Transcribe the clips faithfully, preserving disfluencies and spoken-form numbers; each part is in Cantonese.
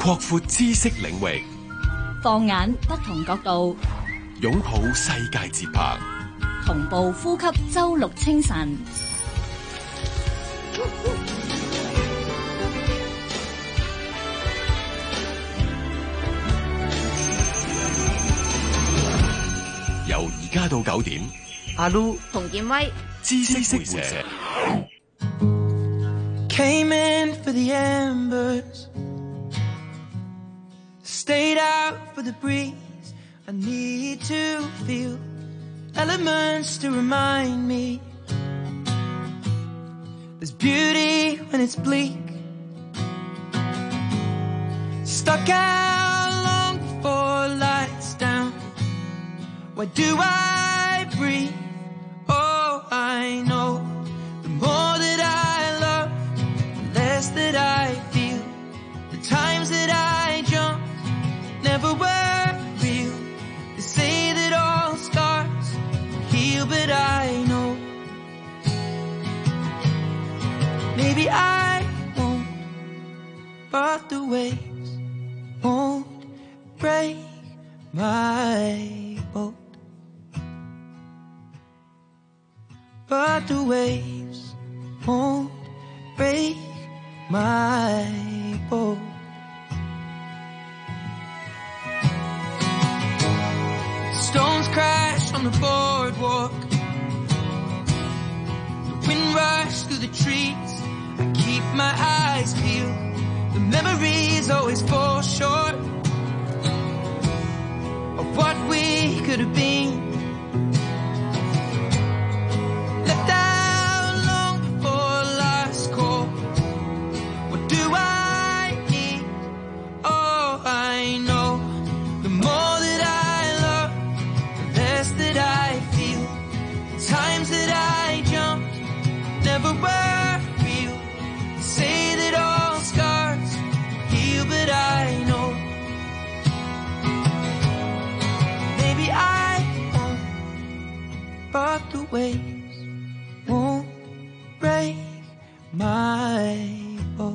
擴闊知識領域， 放眼不同角度， 擁抱世界節拍， 同步呼吸周六清晨。 由而家到九點， 阿 Lu 洪建威， 知識會社。 Came in for the embers, stayed out for the breeze. I need to feel elements to remind me there's beauty when it's bleak. Stuck out long before lights down. Why do I breathe? Oh, I know the more that I love, the less that I feel. The times that I jumped never were real. They say that all scars heal, but I know maybe I won't, but the waves won't break my boat. But the waves won't break my boat. Stones crash on the boardwalk. The wind rushes through the trees. I keep my eyes peeled. The memories always fall short of what we could have been. Left out long before last call. What do I need? Oh, I know the more that I love, the less that I feel. The times that I jumped never were real. They say that all scars heal, but I know maybe I won't, but the waves won't break my boat.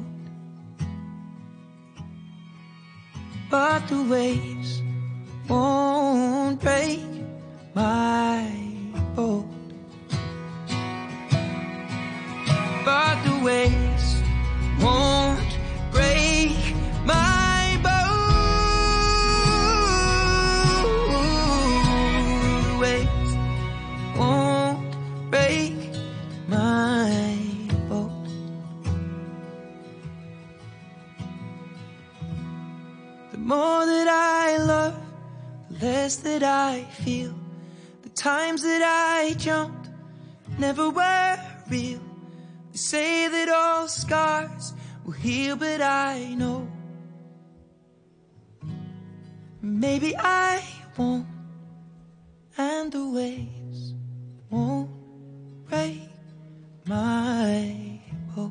But the waves won't break my boat. But the waves won't break my boat. The waves won't break my boat. The more that I love, the less that I feel. The times that I jumped never were real. They say that all scars will heal, but I know maybe I won't, and the waves won't break my boat.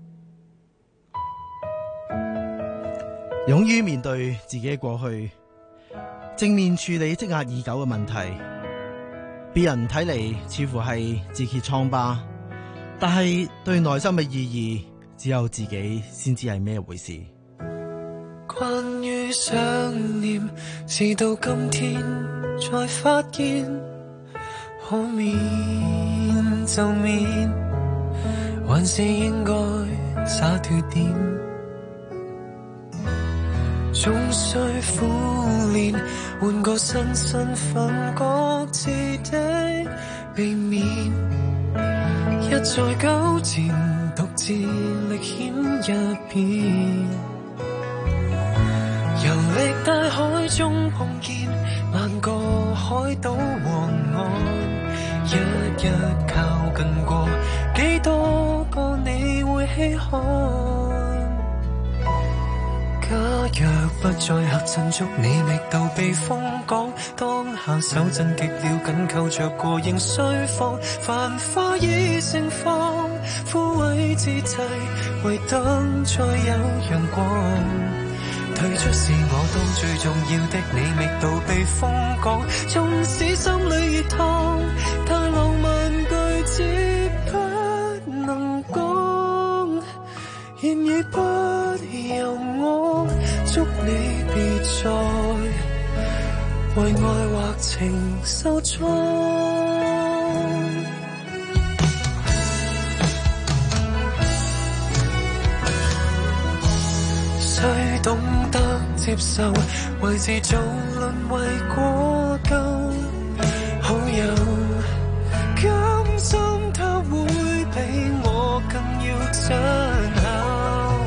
勇於面對自己嘅過去，正面處理積壓已久嘅問題，別人睇嚟似乎係自揭瘡疤，但係對內心嘅意義，只有自己先知係咩回事。 關於想念，事到今天才發現，可免就免，還是應該灑脫點。總需苦練，換個新身份，各自的避免，一再糾纏，獨自歷險一片。遊歷大海中碰見，萬個海島和岸，一一靠近過，幾多個你會稀罕？假若不再合襯，祝你覓到避風港。當下手震極了，緊扣着過仍需放。繁花已盛放，枯萎之際，唯等再有陽光。退出是我當最重要的你覓到避風港。縱使心裏熱燙，太浪漫句子不能講，然而不由我，逐你別再為愛或情受創，須懂得接受為自做淪為過舊好友，甘心他會比我更要爭拗，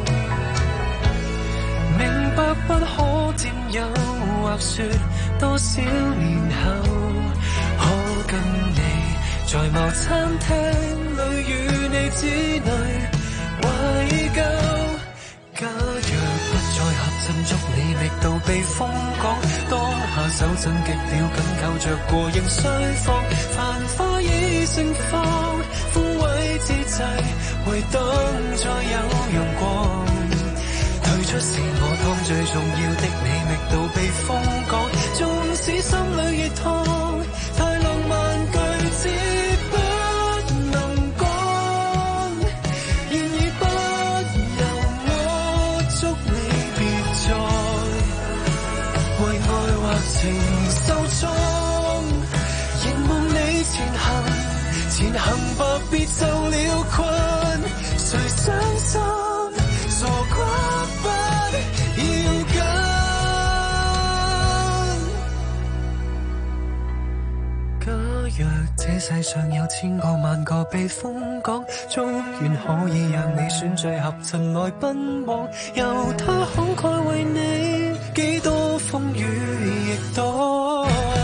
明白不可佔有，或說多少年後可跟你在某餐廳裏與你子女懷舊，假若不再合襯，祝你覓到避風港，當下手震極了，緊扣着過仍需放，繁花已盛放，枯萎之際唯等再有陽光，退出是我當最重要的你覓到避風港，縱使心裏熱燙，太浪漫句子不能講，然而不由我祝你別再為愛或情受創，凝望你前行，前行吧別走了困，誰傷心傻瓜不要緊，假若這世上有千個萬個避風港，祝願可以讓你選最合襯來奔往，由他慷慨為你幾多風雨亦躲，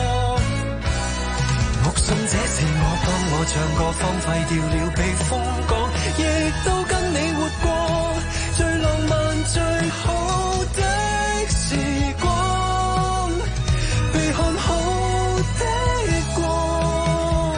目送這是我當我唱過荒廢掉了避風港，亦都跟你活過最浪漫最好的時光，被看好的光，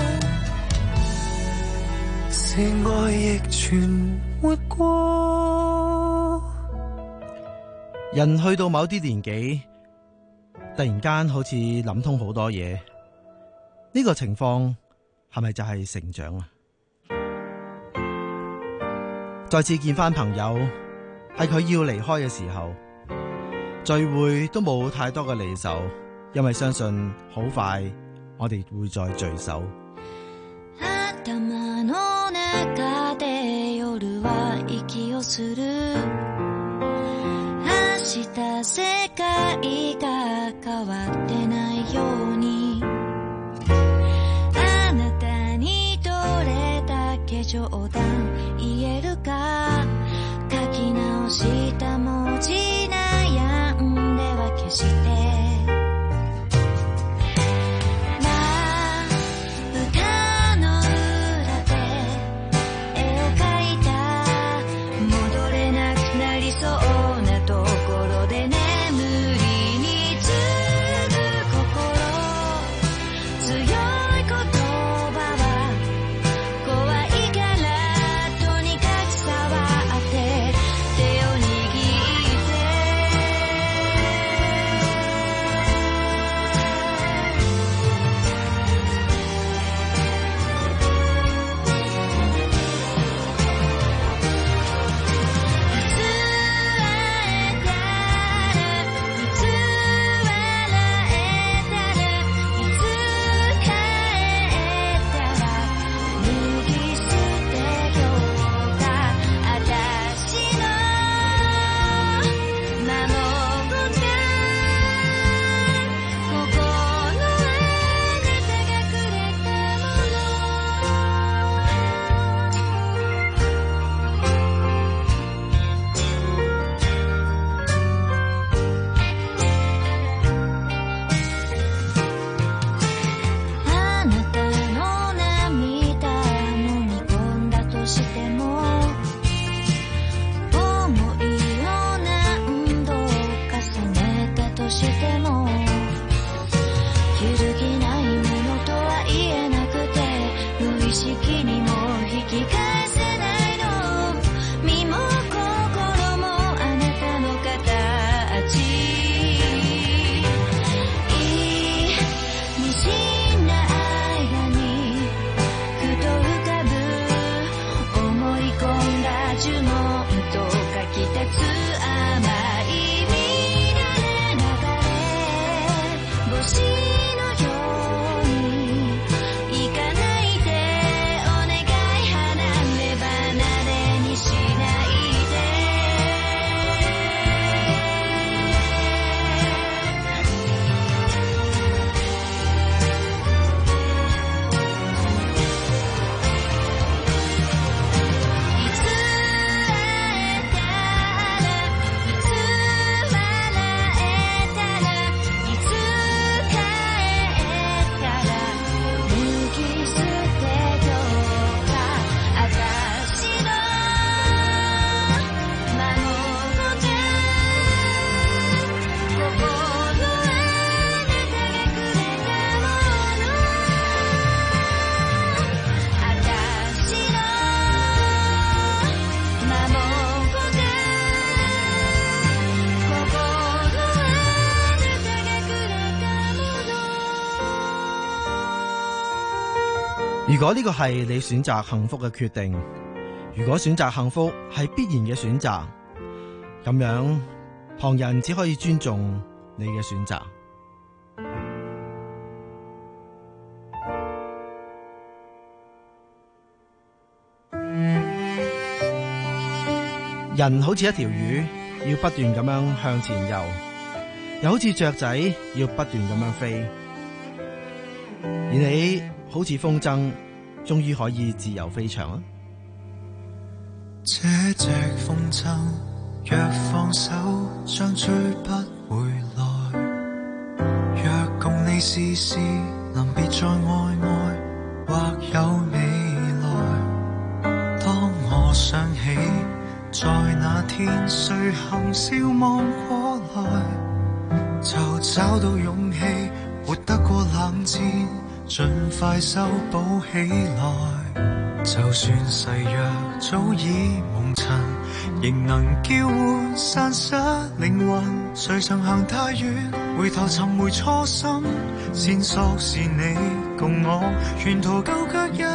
是愛亦全活過。 人去到某啲年紀，突然間好似諗通好多嘢，呢個情況係咪就係成長啊？再次見翻朋友，係佢要離開嘅時候，聚會都冇太多嘅離愁，因為相信好快我哋會再聚首。 頭の中で夜は息をする、明日世界が変わってないように、あなたにどれだけ冗談言えるか、書き直した文字悩んでは消して、思如果呢個係你選擇幸福嘅決定，如果選擇幸福係必然嘅選擇，咁樣旁人只可以尊重你嘅選擇。人好似一條魚，要不斷咁樣向前游，又好似雀仔要不斷咁樣飛。而你好似風箏，終於可以自由飛翔啊！ 這隻風箏若放手，將追不回來。若共你試試，臨別再愛愛，或有未來。當我想起在那天誰含笑望過來，就找到勇氣，活得過冷戰，盡快修補起來。就算誓約早已蒙塵，仍能叫喚散失靈魂。誰曾行太遠，回頭尋回初心，線索是你共我沿途舊腳印，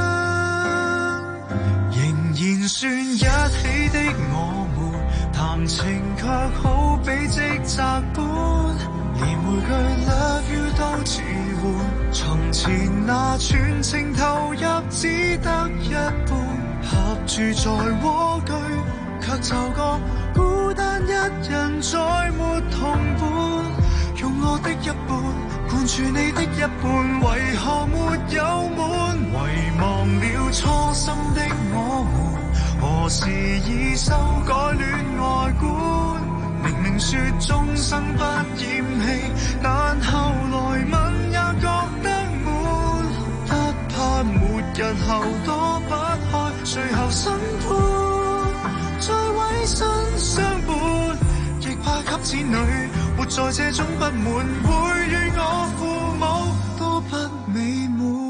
仍然算一起的我們，談情卻好比職責般，連每句 love you 都遲緩。從前那全情投入只得一半，合住在蝸居，卻就覺孤單一人再沒同伴。用我的一半灌注你的一半，為何沒有滿？遺忘了初心的我們，何時已修改戀愛觀？明明說終生不嫌棄，但後來吻也覺得悶，不怕末日後躲不開最後審判，再委身相伴，亦怕給子女活在這種不滿，會與我父母都不美滿。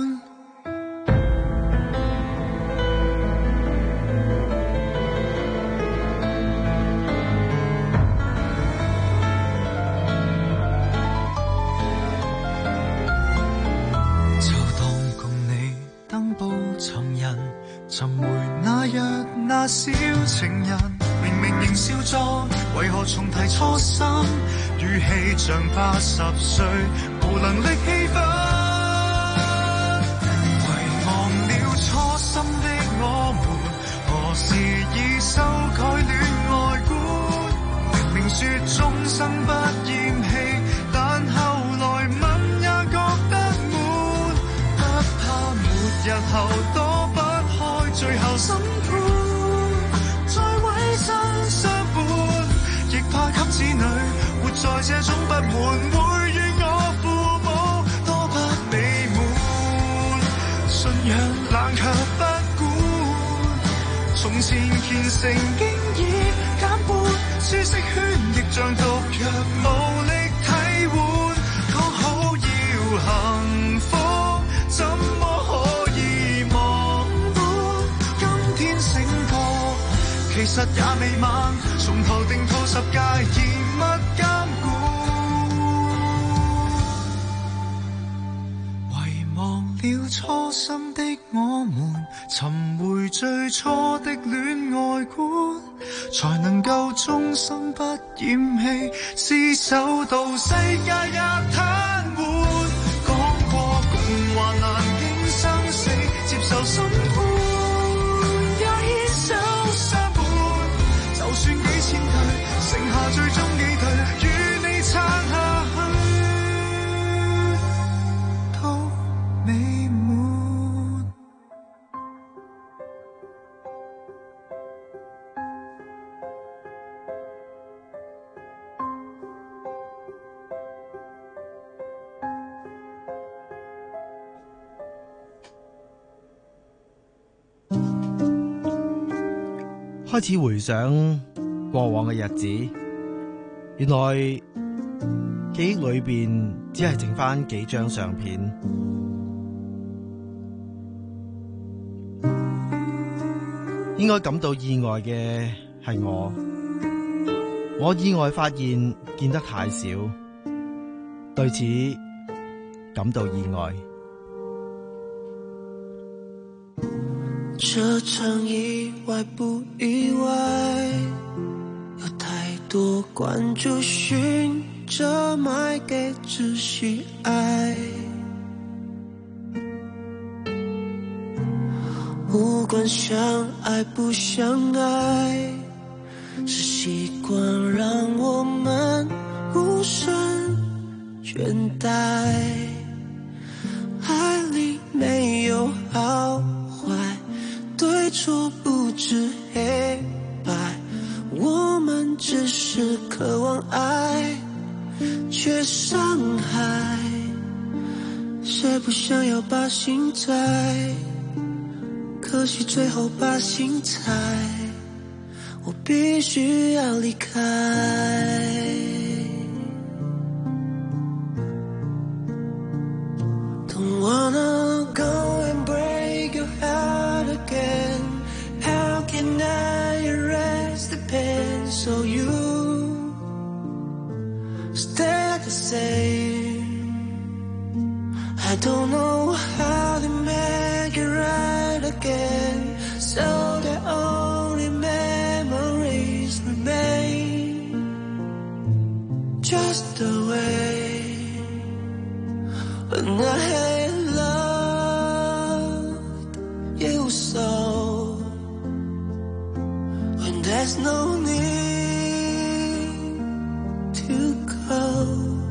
尋回那日那小情人，明明仍笑着，為何重提初心？語氣像八十歲，無能力氣憤。遺忘了初心的我們，何時已修改戀愛觀？明明說終生不厭棄，但後來吻也覺得悶，不怕末日後躲不最後審判，再委身相伴，亦怕給子女活在這種不滿，會與我父母多不美滿。信仰冷卻不管，從前虔誠經已減半，舒適圈亦像毒藥無力替換。講好要幸福，怎麼可以忘？其實也未晚，從頭定套十戒，嚴密監管。遺忘了初心的我們，尋回最初的戀愛觀，才能夠終生不嫌棄，廝守到世界也癱瘓。講過共患難經生死，接受審判，也牽手相伴。就算幾千對，剩下最終幾對，與你撐下去都美滿。 開始回想過往嘅日子，原來記憶裏邊只係剩翻幾張相片。應該感到意外嘅係我，我意外發現見得太少，對此感到意外。 這場意外不意外，有太多關注尋着賣給窒息愛，無關相愛不相愛，是習慣讓我們無聲倦怠，愛裡沒有好壞，對錯不知黑白，我們只是渴望愛，卻傷害，誰不想要把心摘，可惜最後把心裁，我必須要離開。Don't wanna go and break your heart again. How can I erase the pain so you stay the same? I don't know how to make it right again, so that only memories remain just the way when I had loved you so, when there's no need to go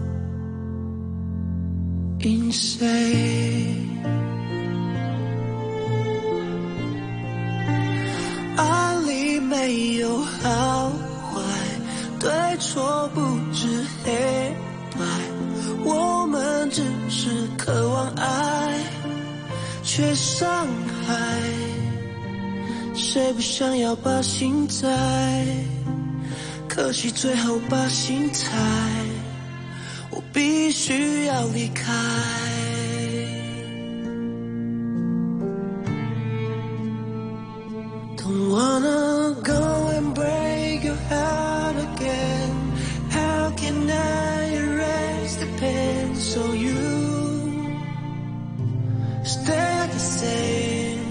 insane. 愛裡沒有好壞，對錯不知黑白，我們只是渴望愛，卻傷害，誰不想要把心摘，可惜最後把心裁，我必須要離開。Don't wanna go and break your heart again. How can I erase the pain so you stay the same?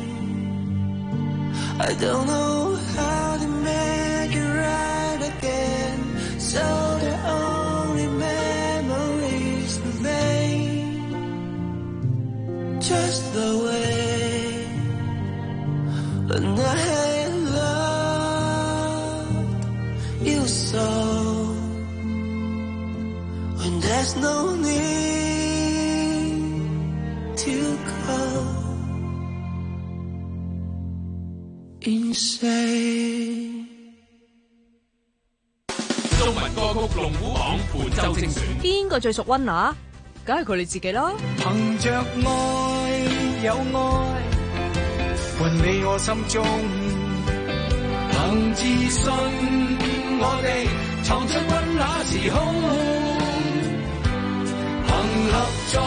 I don't know how to make it right again, so that only memories remain just the way when I had loved you so, when there's no need to go insane。 中文歌曲龍虎榜本周精選， 邊個最熟溫拿？梗係佢哋自己啦。 憑着愛有愛，混你我心中，憑自信我哋創出溫拿時空，憑合作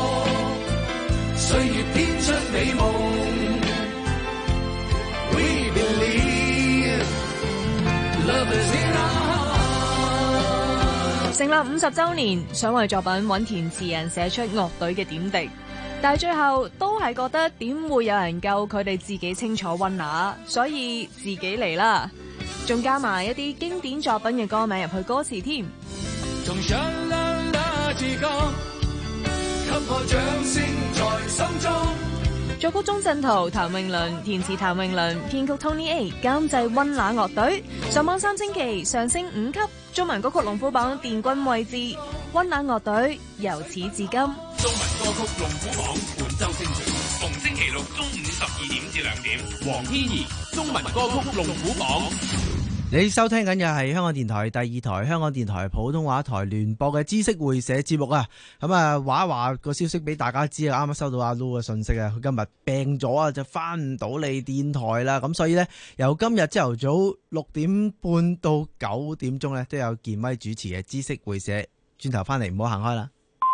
歲月編出美夢。We believe love is in our heart。 成立五十週年，想為作品揾填詞人寫出樂隊嘅點滴，但係最後都係覺得點會有人夠佢哋自己清楚溫拿，所以自己嚟啦，仲加埋一啲經典作品嘅歌名入去歌詞添。 從上兩那字歌，給我掌聲在心中。 作曲鍾鎮濤、譚詠麟，填詞譚詠麟，編曲 Tony A， 監製溫拿樂隊。上網三星期上升五級，中文歌曲龍虎榜殿軍位置，溫拿樂隊由始至今。 中文歌曲龍虎榜本周精選，逢星期六中午十二點至兩點。黃天怡，中文歌曲龍虎榜。 你收聽緊嘅係香港電台第二台、香港電台普通話台聯播嘅知識會社節目啊！咁啊，話一話個消息俾大家知啊！啱啱收到阿 Lu 嘅信息啊，佢今日病咗啊，就翻唔到嚟電台啦。咁所以呢，由今日朝頭早六點半到九點鐘呢，都有健威主持嘅知識會社，轉頭翻嚟唔好行開啦。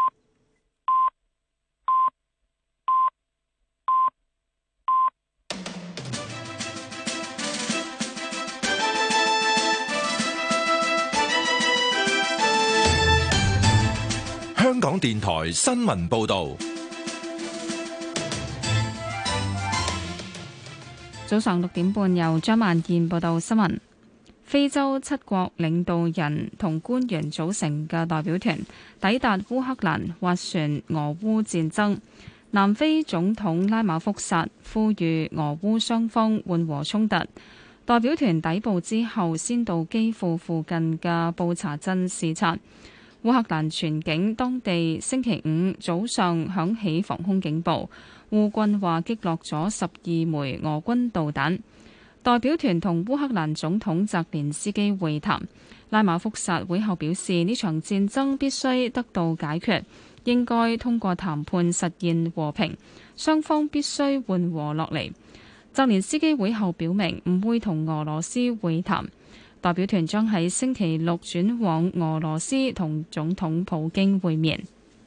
香港電台新聞報道。 早上六點半，由張萬燕報道新聞。非洲七國領導人同官員組成嘅代表團抵達烏克蘭斡旋俄烏戰爭。南非總統拉馬福薩呼籲俄烏雙方緩和衝突。代表團抵埗之後，先到基輔附近嘅布查鎮視察。烏克蘭全境當地星期五早上響起防空警報，烏軍話擊落咗十二枚俄軍導彈。代表團同烏克蘭總統澤連斯基會談，拉馬福薩會後表示呢場戰爭必須得到解決，應該通過談判實現和平，雙方必須緩和落嚟。澤連斯基會後表明唔會同俄羅斯會談，代表團將喺星期六轉往俄羅斯同總統普京會面。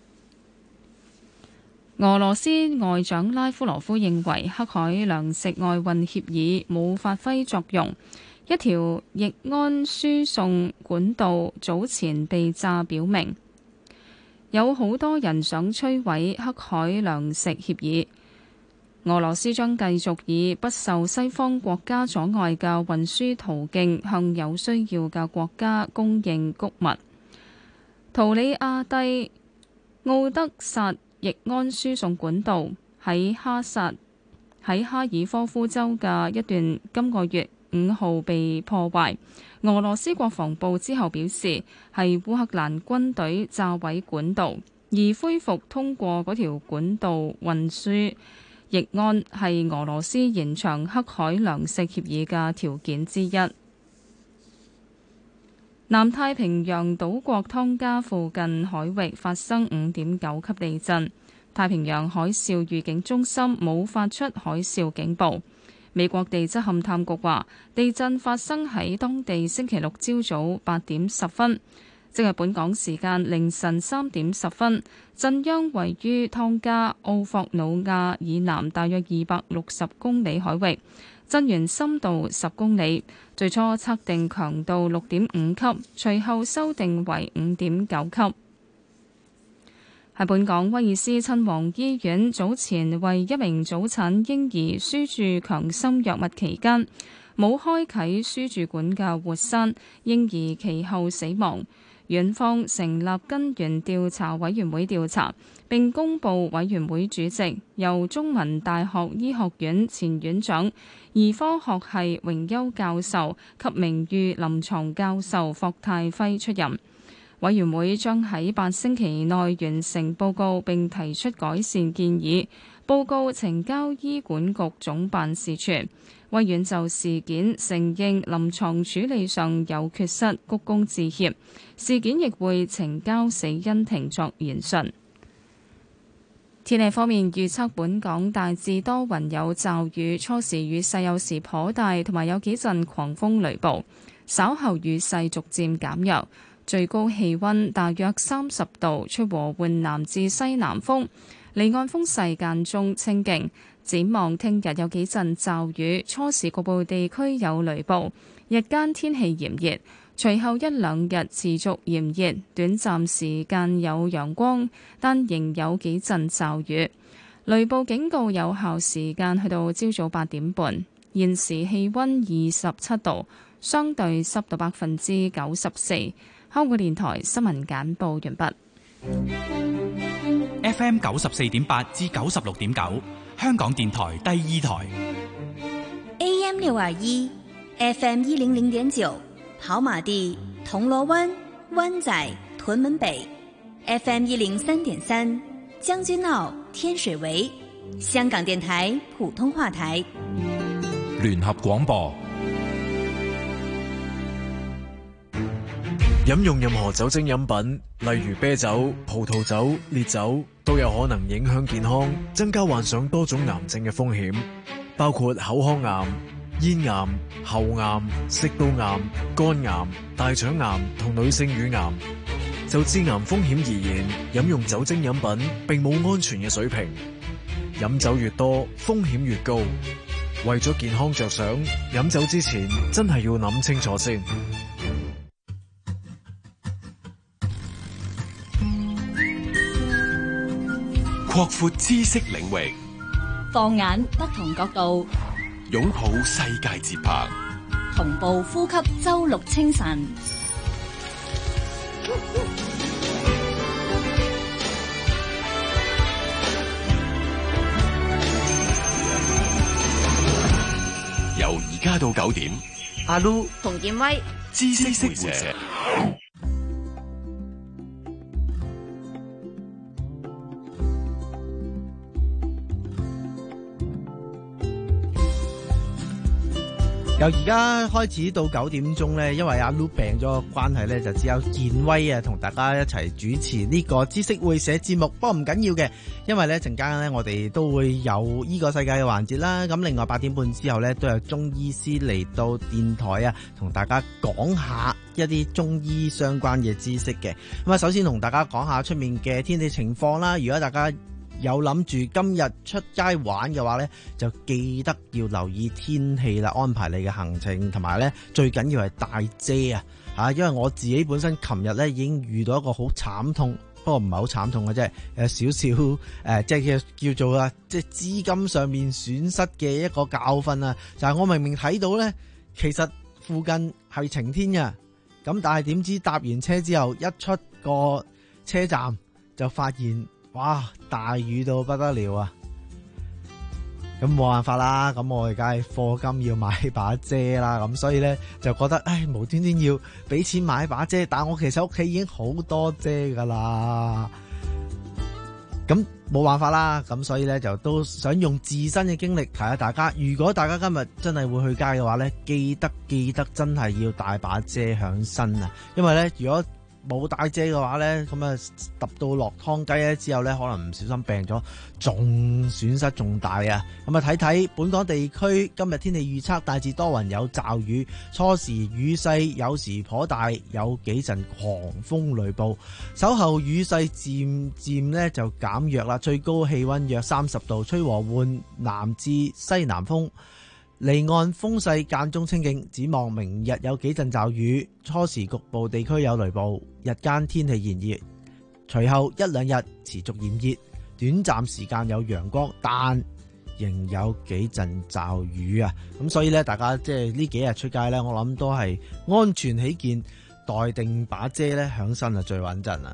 俄羅斯外長拉夫羅夫認為黑海糧食外運協議冇發揮作用，一條液氨輸送管道早前被炸，表明有好多人想摧毀黑海糧食協議。俄羅斯將繼續以不受西方國家阻礙嘅運輸途徑向有需要嘅國家供應穀物。圖里亞蒂奧德薩液氨輸送管道喺哈薩喺哈爾科夫州嘅一段今個月五號被破壞。俄羅斯國防部之後表示係烏克蘭軍隊炸毀管道，而恢復通過嗰條管道運輸液氨係俄羅斯延長黑海糧食協議嘅條件之一。南太平洋島國湯加附近海域發生五點九級地震，太平洋海嘯預警中心冇發出海嘯警報。美國地質勘探局話，地震發生喺當地星期六朝早八點十分，即係本港時間凌晨三點十分。震央位於湯加奧霍努亞以南大約二百六十公里海域。震源深度十公里，最初測定強度六點五級，隨後修訂為五點九級。喺本港威爾斯親王醫院早前為一名早產嬰兒輸注強心藥物期間，冇開啟輸注管嘅活塞，嬰兒其後死亡。院方成立根源調查委員會調查，並公布委員會主席由中文大學醫學院前院長、兒科學系榮休教授及名譽臨床教授霍泰輝出任。委員會將喺八星期內完成報告，並提出改善建議。報告呈交醫管局總辦事處。威院就事件承認臨床處理上有缺失，鞠躬致歉。事件亦會呈交死因庭作研訊。天氣方面預測，本港大致多雲有驟雨，初時雨勢有時頗大，同埋有幾陣狂風雷暴。稍後雨勢逐漸減弱，最高氣溫大約三十度，吹和緩南至西南風，離岸風勢間中清勁。展望聽日有幾陣驟雨，初時局部地區有雷暴，日間天氣炎熱，隨後一兩日持續炎熱，短暫時間有陽光，但仍有幾陣驟雨。雷暴警告有效時間去到朝早八點半。現時氣溫二十七度，相對濕度百分之九十四。香港電台新聞簡報完畢。 F M 九十四點八至九十六點九。香港電台第二台 A M 六二一 F M 一零零點九，跑馬地、銅鑼灣、灣仔、屯門北 F M 一零三點三，將軍澳、天水圍，香港電台普通話台聯合廣播。 飲用任何酒精飲品，例如啤酒、葡萄酒、烈酒，都有可能影響健康，增加患上多種癌症嘅風險，包括口腔癌、咽癌、喉癌、食道癌、肝癌、大腸癌同女性乳癌。就致癌風險而言，飲用酒精飲品並冇安全嘅水平，飲酒越多，風險越高。為咗健康着想，飲酒之前真係要諗清楚先。 擴闊知識領域， 放眼不同角度， 擁抱世界節拍， 同步呼吸周六清晨。 由而家到九點， 阿 Lu 馮建威， 知識會社。 由而家開始到九點鐘呢，因為阿 Lu 病咗嘅關係呢，就只有建威啊同大家一齊主持呢個知識會社節目。不過唔緊要嘅，因為呢陣間呢，我哋都會有呢個世界嘅環節啦。咁另外八點半之後呢，都有中醫師嚟到電台啊，同大家講下一啲中醫相關嘅知識嘅。咁啊，首先同大家講下出面嘅天氣情況啦。如果大家有諗住今日出街玩嘅話呢，就記得要留意天氣啦，安排你嘅行程，同埋呢最緊要係帶遮啊！嚇，因為我自己本身琴日呢已經遇到一個好慘痛，不過唔係好慘痛嘅啫，有少少誒、呃，即係叫叫做啊，即係資金上面損失嘅一個教訓啊！就係、是、我明明睇到呢，其實附近係晴天嘅，咁但係點知搭完車之後一出個車站就發現，哇！大雨到不得了啊！咁冇辦法啦，咁我哋梗係課金要買把遮啦，咁所以咧就覺得，唉，無端端要俾錢買把遮，但我其實屋企已經好多遮噶啦，咁冇辦法啦，咁所以咧就都想用自身嘅經歷提下大家，如果大家今日真係會去街嘅話咧，記得記得真係要帶把遮響身啊，因為咧如果冇帶遮嘅話呢，咁啊揼到落湯雞咧之後呢，可能唔小心病咗，仲損失仲大啊！咁啊睇睇本港地區今日天氣預測，大致多雲有驟雨，初時雨勢有時頗大，有幾陣狂風雷暴，稍後雨勢漸漸呢就減弱啦，最高氣溫約三十度，吹和緩南至西南風。離岸風勢間中清勁，展望明日有幾陣驟雨，初時局部地區有雷暴，日間天氣炎熱，隨後一兩日持續炎熱，短暫時間有陽光，但仍有幾陣驟雨啊！咁所以咧，大家即係呢幾日出街咧，我諗都係安全起見，待定把遮咧響身啊，最穩陣啦。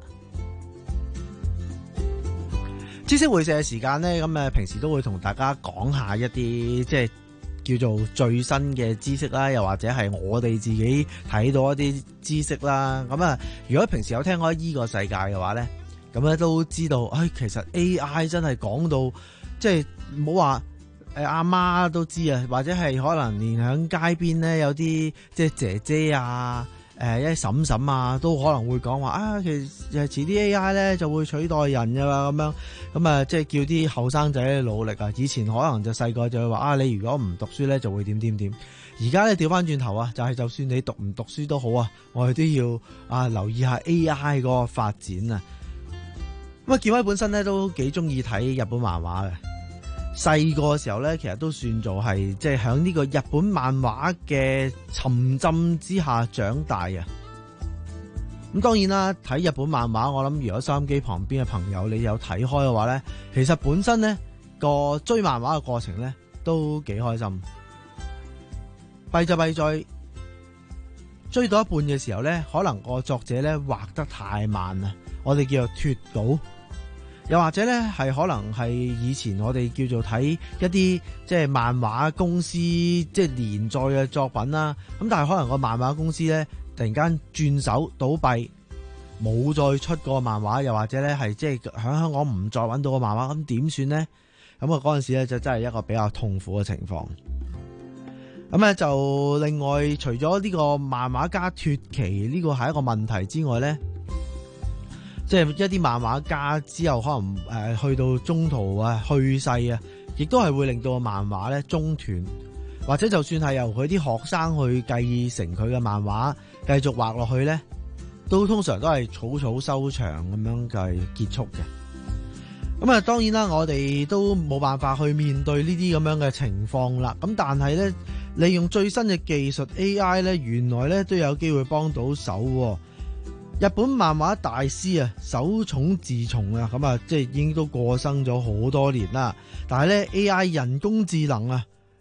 知識會社嘅時間咧，咁誒平時都會同大家講下一啲即係叫做最新嘅知識啦，又或者係我哋自己睇到一啲知識啦。咁啊，如果平時有聽開依個世界嘅話咧，咁咧都知道，唉、哎，其實 A I 真係講到即係唔好話誒阿媽都知啊，或者係可能連響街邊咧有啲即係姐姐啊。誒一啲嬸嬸啊，都可能會講話啊，其實遲啲 A I 咧就會取代人㗎啦，咁樣咁啊，即係叫啲後生仔努力啊。以前可能就細個就會話啊，你如果唔讀書咧就會點點點。而家咧調翻轉頭啊，就係、是、就算你讀唔讀書都好啊，我哋都要啊留意下 A I 嗰個發展啊。咁啊，建威本身咧都幾中意睇日本漫畫嘅。細個嘅時候咧，其實都算做係即係喺呢個日本漫畫嘅沉浸之下長大啊！咁當然啦，睇日本漫畫，我諗如果收音機旁邊嘅朋友你有睇開嘅話咧，其實本身咧個追漫畫嘅過程咧都幾開心。弊就弊在追到一半嘅時候咧，可能個作者咧畫得太慢啦，我哋叫做脫稿。又或者咧，係可能係以前我哋叫做睇一啲即係漫畫公司即係連載嘅作品啦。咁但係可能個漫畫公司咧突然間轉手倒閉，冇再出過漫畫，又或者咧係即係喺香港唔再揾到個漫畫，咁點算呢？咁啊嗰陣時咧就真係一個比較痛苦嘅情況。咁咧就另外除咗呢個漫畫家脫期呢個係一個問題之外咧。即係一啲漫畫家之後可能誒、呃、去到中途啊去世啊，亦都係會令到個漫畫咧中斷，或者就算係由佢啲學生去繼承佢嘅漫畫繼續畫落去咧，都通常都係草草收場咁樣嘅結束嘅。咁啊，當然啦，我哋都冇辦法去面對呢啲咁樣嘅情況啦。咁但係咧，利用最新嘅技術 A I 咧，原來咧都有機會幫到手。日本漫畫大師啊，手塚治虫啊，咁啊，即係已經都過身咗好多年啦。但係咧 A I 人工智能啊，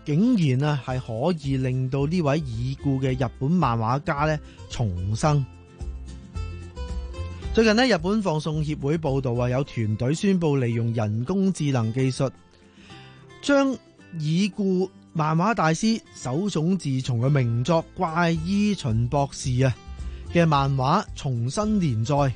竟然啊係可以令到呢位已故嘅日本漫畫家咧重生。最近呢，日本放送協會報道話，有團隊宣布利用人工智能技術，將已故漫畫大師手冢治蟲嘅名作《怪醫秦博士》啊嘅漫畫重新連載。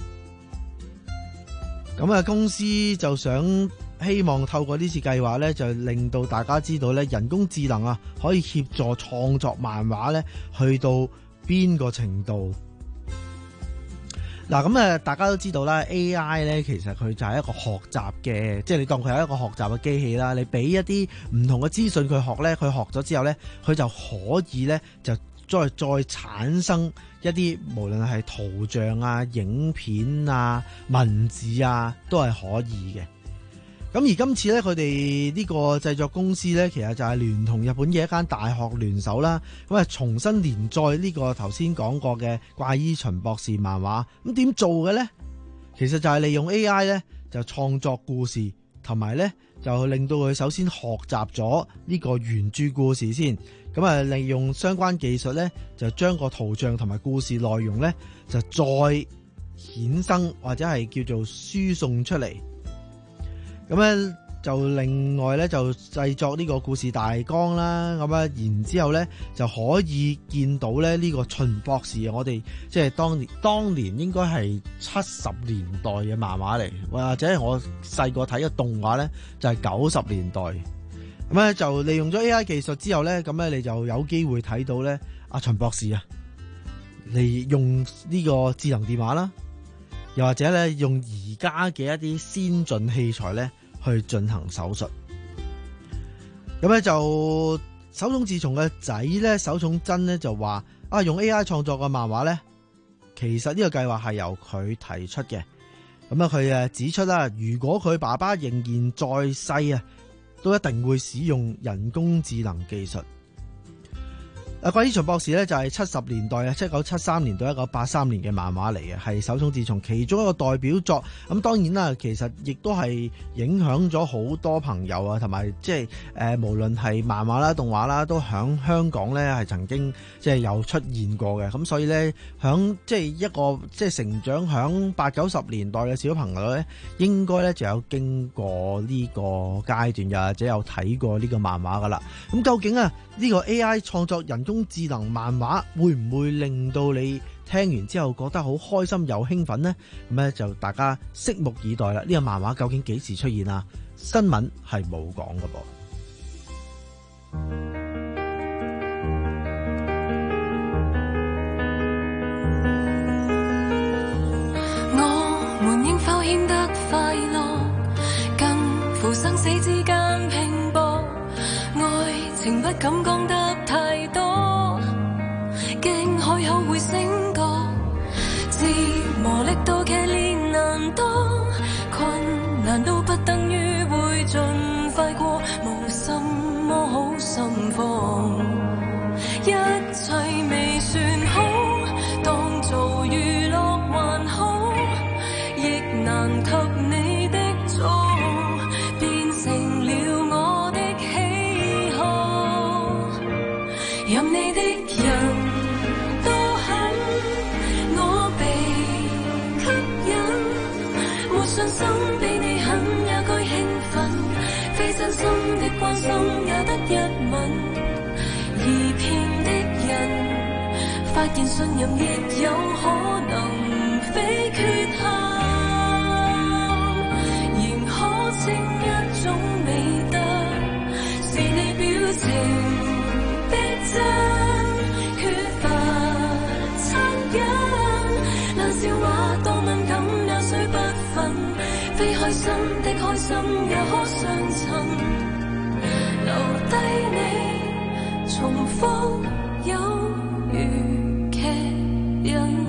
咁啊，公司就想希望透過呢次計劃咧，就令到大家知道咧，人工智能啊可以協助創作漫畫咧，去到邊個程度。嗱，咁啊，大家都知道啦 ，A I 咧其實佢就係一個學習嘅，即係你當佢係一個學習嘅機器啦。你俾一啲唔同嘅資訊佢學咧，佢學咗之後咧，佢就可以咧就再再產生一啲無論係圖像啊、影片啊、文字啊，都係可以嘅。咁而今次咧，佢哋呢個製作公司咧，其實就係聯同日本嘅一間大學聯手啦，咁啊重新連載呢個頭先講過嘅怪醫秦博士漫畫。咁點做嘅咧？其實就係利用 A I 咧，就創作故事，同埋咧就令到佢首先學習咗呢個原著故事先。咁啊，利用相關技術咧，就將個圖像同埋故事內容咧，就再衍生或者係叫做輸送出嚟。咁咧就另外咧就製作呢個故事大綱啦，咁啊然之後咧就可以見到咧呢個秦博士，我哋即係當年當年應該係七十年代嘅漫畫嚟，或者係我細個睇嘅動畫咧就係九十年代。咁咧就利用咗 A I 技術之後咧，咁咧你就有機會睇到咧阿秦博士啊，利用呢個智能電話啦，又或者咧用而家嘅一啲先進器材咧去進行手術。咁咧就手冢治蟲嘅仔咧手冢真咧就話啊，用 A I 創作嘅漫畫咧，其實呢個計劃係由佢提出嘅。咁啊佢誒指出啦，如果佢爸爸仍然在世啊，都一定會使用人工智能技術。啊，怪醫秦博士咧就係七十年代啊，一九七三年到一九八三年嘅漫畫嚟嘅，係手冢治蟲其中一個代表作。咁當然啦，其實亦都係影響咗好多朋友啊，同埋即係誒，無論係漫畫啦、動畫啦，都響香港咧係曾經即係有出現過嘅。咁所以咧，響即係一個即係成長響八九十年代嘅小朋友咧，應該咧就有經過呢個階段，又或者有睇過呢個漫畫噶啦。咁究竟啊呢個 A I 創作人工智能漫畫會唔會令到你聽完之後覺得好開心又興奮呢？咁咧就大家拭目以待啦！呢個漫畫究竟幾時出現啊？新聞係冇講㗎噃。 我們應否顯得快樂，近乎生死之間拼搏，愛情不敢講得太多，驚開口會醒覺，自磨礪到騎練難當，困難都不等於會盡快過，無什麼好心慌，一切未算好，當做娛樂還好，亦難及你的錯，變成了我的喜好，任你的人都很，我被吸引，沒信心比你狠也該興奮，非真心的關心也得一吻，而騙的人發現信任亦有可能非缺陷，仍可稱一種美德，是你表情逼真，缺乏惻隱，冷笑話多敏感也雖不忿，非開心的開心也可相襯，留低你重複有如劇印。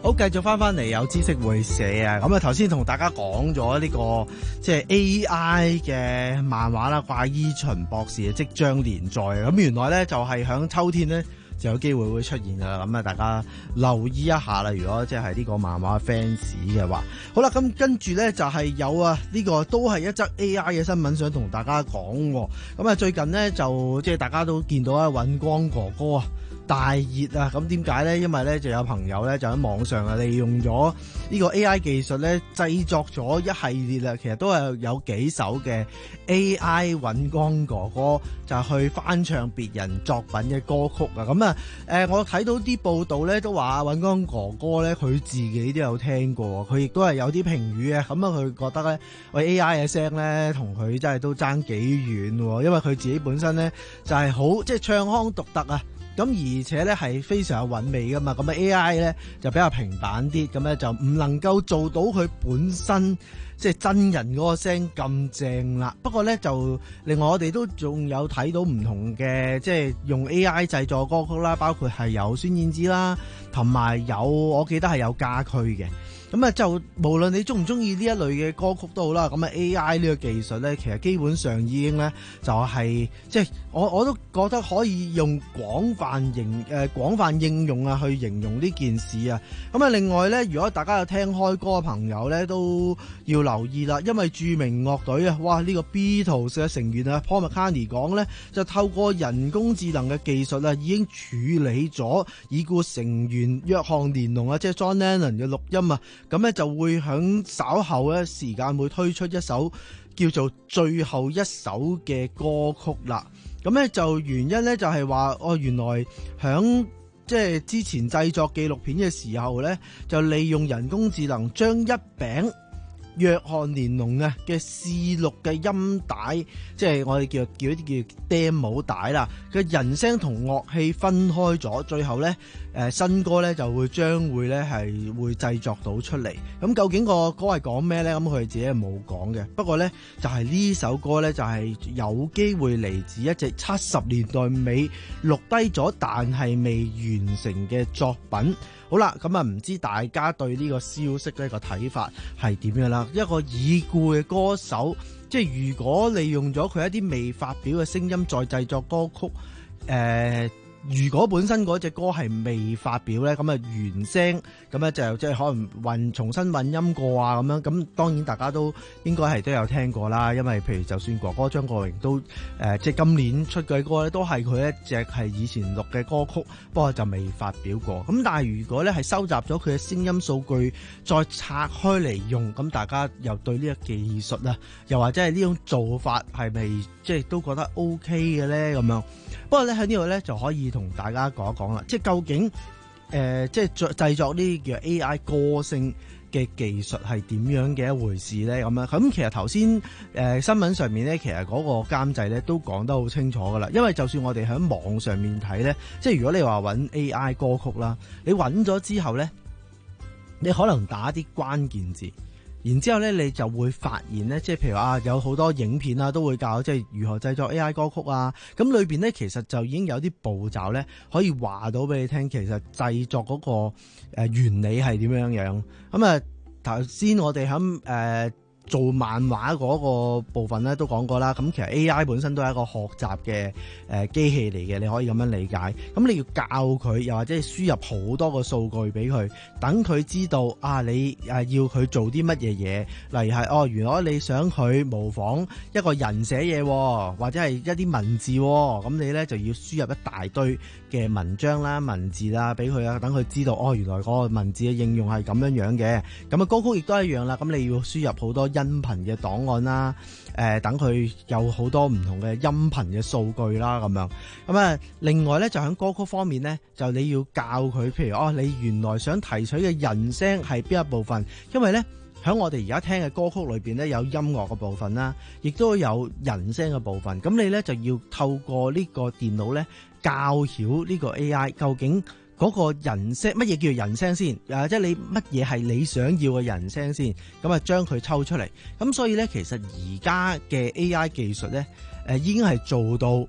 好，繼續翻翻嚟有知識會社啊！咁啊，頭先同大家講咗呢個即係 A I 嘅漫畫啦，《怪醫秦博士》即將連載啊！咁原來咧就係響秋天咧就有機會會出現噶啦，咁啊大家留意一下啦。如果即係呢個漫畫 fans 嘅話，好啦，咁跟住咧就係有啊呢個都係一則 A I 嘅新聞想同大家講。咁啊最近咧就即係大家都見到啊尹光哥哥啊大熱啊！咁點解咧？因為咧就有朋友咧就喺網上啊利用咗呢個 A I 技術咧製作咗一系列啊，其實都係有幾首嘅 A I 尹光哥哥就去翻唱別人作品嘅歌曲啊！咁啊誒，我睇到啲報道咧都話尹光哥哥咧佢自己都有聽過，佢亦都係有啲評語嘅。咁啊，佢覺得咧喂 A I 嘅聲咧同佢真係都爭幾遠喎，因為佢自己本身咧就係好即係唱腔獨特啊！咁而且咧係非常有韻味噶嘛，咁啊 A I 咧就比較平板啲，咁咧就唔能夠做到佢本身即係真人嗰個聲咁正啦。不過咧就另外我哋都仲有睇到唔同嘅即係用 A I 製作歌曲啦，包括係有孫燕姿啦，同埋有我記得係有家駒嘅。咁啊就無論你中唔中意呢一類嘅歌曲都好啦，咁啊 A I 呢個技術咧，其實基本上已經咧就係即係我我都覺得可以用廣泛形誒廣泛應用啊去形容呢件事啊。咁啊另外咧，如果大家有聽開歌嘅朋友咧，都要留意啦，因為著名樂隊啊，哇呢個 Beatles 嘅成員啊 Paul McCartney 講咧，就透過人工智能嘅技術啊，已經處理咗已故成員約翰連儂啊，即係 John Lennon 嘅錄音啊。咁咧就會響稍後咧時間會推出一首叫做最後一首嘅歌曲啦。咁咧就原因咧就係話哦，原來響即係之前製作紀錄片嘅時候咧，就利用人工智能將一餅約翰連儂啊嘅試錄嘅音帶，即係我哋叫叫一啲叫 demo 帶啦，嘅人聲同樂器分開咗，最後咧誒新歌咧就會將會咧係會製作到出嚟。咁究竟個歌係講咩咧？咁佢哋自己係冇講嘅。不過咧就係呢首歌咧就係有機會嚟自一隻七十年代尾錄低咗但係未完成嘅作品。好啦，咁啊唔知大家對呢個消息呢個睇法係點樣啦？一個已故嘅歌手，即係如果利用咗佢一啲未發表嘅聲音再製作歌曲，誒、呃。如果本身嗰隻歌係未發表咧，咁啊原聲咁咧就即係可能混重新混音過啊咁樣，咁當然大家都應該係都有聽過啦。因為譬如就算哥哥張國榮都誒、呃、即係今年出嘅歌咧，都係佢一隻係以前錄嘅歌曲，不過就未發表過。咁但係如果咧係收集咗佢嘅聲音數據，再拆開嚟用，咁大家又對呢個技術啊，又或者係呢種做法係咪即係都覺得 OK 嘅咧咁樣？不過咧喺呢度咧就可以同大家講一講啦，即係究竟誒、呃、即係製作呢啲叫 A I 歌聲嘅技術係點樣嘅一回事咧？咁樣咁其實頭先誒新聞上面咧，其實嗰個監製咧都講得好清楚噶啦。因為就算我哋喺網上面睇咧，即係如果你話揾 A I 歌曲啦，你揾咗之後咧，你可能打啲關鍵字。然之後咧，你就會發現咧，即係譬如啊，有好多影片啊，都會教即係如何製作 A I 歌曲啊。咁裏邊咧，其實就已經有啲步驟咧，可以話到俾你聽，其實製作嗰個誒原理係點樣樣。咁啊，頭先我哋喺誒做漫畫嗰個部分咧都講過啦。咁其實 A I 本身都係一個學習嘅誒機器嚟嘅，你可以咁樣理解。咁你要教佢，又或者係輸入好多個數據俾佢，等佢知道啊，你誒要佢做啲乜嘢嘢。例如係哦，原來你想佢模仿一個人寫嘢，或者係一啲文字，咁你咧就要輸入一大堆嘅文章啦、文字啦俾佢啊，等佢知道哦，原來嗰個文字嘅應用係咁樣樣嘅。咁啊歌曲亦都一樣啦。咁你要輸入好多音頻嘅檔案啦，誒、呃，等佢有好多唔同嘅音頻嘅數據啦，咁樣。咁啊，另外咧就喺歌曲方面咧，就你要教佢，譬如哦，你原來想提取嘅人聲係邊一部分，因為咧喺我哋而家聽嘅歌曲裏邊咧有音樂嘅部分啦，亦都有人聲嘅部分。咁你咧就要透過呢個電腦咧教曉呢個 A I 究竟嗰個人聲乜嘢叫人聲先，誒，即係你乜嘢係你想要嘅人聲先，咁啊將佢抽出嚟。咁所以咧，其實而家嘅 A I 技術咧，誒已經係做到誒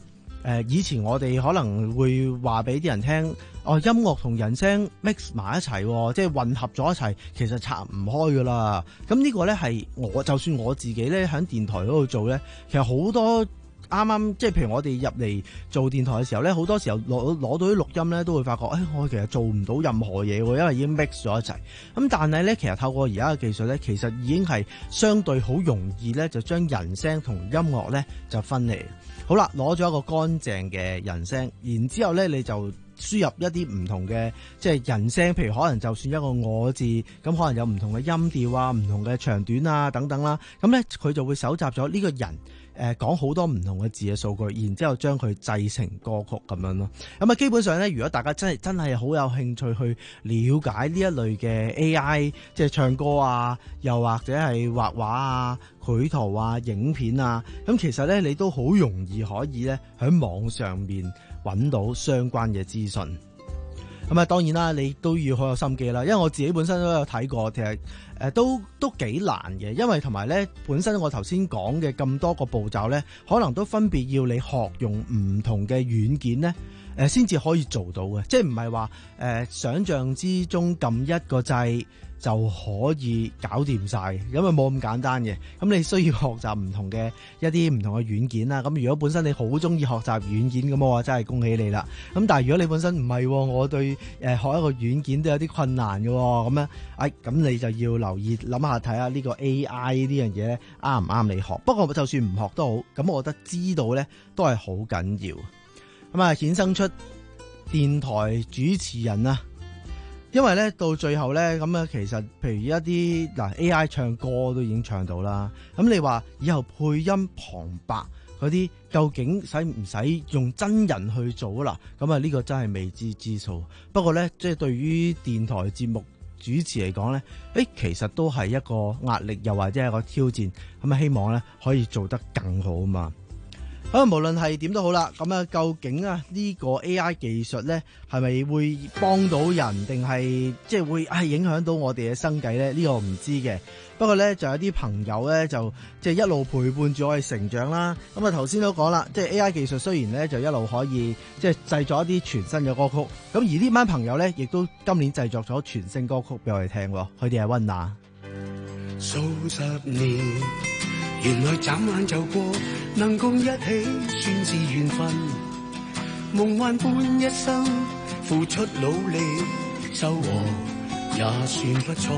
呃、以前我哋可能會話俾啲人聽，哦，音樂同人聲 mix 埋一齊，即係混合咗一齊，其實拆唔開噶啦。咁呢個咧係我就算我自己咧喺電台嗰度做咧，其實好多。啱啱即係譬如我哋入嚟做電台嘅時候咧，好多時候攞攞到啲錄音咧，都會發覺，誒、哎，我其實做唔到任何嘢喎，因為已經 mix 咗一齊。咁但係咧，其實透過而家嘅技術咧，其實已經係相對好容易咧，就將人聲同音樂咧就分離。好啦，攞咗一個乾淨嘅人聲，然之後咧你就輸入一啲唔同嘅即係人聲，譬如可能就算一個我字，咁可能有唔同嘅音調啊、唔同嘅長短啊等等啦。咁咧佢就會搜集咗呢個人。誒講好多唔同嘅字嘅數據，然之後將佢製成歌曲咁樣咯。咁啊，基本上咧，如果大家真係真係好有興趣去了解呢一類嘅 A I，即係唱歌啊，又或者係畫畫啊、繪圖啊、影片啊，咁其實咧你都好容易可以咧喺網上面揾到相關嘅資訊。咁啊，當然啦，你都要好有心機啦，因為我自己本身都有睇過，其實誒都都幾難嘅，因為同埋咧本身我頭先講嘅咁多個步驟咧，可能都分別要你學用唔同嘅軟件咧，誒先至可以做到嘅，即係唔係話誒想像之中撳一個掣就可以搞掂晒，咁啊冇咁簡單嘅。咁你需要學習唔同嘅一啲唔同嘅軟件啦。咁如果本身你好中意學習軟件咁，我真係恭喜你啦。咁但係如果你本身唔係，我對誒學一個軟件都有啲困難嘅，咁樣，哎咁你就要留意諗下睇下呢個 A I 呢樣嘢咧啱唔啱你學。不過就算唔學都好，咁我覺得知道咧都係好緊要。咁啊衍生出電台主持人啊。因為咧到最後咧咁啊，其實譬如一啲嗱 A I 唱歌都已經唱到啦，咁你話以後配音旁白嗰啲究竟使唔使用真人去做啦？咁啊呢個真係未知之數。不過咧，即係對於電台節目主持嚟講咧，誒其實都係一個壓力，又或者係一個挑戰。咁啊希望咧可以做得更好啊嘛。咁無論係點都好啦，咁啊究竟啊呢個 A I 技術咧係咪會幫到人，定係即係會啊影響到我哋嘅生計咧？呢個我唔知嘅。不過咧就有啲朋友咧就即係一路陪伴住我哋成長啦。咁啊頭先都講啦，即係 A I 技術雖然咧就一路可以即係製作一啲全新嘅歌曲，咁而呢班朋友咧亦都今年製作咗全新歌曲俾我哋聽。佢哋係溫拿。 數十年原來眨眼就過，能共一起算是緣分。夢幻般一生，付出努力，收穫也算不錯。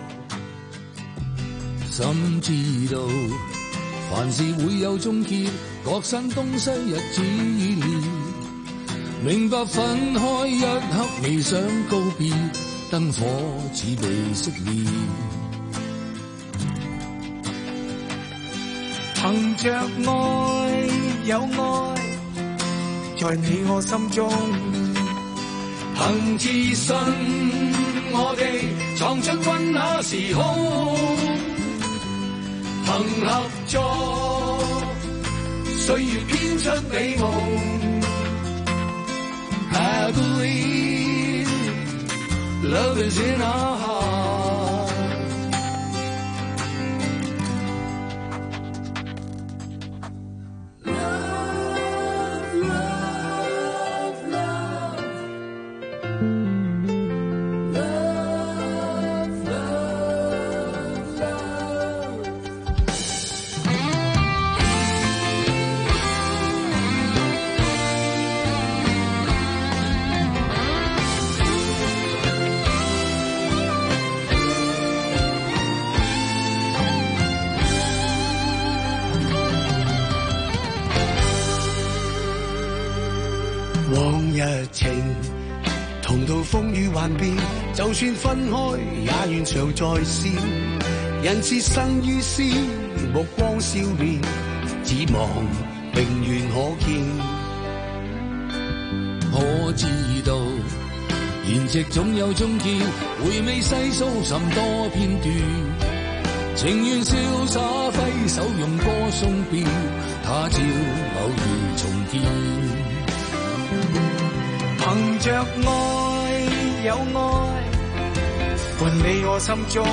心知道凡事會有終結，各散東西日子已年。明白分開一刻未想告別，燈火似被熄滅。 憑着愛有愛，在你我心中，憑自信我哋創出溫拿時空，憑合作歲月編出美夢。I believe love is in our heart。往日情同到風雨幻變，就算分開也願常在線。人是生於斯，目光笑面，指望永遠可見。 我知道筵席總有終結，回味細數甚多片段，情願瀟灑揮手用歌送別，他朝偶遇重見。 憑着愛有愛，伴你我心中，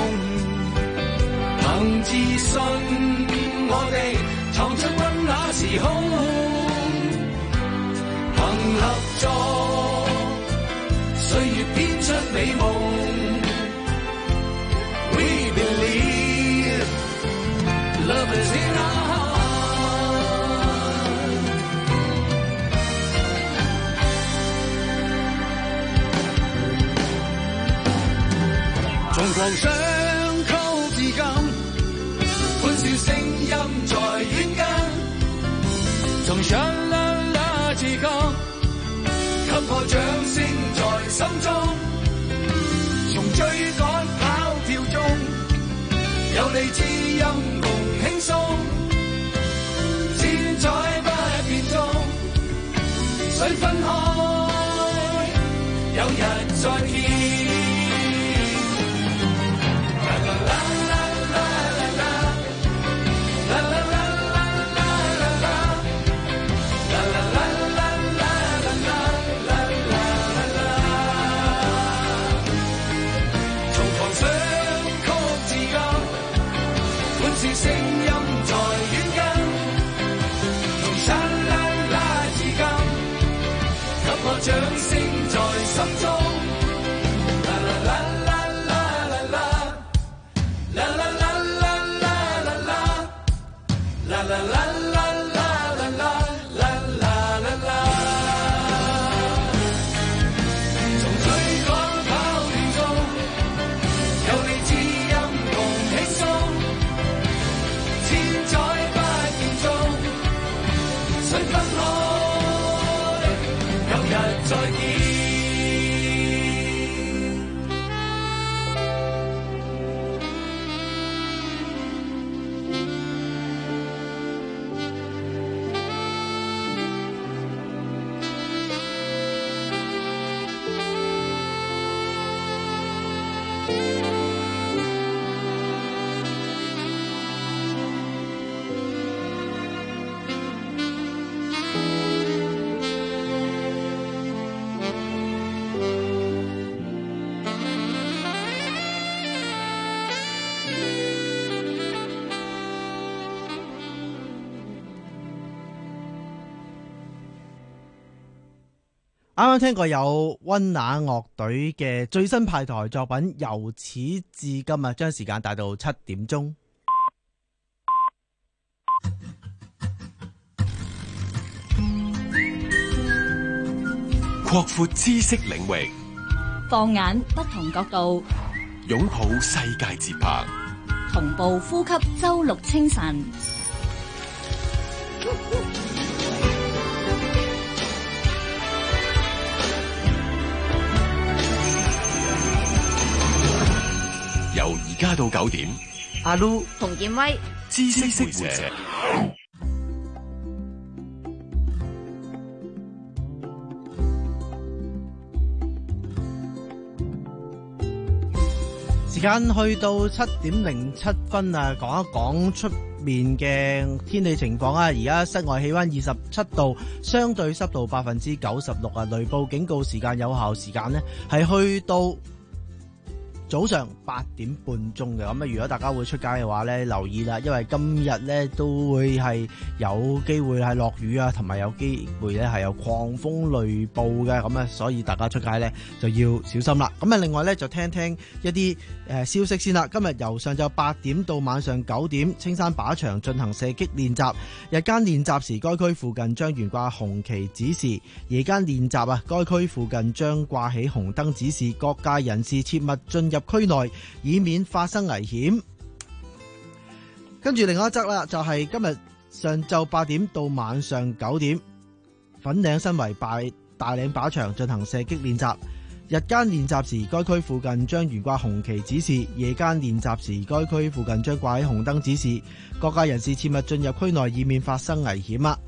憑自信我哋創出溫拿時空， 合作，歲月編出美夢。We believe love is in our heart。 從狂想曲至今， 歡笑聲音在遠近，從上啦啦至今，給我掌聲在心中，從追趕跑跳中，有你知音共輕鬆，千載不變中，雖分開，有日再見。聲音在遠近，從山啦啦至今，給我掌聲在心中。啦啦啦啦啦啦啦，啦啦啦啦啦啦啦，啦啦啦啦啦啦啦，啦啦啦啦。從追趕跑亂中，有你知音共輕鬆。在不見中，雖分開，有日再見。 啱啱聽過有溫拿樂隊嘅最新派台作品，由始至今啊，將時間帶到七點鐘。 擴闊知識領域， 放眼不同角度， 擁抱世界節拍， 同步呼吸周六清晨。 由而家到九點， 阿 Lu 洪建威， 知識識者。 時間去到七點零七分啊，講一講出面嘅天氣情況啊！而家室外氣溫二十七度，相對濕度百分之九十六啊，雷暴警告時間有效時間呢係去到早上八點半鐘嘅。咁啊，如果大家會出街嘅話咧，留意啦，因為今日咧都會係有機會係落雨啊，同埋有機會咧係有狂風雷暴嘅，咁啊，所以大家出街咧就要小心啦。咁啊，另外咧就聽聽一啲誒消息先啦。今日由上晝八點到晚上九點，青山靶場進行射擊練習。日間練習時，該區附近將懸掛紅旗指示；夜間練習啊，該區附近將掛起紅燈指示，各界人士切勿進入區內，以免發生危險。跟住另外一則啦，就係、是、今日上晝八點到晚上九點，粉嶺新圍大大嶺靶場進行射擊練習。日間練習時，該區附近將懸掛紅旗指示；夜間練習時，該區附近將掛起紅燈指示，各界人士切勿進入區內，以免發生危險啊！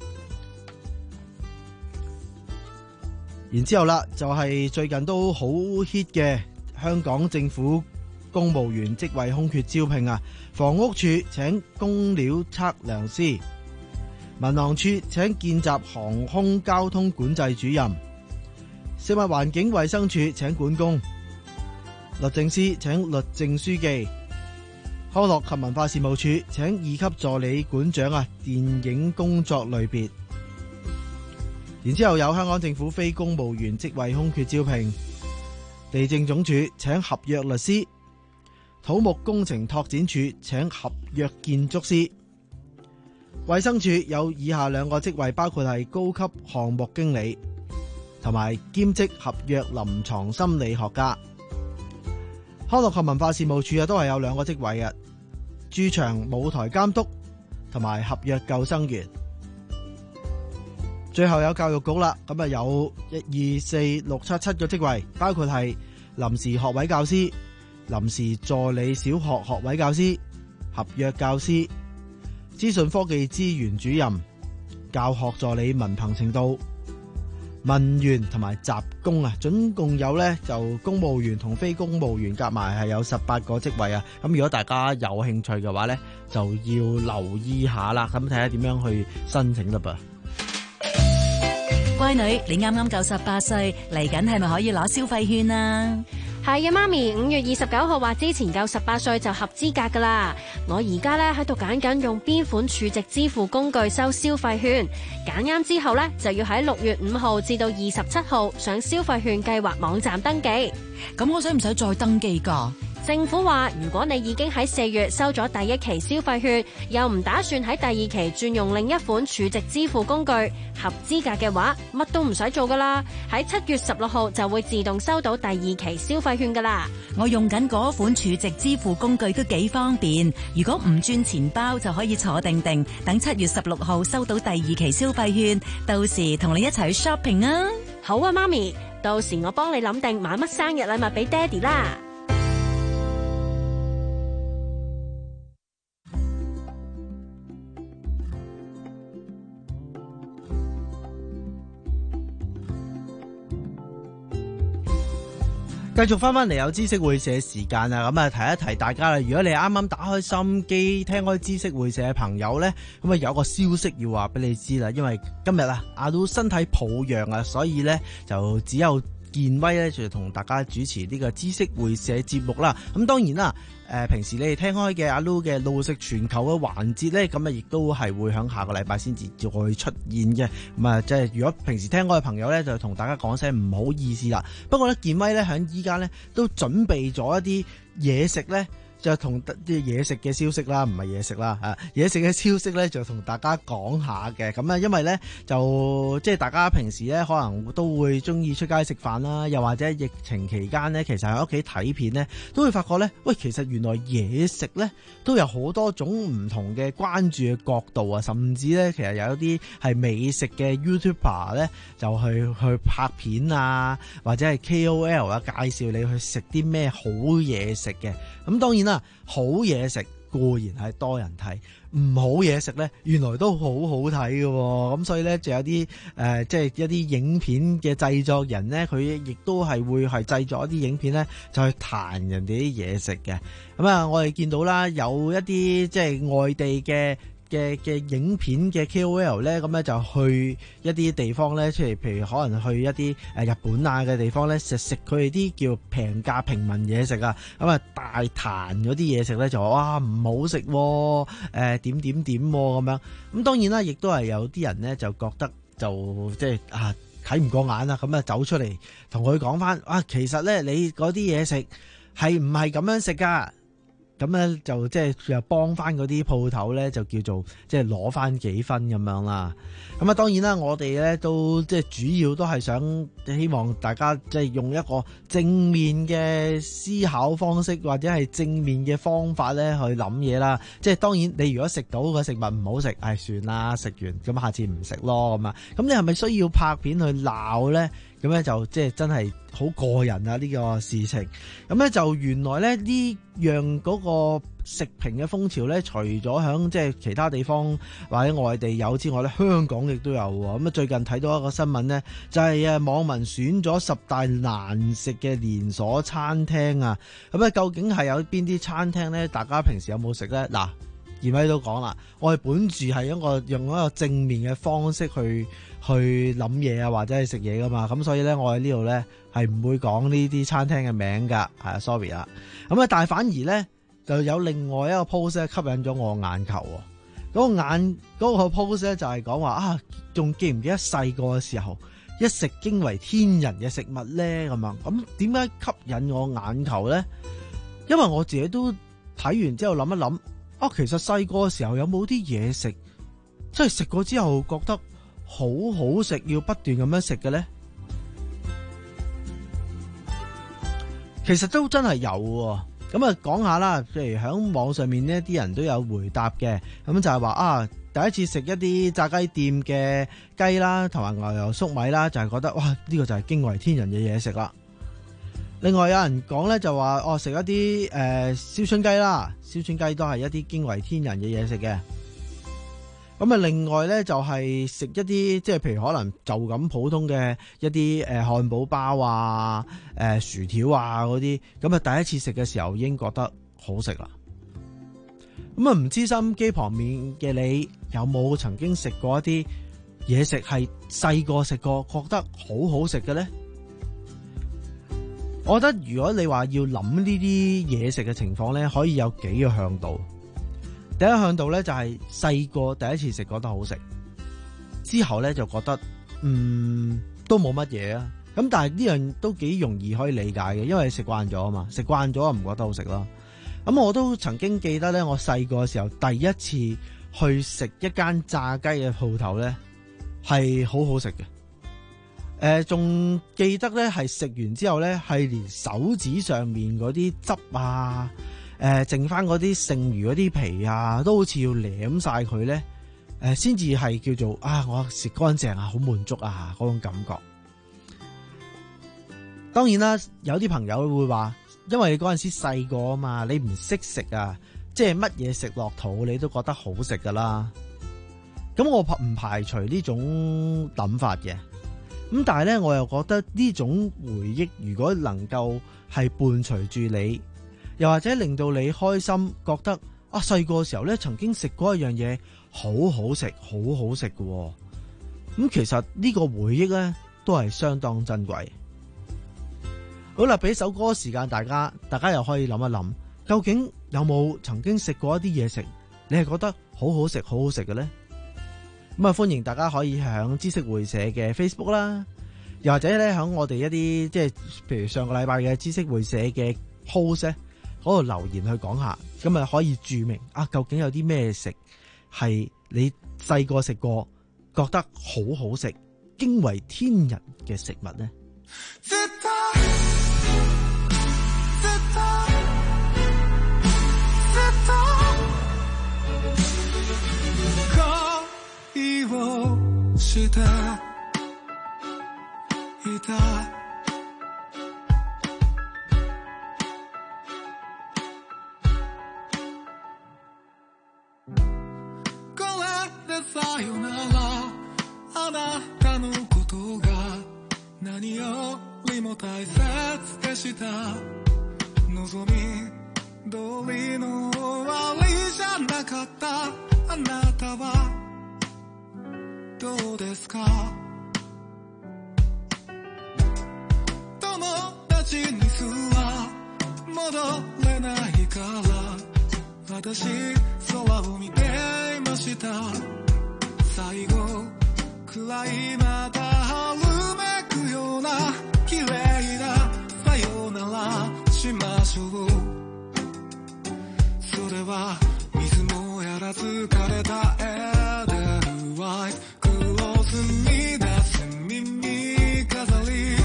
然之後啦，就係、是、最近都好 hit 嘅香港政府公務員職位空缺招聘啊！房屋處請工料測量師，民航處請見習航空交通管制主任，食物環境衛生署請管工，律政司請律政書記，康樂及文化事務處請二級助理館長啊！電影工作類別。 然之後有香港政府非公務員職位空缺招聘，地政總署請合約律師，土木工程拓展署請合約建築師，衛生署有以下兩個職位，包括係高級項目經理同埋兼職合約臨床心理學家。康樂及文化事務署啊，都係有兩個職位嘅，駐場舞台監督同埋合約救生員。最後有教育局啦，咁啊有一二四六七七個職位，包括係臨時學位教師、臨時助理小學學位教師、合約教師、資訊科技資源主任、教學助理文憑程度、文員同埋雜工啊，總共有咧就公務員同非公務員夾埋係有十八個職位啊。咁如果大家有興趣嘅話咧，就要留意下啦。咁睇下點樣去申請啦噃。 乖女，你啱啱夠十八歲，嚟緊係咪可以攞消費券啊？ 係啊，媽咪，五月二十九號或之前夠十八歲就合資格噶啦。我而家咧喺度揀緊用邊款儲值支付工具收消費券，揀啱之後咧就要喺六月五號至到二十七號上消費券計劃網站登記。 咁我使唔使再登記噶？ 政府話，如果你已經喺四月收咗第一期消費券，又唔打算喺第二期轉用另一款儲值支付工具，合資格嘅話，乜都唔使做噶啦。喺七月十六號就會自動收到第二期消費券噶啦。 我用緊嗰款儲值支付工具都幾方便，如果唔轉錢包就可以坐定定，等七月十六號收到第二期消費券，到時同你一齊去 shopping 啊！ 好啊，媽咪，到時我幫你諗定買乜生日禮物俾爹哋啦。 繼續翻翻嚟有知識會社時間啊，咁啊提一提大家啦。如果你啱啱打開收音機聽開知識會社嘅朋友呢，咁啊有個消息要話俾你知啦。因為今日啊阿都身體抱恙啊，所以呢就只有健威呢就同大家主持呢個知識會社節目啦。咁當然啦。誒、呃，平時你哋聽開嘅阿 Lu 嘅路食全球嘅環節咧，咁啊亦都係會響下個禮拜先至再出現嘅。咁啊，即係如果平時聽開嘅朋友咧，就同大家講聲唔好意思啦。不過咧，健威咧響依家咧都準備咗一啲嘢食咧。就同啲嘢食嘅消息啦，唔係嘢食啦嚇，嘢食嘅消息咧就同大家講下嘅。咁啊，因為咧就即係大家平時咧可能都會中意出街食飯啦，又或者疫情期間咧，其實喺屋企睇片咧，都會發覺咧，喂，其實原來嘢食咧都有好多種唔同嘅關注嘅角度啊，甚至咧其實有啲係美食嘅 YouTuber 咧就去去拍片啊，或者係 K O L 啊介紹你去食啲咩好嘢食嘅。咁當然啦，好嘢食固然係多人睇，唔好嘢食咧，原來都好好睇嘅。咁所以咧，就有啲誒、呃，即係一啲影片嘅製作人咧，佢亦都係會係製作一啲影片咧，就去彈人哋啲嘢食嘅。咁啊，我哋見到啦，有一啲即係外地嘅嘅嘅影片嘅 K O L 咧，咁咧就去一啲地方咧，即係譬如可能去一啲誒日本啊嘅地方咧，食食佢哋啲叫平價平民嘢食啊，咁啊大壇嗰啲嘢食咧就話哇唔好食，誒點點點咁樣。咁當然啦，亦都係有啲人咧就覺得就即係啊睇唔過眼啦，咁啊走出嚟同佢講翻啊，其實咧你嗰啲嘢食係唔係咁樣食噶？咁咧就即係又幫翻嗰啲鋪頭咧，就叫做即係攞翻幾分咁樣啦。咁啊，當然啦，我哋咧都即係主要都係想希望大家即係用一個正面嘅思考方式，或者係正面嘅方法咧去諗嘢啦。即係當然，你如果食到個食物唔好食，唉算啦，食完咁下次唔食咯咁啊。咁你係咪需要拍片去鬧咧？咁咧就即係真係好過癮啊！呢個事情咁咧就原來咧呢樣嗰個食評嘅風潮咧，除咗響即係其他地方或者外地有之外咧，香港亦都有喎。咁啊最近睇到一個新聞咧，就係誒網民選咗十大難食嘅連鎖餐廳啊。咁啊究竟係有邊啲餐廳咧？大家平時有冇食咧？嗱，健威都講啦，我係本住係一個用一個正面嘅方式去去諗嘢啊，或者係食嘢噶嘛，咁所以咧，我喺呢度咧係唔會講呢啲餐廳嘅名噶，係啊 sorry 啦。咁啊，但係反而咧就有另外一個 post 咧吸引咗我眼球喎。 嗰個眼嗰個 post 咧就係講話啊，仲記唔記得細個嘅時候一食驚為天人嘅食物咧？咁樣咁點解吸引我眼球咧？因為我自己都睇完之後諗一諗，啊，其實細個嘅時候有冇啲嘢食，即係食過之後覺得好好食，要不斷咁樣食嘅咧？其實都真係有喎。咁啊，講下啦，譬如喺網上面呢啲人都有回答嘅，咁就係話啊，第一次食一啲炸雞店嘅雞啦，同埋牛油粟米啦，就係覺得哇，呢個就係驚為天人嘅嘢食啦。另外有人講咧就話哦，食一啲誒燒春雞啦，燒春雞都係一啲驚為天人嘅嘢食嘅。咁啊，另外咧就係食一啲即係譬如可能就咁普通嘅一啲誒漢堡包啊、誒薯條啊嗰啲，咁啊第一次食嘅時候已經覺得好食啦。咁啊，唔知收音機旁邊嘅你有冇曾經食過一啲嘢食係細個食過覺得好好食嘅咧？我覺得如果你話要諗呢啲嘢食嘅情況咧，可以有幾個向度。第一向度咧就係細個第一次食覺得好食，之後咧就覺得嗯都冇乜嘢啊。咁但係呢樣都幾容易可以理解嘅，因為食慣咗啊嘛，食慣咗唔覺得好食咯。咁我都曾經記得咧，我細個嘅時候第一次去食一間炸雞嘅鋪頭咧，係好好食嘅。誒、呃，仲記得咧係食完之後咧，係連手指上面嗰啲汁啊，誒、呃，剩翻嗰啲剩餘嗰啲皮啊，都好似要舐晒佢咧，誒、呃，先至係叫做啊，我食乾淨啊，好滿足啊，嗰種感覺。當然啦，有啲朋友會話，因為你嗰陣時細個啊嘛，你唔識食啊，即係乜嘢食落肚你都覺得好食噶啦。咁我唔排除呢種諗法嘅，咁但係咧，我又覺得呢種回憶如果能夠係伴隨住你，又或者令到你開心，覺得啊細個嘅時候咧曾經食過一樣嘢好好食，好好食嘅，咁其實呢個回憶咧都係相當珍貴。好啦，俾首歌時間大家，大家又可以諗一諗，究竟有冇曾經食過一啲嘢食，你係覺得好好食，好好食嘅咧？咁啊，歡迎大家可以響知識會社嘅 Facebook 啦，又或者咧響我哋一啲即係譬如上個禮拜嘅知識會社嘅 post 咧嗰度留言去講下，咁啊可以注明啊，究竟有啲咩食係你細個食過覺得好好食、驚為天人嘅食物呢？ をしていたこれでさよならあなたのことが何よりも大切でした望み通りの終わりじゃなかったあなたはどうですか友達にすら戻れないから私空を見ていました最後くらいまた春めくような綺麗なさよならしましょうそれは水もやら疲れたエデルワイト澄み出す耳飾り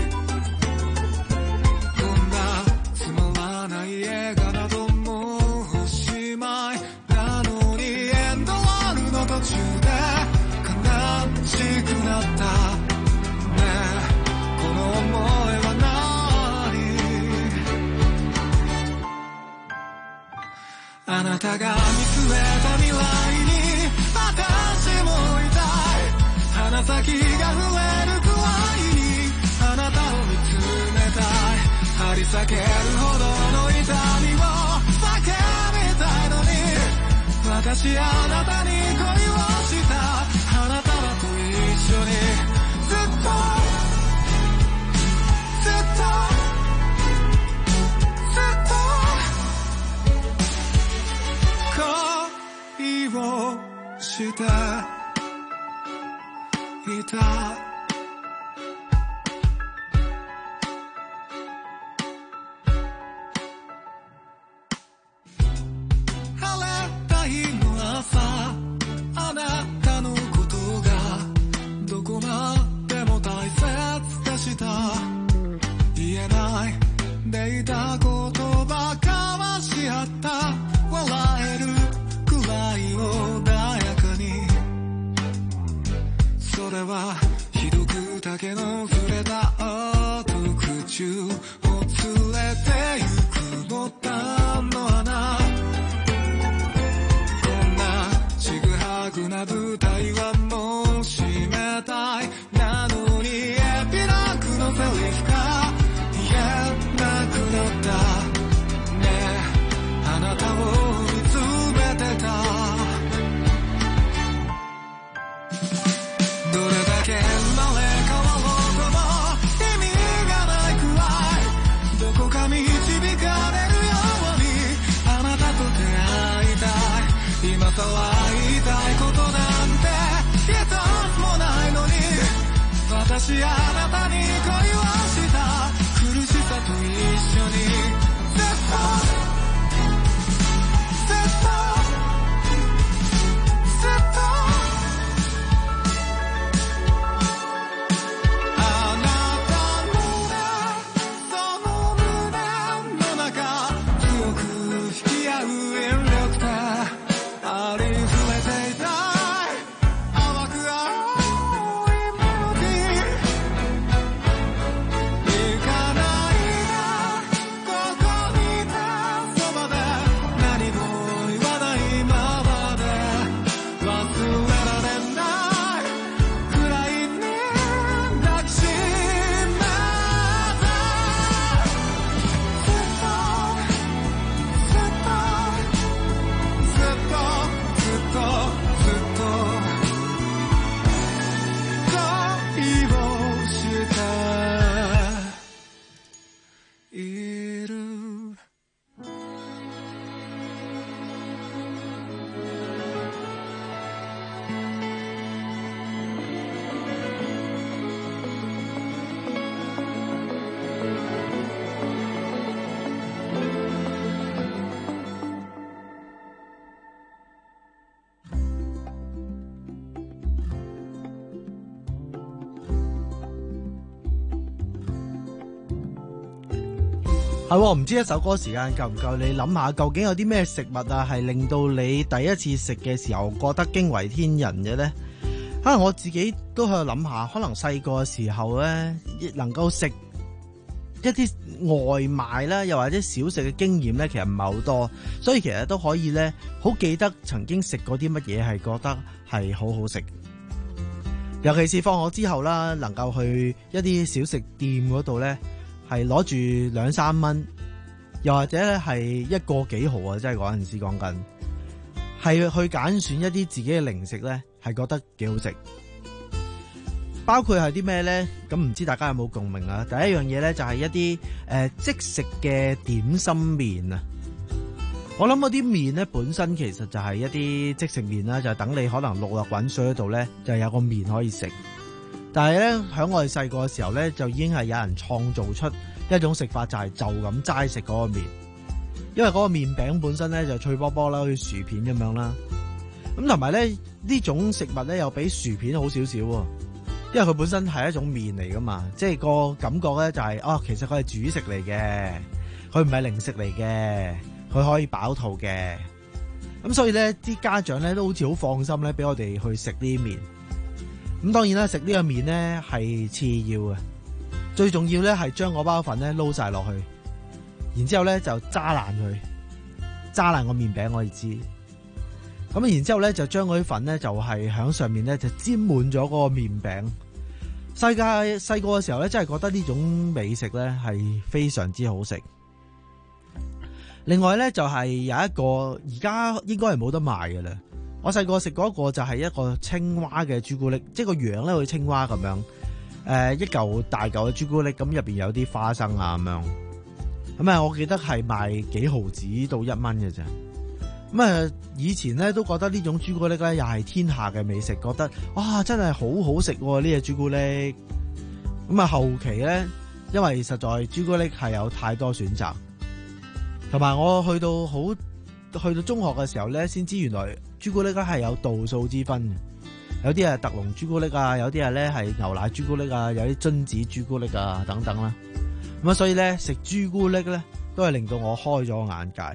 こんなつまらない映画などもうおしまいなのにエンドロールの途中で悲しくなったねえこの想いは何あなたが見据えた未来に私もいた鼻先が触れるくらいにあなたを見つめたい張り裂けるほどの痛みを叫びたいのに私あなたに恋をしたあなたはと一緒にずっとずっとずっと恋をた晴れた日の朝あなたのことがどこまでも大切でした言えないでいた言葉交わし合った笑えるくらい穏やかにそれはひどく竹の触れた後空中を連れて行くボタンの穴こんなちぐはぐな舞台はもう閉めたいなのにエピローグのセリフが言えなくなったねえあなたを見つめてたどれだけ生まれ変わろうとも意味がないくらいどこか導かれるようにあなたと出会いたい今さら言いたいことなんて一つもないのに私あなたに恋をした苦しさと一緒にずっとずっとずっとあなたのねその胸の中強く引き合う引力でありふれていたい淡く青いメロディー行かないでここにいてそばで何も言わないままで忘れられないくらいに抱きしめてずっとずっとずっとずっとずっと恋をしている係喎，唔知一首歌時間夠唔夠？你諗下，究竟有啲咩食物啊，係令到你第一次食嘅時候覺得驚為天人嘅呢？可能我自己都喺度諗下，可能細個嘅時候咧，能夠食一啲外賣啦，又或者小食嘅經驗咧，其實唔係好多，所以其實都可以咧，好記得曾經食過啲乜嘢係覺得係好好食。尤其是放學之後啦，能夠去一啲小食店嗰度咧。係攞住兩三蚊，又或者咧係一個幾毫啊！即係嗰陣時講緊，係去揀選一啲自己嘅零食咧，係覺得幾好食。包括係啲咩咧？咁唔知大家有冇共鳴啊？第一樣嘢咧就係一啲誒、呃、即食嘅點心麵啊！我諗嗰啲麵咧本身其實就係一啲即食麵啦，就係等你可能落落滾水嗰度咧，就有個麵可以食。但係咧，喺我哋細個嘅時候咧，就已經係有人創造出一種食法，就係就咁齋食嗰個麵。因為嗰個麵餅本身咧就脆波波啦，好似薯片咁樣啦。咁同埋咧呢種食物咧又比薯片好少少喎，因為佢本身係一種麵嚟噶嘛，即係個感覺咧就係、是、哦，其實佢係主食嚟嘅，佢唔係零食嚟嘅，佢可以飽肚嘅。咁所以咧啲家長咧都好似好放心咧，俾我哋去食呢啲麵。咁當然啦，食呢個麵咧係次要嘅，最重要咧係將嗰包粉咧撈晒落去，然之後咧就揸爛佢，揸爛個麵餅我哋知。咁然之後咧就將嗰啲粉咧就係喺上面咧就沾滿咗嗰個麵餅。世界細個嘅時候咧，真係覺得呢種美食咧係非常之好食。另外咧就係有一個而家應該係冇得賣嘅啦。我細個食過一個就係一個青蛙嘅朱古力，即係個樣咧好似青蛙咁樣，誒、呃、一嚿大嚿嘅朱古力，咁入邊有啲花生啊咁樣，咁啊我記得係賣幾毫子到一蚊嘅啫。 咁啊，以前咧都覺得呢種朱古力咧又係天下嘅美食，覺得哇真係好好食呢隻朱古力。咁啊後期咧，因為實在朱古力係有太多選擇，同埋我去到好去到中學嘅時候咧，先知原來朱古力咧係有度數之分嘅，有啲係特濃朱古力啊，有啲係咧係牛奶朱古力啊，有啲榛子朱古力啊等等啦。咁啊，所以咧食朱古力咧都係令到我開咗眼界。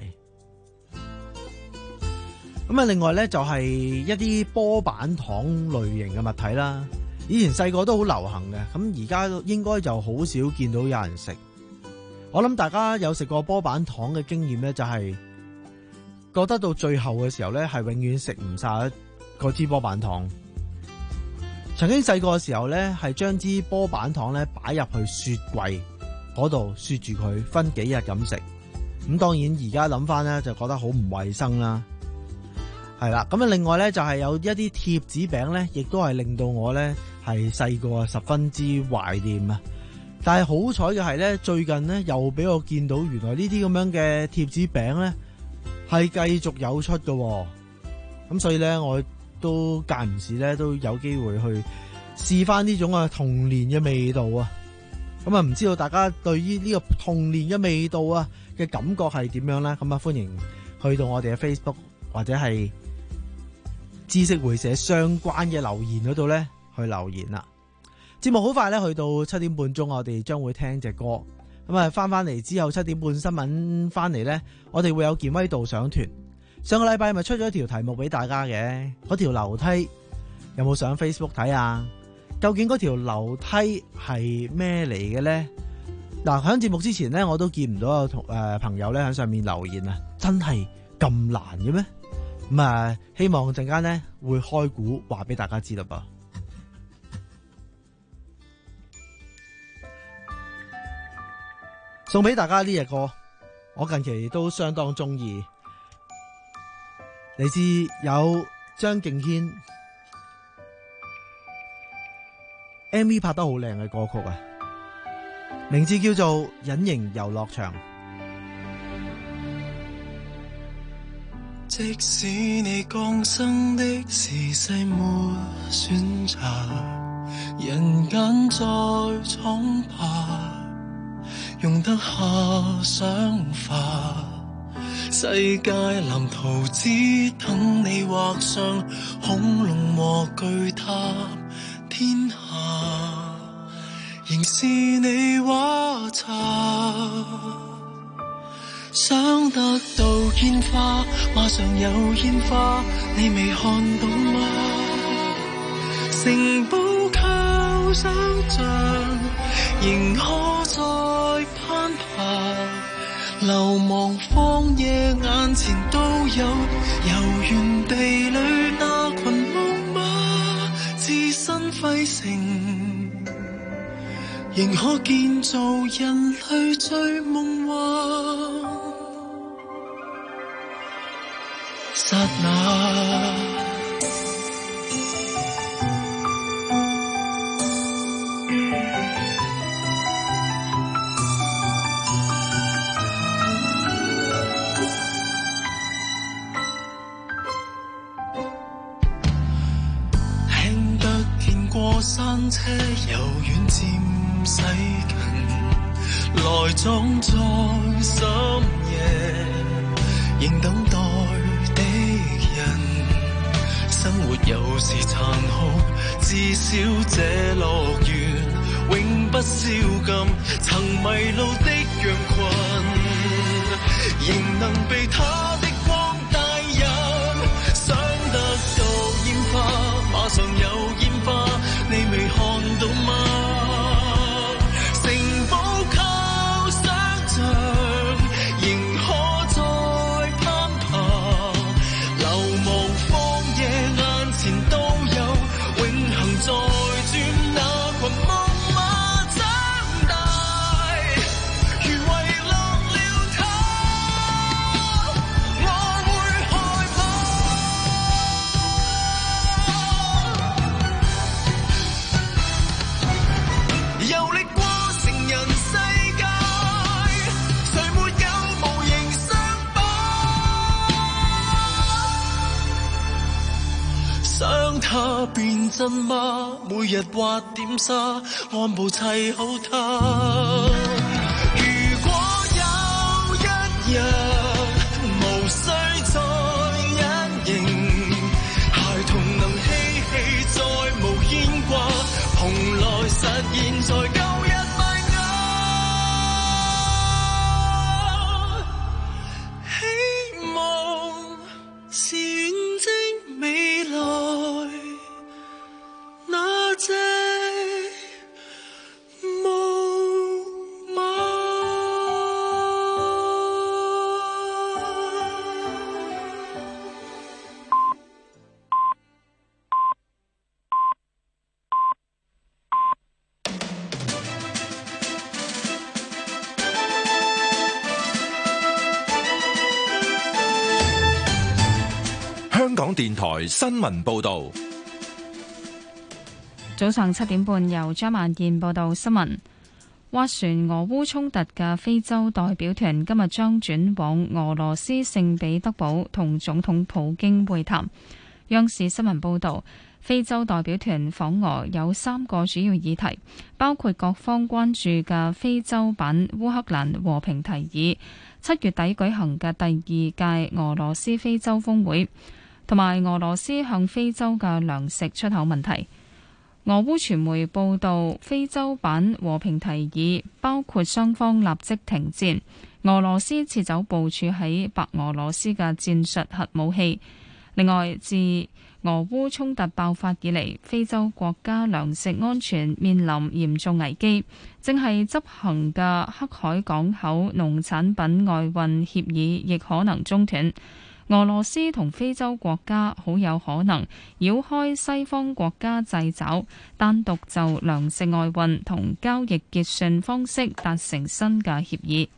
咁啊，另外咧就係一啲波板糖類型嘅物體啦。以前細個都好流行嘅，咁而家應該就好少見到有人食。我諗大家有食過波板糖嘅經驗咧，就係覺得到最後嘅時候咧，係永遠食唔晒嗰支波板糖。曾經細個嘅時候咧，係將支波板糖咧擺入去雪櫃嗰度雪住佢，分幾日咁食。咁當然而家諗翻咧，就覺得好唔衛生啦。係啦，咁啊，另外咧就係有一啲貼紙餅咧，亦都係令到我咧係細個啊十分之懷念啊。但係好彩嘅係咧，最近咧又俾我見到，原來呢啲咁樣嘅貼紙餅咧係繼續有出嘅。咁所以咧，我都間唔時咧都有機會去試翻呢種啊童年嘅味道啊。咁啊，唔知道大家對於呢個童年嘅味道啊嘅感覺係點樣咧？咁啊，歡迎去到我哋嘅 Facebook 或者係知識會社相關嘅留言嗰度咧去留言啦。節目好快咧去到七點半鐘，我哋將會聽隻歌。咁啊，翻翻嚟之後七點半新聞翻嚟咧，我哋會有健威導賞團。上個禮拜咪出咗條題目俾大家嘅，嗰條樓梯有冇上 Facebook 睇啊？究竟嗰條樓梯係咩嚟嘅咧？嗱，喺節目之前咧，我都見唔到有同誒朋友咧喺上面留言啊，真係咁難嘅咩？咁啊，希望陣間咧會開估話俾大家知啦噃。送俾大家呢隻歌，我近期都相當中意，嚟自有張敬軒 M V 拍得好靚嘅歌曲啊，名字叫做《隱形遊樂場》。 即使你降生的時勢沒選擇，人間再闖吧，用得下想法，世界藍圖只等你畫上恐龍和巨塔，天下仍是你畫冊。想得到煙花，馬上有煙花，你未看到嗎？城堡靠想像，仍可再攀爬。流亡荒野眼前都有，遊園地裏那群木馬，置身廢城，仍可建造人類最夢幻。剎那聽得見過山車由遠漸駛近，來裝在深夜，仍等待生活有時殘酷，至少這樂園永不宵禁。曾迷路的羊群，仍能被它的光帶引。想得到煙花，馬上有煙花，你未看到嗎？城堡靠想像，仍可再攀爬。流亡荒野眼前都有，永恆在轉那群木馬長大，如遺落了他。 變真嗎？每日畫點沙，按部砌好它。如果有一日無需再隱形，孩童能嬉戲再無牽掛，蓬萊實現在舊日快樂，希望是遠征未來那隻木馬。 香港電台新聞報道。 早上七點半，由張萬燕報道新聞。斡旋俄烏衝突嘅非洲代表團今日將轉往俄羅斯聖彼得堡同總統普京會談。央視新聞報道，非洲代表團訪俄有三個主要議題，包括各方關注嘅非洲版烏克蘭和平提議、七月底舉行嘅第二屆俄羅斯非洲峰會，同埋俄羅斯向非洲嘅糧食出口問題。俄烏傳媒報道，非洲版和平提議包括雙方立即停戰，俄羅斯撤走部署喺白俄羅斯嘅戰術核武器。另外，自俄烏衝突爆發以嚟，非洲國家糧食安全面臨嚴重危機，正係執行嘅黑海港口農產品外運協議亦可能中斷。俄羅斯同非洲國家好有可能繞開西方國家掣肘，單獨就糧食外運同交易結算方式達成新嘅協議。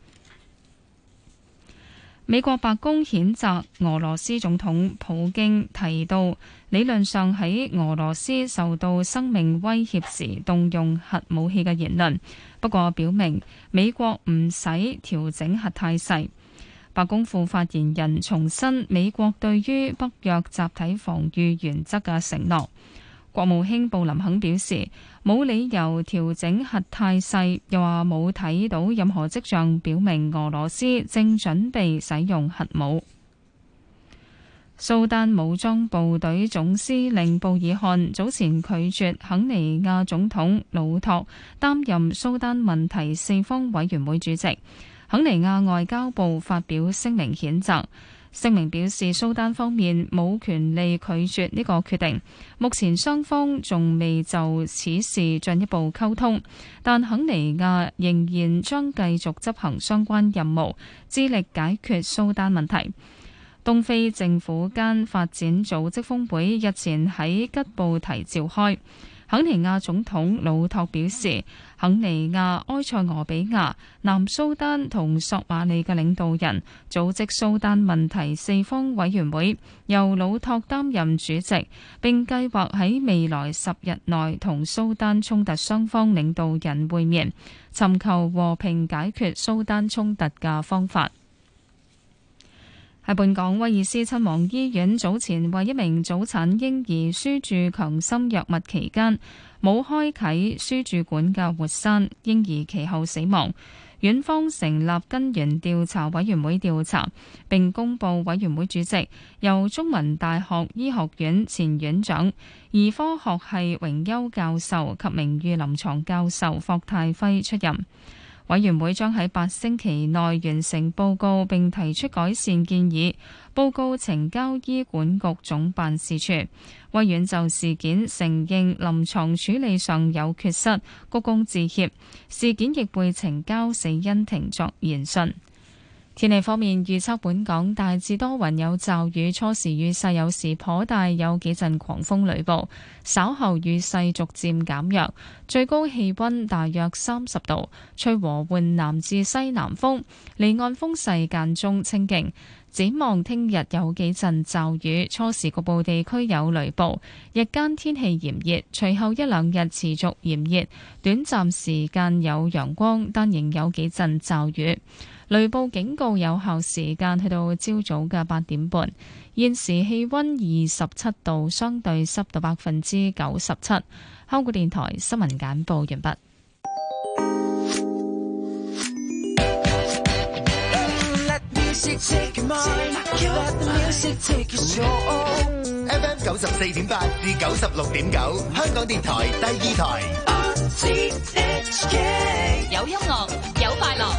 美國白宮譴責俄羅斯總統普京提到，理論上喺俄羅斯受到生命威脅時動用核武器嘅言論，不過表明美國唔使調整核態勢。白宮副發言人重申美國對於北約集體防禦原則嘅承諾。國務卿布林肯表示，冇理由調整核態勢，又話冇睇到任何跡象表明俄羅斯正準備使用核武。蘇丹武裝部隊總司令布爾漢早前拒絕肯尼亞總統魯托擔任蘇丹問題四方委員會主席。肯尼亞外交部發表聲明譴責，聲明表示蘇丹方面冇權利拒絕呢個決定，目前雙方仲未就此事進一步溝通，但肯尼亞仍然將繼續執行相關任務，致力解決蘇丹問題。東非政府間發展組織峰會日前喺吉布提召開。肯尼亞總統魯托表示，肯尼亞、埃塞俄比亞、南蘇丹同索馬里嘅領導人組織蘇丹問題四方委員會，由魯托擔任主席，並計劃喺未來十日內同蘇丹衝突雙方領導人會面，尋求和平解決蘇丹衝突嘅方法。喺本港威爾斯親王醫院早前為一名早產嬰兒輸注強心藥物期間，冇開啟輸注管嘅活塞，嬰兒其後死亡。院方成立根源調查委員會調查，並公布委員會主席由中文大學醫學院前院長、兒科學系榮休教授及名譽臨床教授霍泰輝出任。委員會將喺八星期內完成報告並提出改善建議，報告呈交醫管局總辦事處。威院就事件承認臨床處理上有缺失，鞠躬致歉。事件亦會呈交死因庭作研訊。天氣方面預測，本港大致多雲有驟雨，初時雨勢有時頗大，有幾陣狂風雷暴。稍後雨勢逐漸減弱，最高氣溫大約三十度，吹和緩南至西南風，離岸風勢間中清勁。 展望聽日有幾陣驟雨，初時局部地區有雷暴，日間天氣炎熱，隨後一兩日持續炎熱，短暫時間有陽光，但仍有幾陣驟雨。雷暴警告有效時間去到朝早嘅八點半。現時氣溫二十七度，相對濕度百分之九十七。香港電台新聞簡報完畢。 F M 九十四點八至九十六點九，香港電台第二台。 有音樂，有快樂。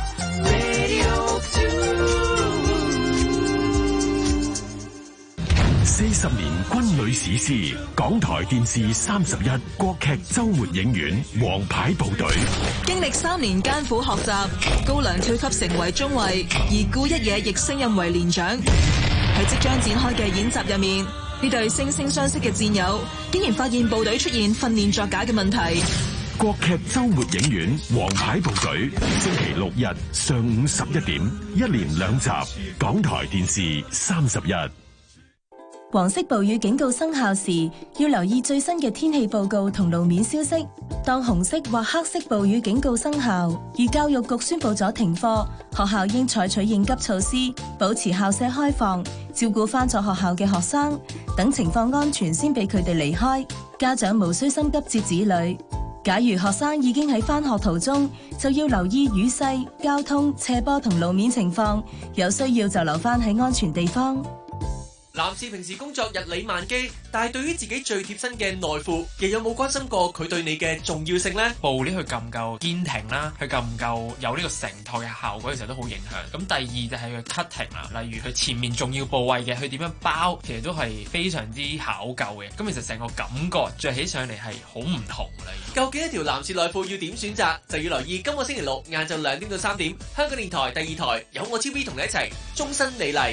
四十年軍旅史詩，港台電視三十一國劇周末影院王牌部隊。 經歷三年艱苦學習，高粱跳級成為中尉，而顧一野亦升任為連長。喺即將展開嘅演習入面，呢對惺惺相惜嘅戰友，竟然發現部隊出現訓練作假嘅問題。 國劇周末影院王牌部隊，星期六日上午十一點，一連兩集，港台電視三十一。 黃色暴雨警告生效時，要留意最新嘅天氣報告同路面消息。當紅色或黑色暴雨警告生效，而教育局宣布咗停課，學校應採取應急措施，保持校舍開放，照顧返咗學校嘅學生，等情況安全先俾佢哋離開。家長無需心急接子女。假如學生已經喺返學途中，就要留意雨勢、交通、斜坡同路面情況，有需要就留返喺安全地方。 男士平時工作日理萬機，但係對於自己最貼身嘅內褲，亦有冇關心過佢對你嘅重要性呢？ 布料佢夠唔夠堅挺啦，佢夠唔夠有呢個承托嘅效果，其實都好影響。咁第二就係佢 cutting 啦，例如佢前面重要部位嘅，佢點樣包，其實都係非常之考究嘅。咁其實成個感覺着起上嚟係好唔同啦。 究竟一條男士內褲要點選擇，就要留意今個星期六晏晝兩點到三點，香港電台第二台有我 T V 同你一齊終身美麗。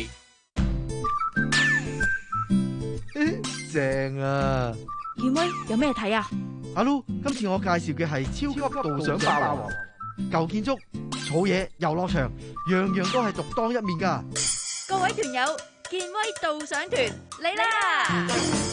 正啊！ 健威有咩睇啊？ 阿 Lu，今次我介紹嘅係超級導賞霸王，舊建築、草野、遊樂場，樣樣都係獨當一面噶。 各位團友，健威導賞團嚟啦！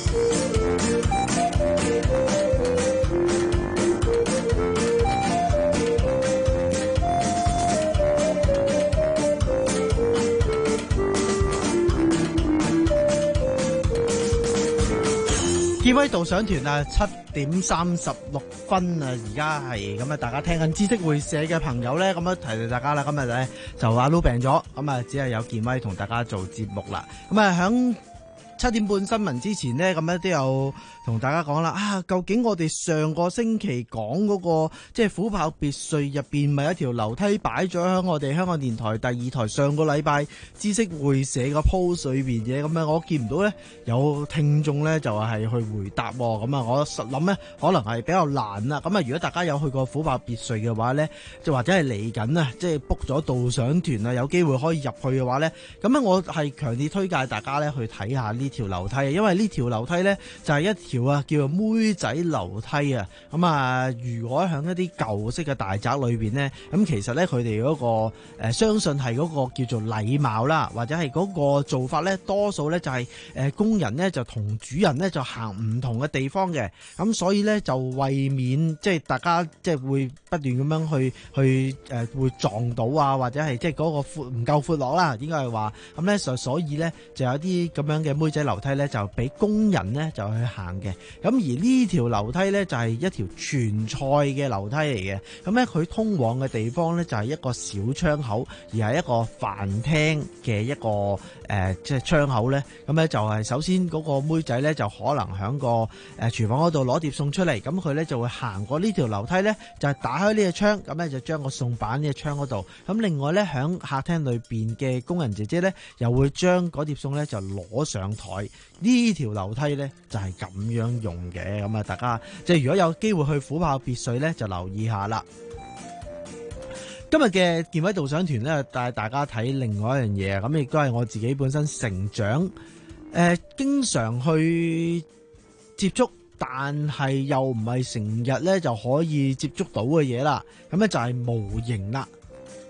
健威導賞團啊，七點三十六分啊，而家係咁啊！大家聽緊知識會社嘅朋友咧，咁啊提提大家啦。今日咧就阿 Lu 病咗，咁啊只係有健威同大家做節目啦。咁啊響七點半新聞之前呢，咁咧都有同大家講啦。啊，究竟我哋上個星期講嗰個即係虎豹別墅入邊咪一條樓梯擺咗喺我哋香港電台第二台上個禮拜知識會社個 post 裏邊嘅，咁樣我見唔到咧有聽眾咧就係去回答，咁啊我實諗咧可能係比較難啦。咁啊如果大家有去過虎豹別墅嘅話咧，就或者係嚟緊啊，即係 book 咗導賞團啊，有機會可以入去嘅話咧，咁啊我係強烈推介大家咧去睇下呢條樓梯，因為呢條樓梯咧就係一條啊叫做妹仔樓梯啊。咁啊如果喺一啲舊式嘅大宅裏邊咧，咁其實咧佢哋嗰個誒、呃、相信係嗰個叫做禮貌啦，或者係嗰個做法咧，多數咧就係誒工人咧就同主人咧就行唔同嘅地方嘅，咁所以咧就為免即係大家即係會不斷咁樣去去誒、呃、會撞到啊，或者係即係嗰個闊唔夠闊落啦，應該係話咁咧，所所以咧就有啲咁樣嘅妹仔樓梯咧就俾工人咧就去行嘅。咁而呢條樓梯咧就係一條傳菜嘅樓梯嚟嘅，咁咧佢通往嘅地方咧就係一個小窗口，而係一個飯廳嘅一個誒、呃、即係窗口咧。咁咧就係首先嗰個妹仔咧就可能喺個誒廚房嗰度攞碟餸出嚟，咁佢咧就會行過呢條樓梯咧，就係打開呢個窗，咁咧就將個餸擺喺呢個窗嗰度。咁另外咧喺客廳裏邊嘅工人姐姐咧，又會將嗰碟餸咧就攞上台。呢條樓梯咧就係咁樣用嘅。咁啊大家即係如果有機會去虎豹別墅咧，就留意下啦。今日嘅健威導賞團咧，帶大家睇另外一樣嘢，咁亦都係我自己本身成長誒、呃，經常去接觸，但係又唔係成日咧就可以接觸到嘅嘢啦。咁咧就係模型啦。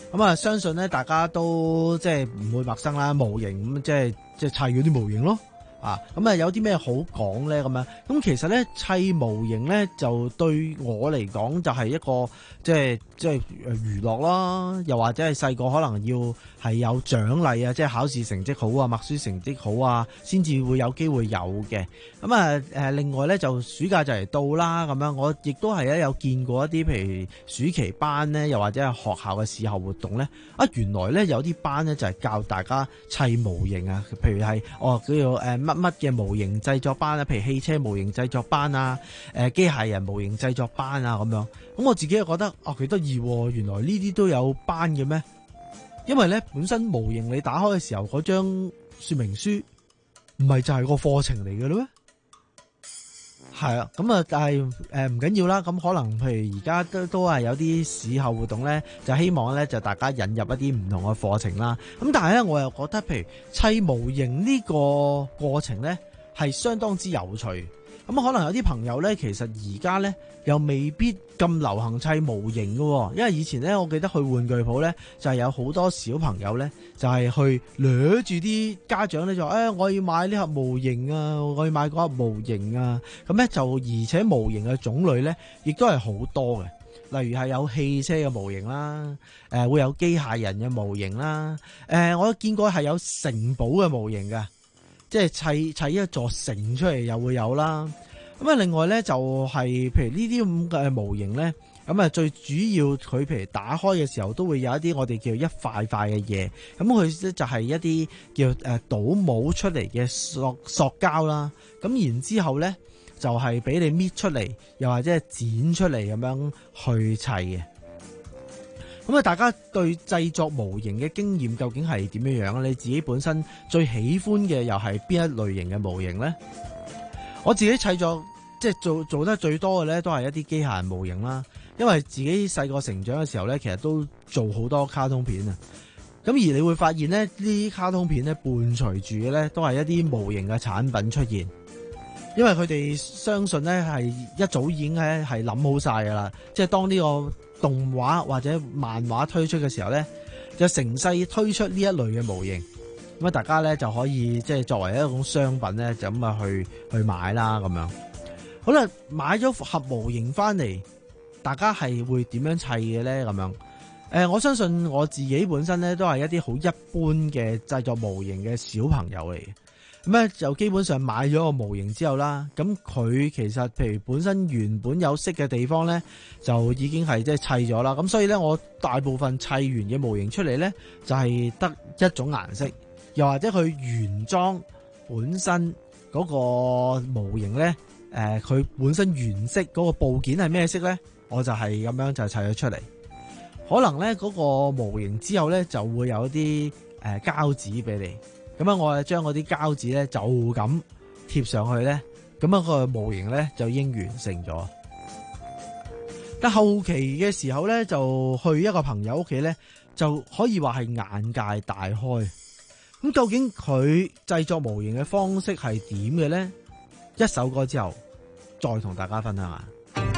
咁啊，相信咧大家都即係唔會陌生啦，模型咁即係即係砌嗰啲模型咯。啊，咁啊有啲咩好講咧？咁樣咁其實咧砌模型咧就對我嚟講就係一個即係即係娛樂啦，又或者係細個可能要係有獎勵啊，即係考試成績好啊，默書成績好啊，先至會有機會有嘅。咁啊誒，另外咧就暑假就嚟到啦，咁樣我亦都係咧有見過一啲譬如暑期班咧，又或者係學校嘅事後活動咧，啊原來咧有啲班咧就係教大家砌模型啊，譬如係哦叫做誒乜乜嘅模型製作班啊，譬如汽車模型製作班啊，誒機械人模型製作班啊咁樣。咁我自己又覺得哦幾得意，原來呢啲都有班嘅咩？因為咧本身模型你打開嘅時候嗰張說明書唔係就係個課程嚟嘅咯咩？係啊，咁啊但係誒唔緊要啦。咁可能譬如而家都都係有啲事後活動咧，就希望咧就大家引入一啲唔同嘅課程啦。咁但係咧我又覺得譬如砌模型呢個過程咧係相當之有趣。咁可能有啲朋友咧，其實而家咧又未必咁流行砌模型喎。因為以前咧，我記得去玩具鋪咧，就係有好多小朋友咧，就係去掠住啲家長咧，就話誒，我要買呢盒模型啊，我要買嗰盒模型啊。咁咧就而且模型嘅種類咧，亦都係好多嘅。例如係有汽車嘅模型啦，誒會有機械人嘅模型啦，誒我見過係有城堡嘅模型嘅。即係砌砌一座城出嚟又會有啦，咁啊另外咧就係譬如呢啲咁嘅模型咧，咁啊最主要佢譬如打開嘅時候都會有一啲我哋叫一塊塊嘅嘢，咁佢咧就係一啲叫誒倒模出嚟嘅塑塑膠啦，咁然之後咧就係俾你搣出嚟，又或者係剪出嚟咁樣去砌嘅。咁啊，大家對製作模型嘅經驗究竟係點樣樣？你自己本身最喜歡嘅又係邊一類型嘅模型呢？我自己砌作即係做做得最多嘅咧，都係一啲機械人模型啦。因為自己細個成長嘅時候咧，其實都做好多卡通片啊。咁而你會發現咧，呢啲卡通片咧伴隨住嘅咧，都係一啲模型嘅產品出現。因為佢哋相信咧係一早已經咧係諗好晒噶啦，即係當呢個動畫或者漫畫推出嘅時候咧，就成世推出呢一類嘅模型，咁啊大家咧就可以即係作為一種商品咧，就咁啊去去買啦咁樣。好啦，買咗盒模型翻嚟，大家係會點樣砌嘅咧？咁樣，誒，我相信我自己本身咧都係一啲好一般嘅製作模型嘅小朋友嚟嘅。咁咧就基本上買咗個模型之後啦，咁佢其實譬如本身原本有色嘅地方咧，就已經係即係砌咗啦。咁所以咧，我大部分砌完嘅模型出嚟咧，就係得一種顏色，又或者佢原裝本身嗰個模型咧，誒佢本身原色嗰個部件係咩色咧，我就係咁樣就砌咗出嚟。可能咧嗰個模型之後咧就會有一啲誒膠紙俾你。咁樣我係將嗰啲膠紙咧就咁貼上去咧，咁樣個模型咧就已經完成咗。但後期嘅時候咧，就去一個朋友屋企咧，就可以話係眼界大開。咁究竟佢製作模型嘅方式係點嘅咧？一首歌之後再同大家分享下。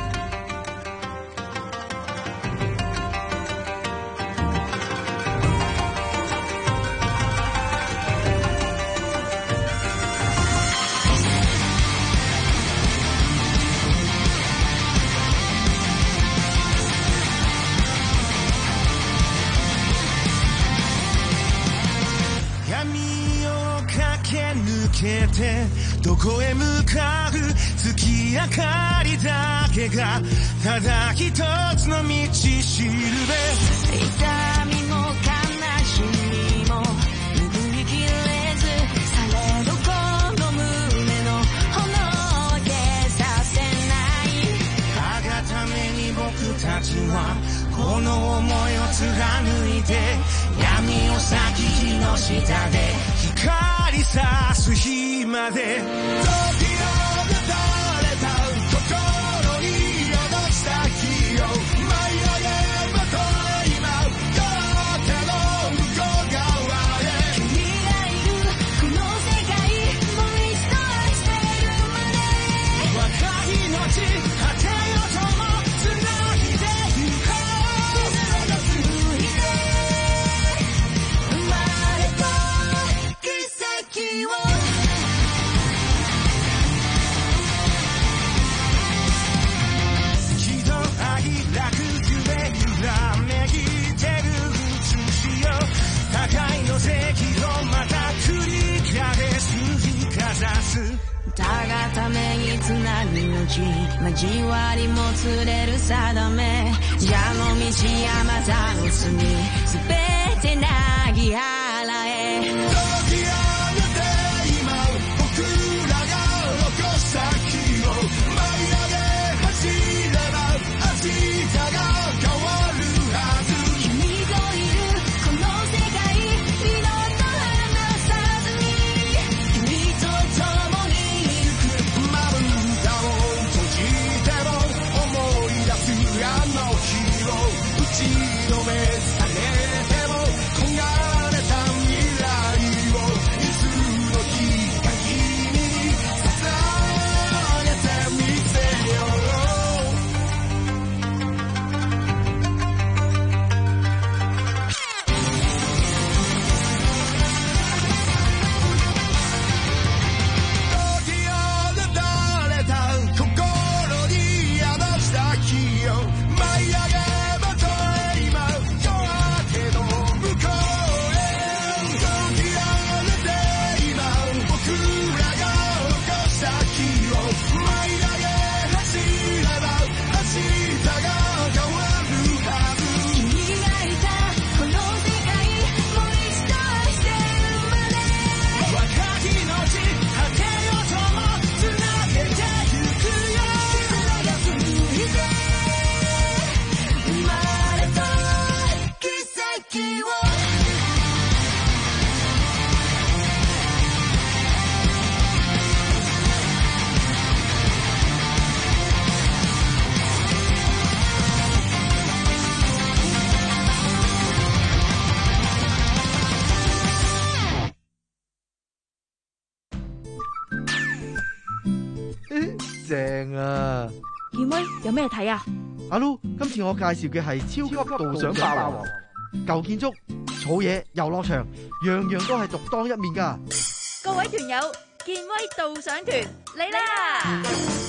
どこへ向かう月明かりだけがただ一つの道しるべ痛みも悲しみも拭いきれずされどこの胸の炎を消させないあがために僕たちはこの想いを貫いて闇を裂き火の下で光さす日まで時を打たれた心に宿した火を舞い上げばと今どうかの向こう側へ君がいるこの世界もう一度愛してるまで若い命果てよとも繋いでゆこう絆が続いて切な命交わりもつれる定め蛇の道山田の隅すべてなぎ払え解き上げて今僕らが残した希望舞い上げ走れば明日が変わるはず君といるこの世界二度と離さずに君と共に行くまぶたを閉じても思い出すあの日を打ちのめされても焦がれた未来をいつの日か君に捧げてみせよう解き放たれた心に宿した火を舞い上げまとえ今夜明けの向こうへ解き上げて今僕らが残した火を舞い上げ走れば明日が変わるはず君がいたこの世界もう一度愛してるまで若き命果てよともつなげてゆくよ絆が続いて生まれた奇跡を正啊！ 健威有咩睇啊？ 阿 Lu， 今次我介紹嘅係超級導賞霸王，舊建築、草野、遊樂場，樣樣都係獨當一面㗎。 各位團友，健威導賞團嚟啦！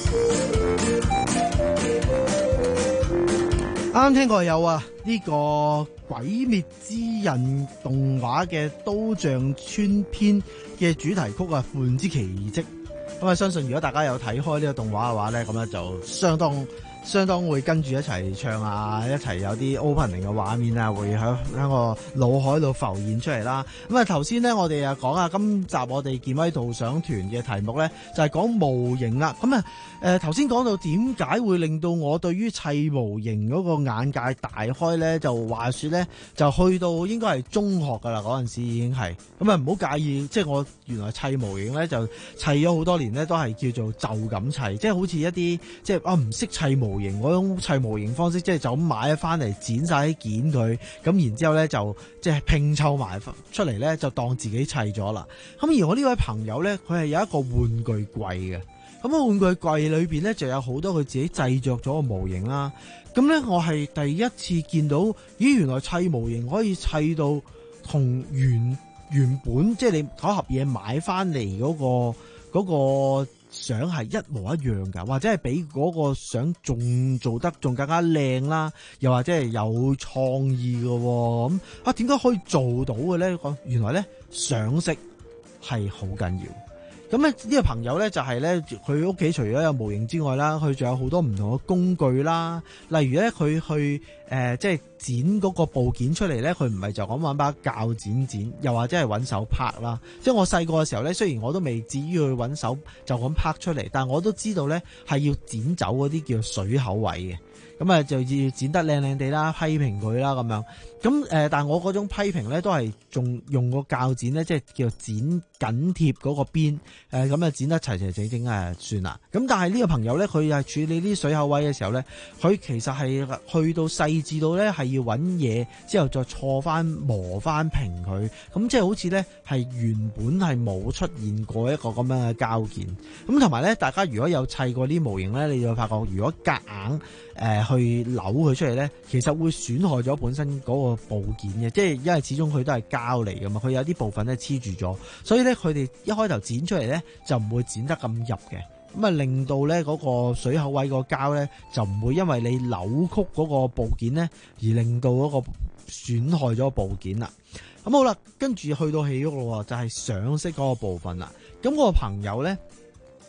啱聽過有啊，呢、這個鬼滅之刃動畫嘅刀匠村篇嘅主題曲啊，《幻之奇蹟》。咁啊，相信如果大家有睇開呢個動畫嘅話咧，咁咧就相當相當會跟住一齊唱啊，一齊有啲 opening 嘅畫面啊，會喺喺個腦海度浮現出嚟啦。咁啊，頭先咧我哋啊講下今集我哋健威導賞團嘅題目咧，就係講模型啦。咁啊誒頭先講到點解會令到我對於砌模型嗰個眼界大開咧，就話說咧就去到應該係中學㗎啦，嗰陣時已經係。咁啊唔好介意，即係我原來砌模型咧就砌咗好多年咧，都係叫做就咁砌，即係好似一啲即係啊唔識砌模型嗰種砌模型方式，即係就咁買翻嚟剪晒啲件佢，咁然之後咧就即係拼湊埋出嚟咧，就當自己砌咗啦。咁而我呢位朋友咧，佢係有一個玩具櫃嘅。咁啊，玩具櫃裏邊咧就有好多佢自己製作咗嘅模型啦。咁咧，我係第一次見到，咦，原來砌模型可以砌到同原原本即係你嗰盒嘢買翻嚟嗰個嗰個相係一模一樣㗎，或者係比嗰個相仲做得仲更加靚啦，又或者係有創意嘅喎。咁啊，點解可以做到嘅咧？講原來咧，賞識係好緊要。咁咧呢個朋友咧就係咧，佢屋企除咗有模型之外啦，佢仲有好多唔同嘅工具啦。例如咧，佢去誒、呃、即係剪嗰個部件出嚟咧，佢唔係就咁揾把鉸剪剪，又或者係揾手拍啦。即係我細個嘅時候咧，雖然我都未至於去揾手就咁拍出嚟，但係我都知道咧係要剪走嗰啲叫水口位嘅。咁啊就要剪得靚靚地啦，批評佢啦咁樣。咁誒，但係我嗰種批評咧都係仲用個鉸剪咧，即係叫做剪緊貼嗰個邊。誒咁啊剪得齊齊整整誒算啦。咁但係呢個朋友咧，佢係處理啲水口位嘅時候咧，佢其實係去到細緻到咧係要揾嘢之後再錯翻磨翻平佢。咁即係好似咧係原本係冇出現過一個咁樣嘅膠件。咁同埋咧，大家如果有砌過啲模型咧，你就會發覺如果夾硬誒、呃、去扭佢出嚟咧，其實會損害咗本身嗰個部件嘅，即係因為始終佢都係膠嚟噶嘛，佢有啲部分咧黐住咗，所以咧佢哋一開頭剪出嚟咧就唔會剪得咁入嘅，咁啊令到咧嗰個水口位個膠咧就唔會因為你扭曲嗰個部件咧而令到嗰個損害咗部件啦。咁好啦，跟住去到戲肉咯，就係賞識嗰個部分啦。咁、嗰個朋友咧。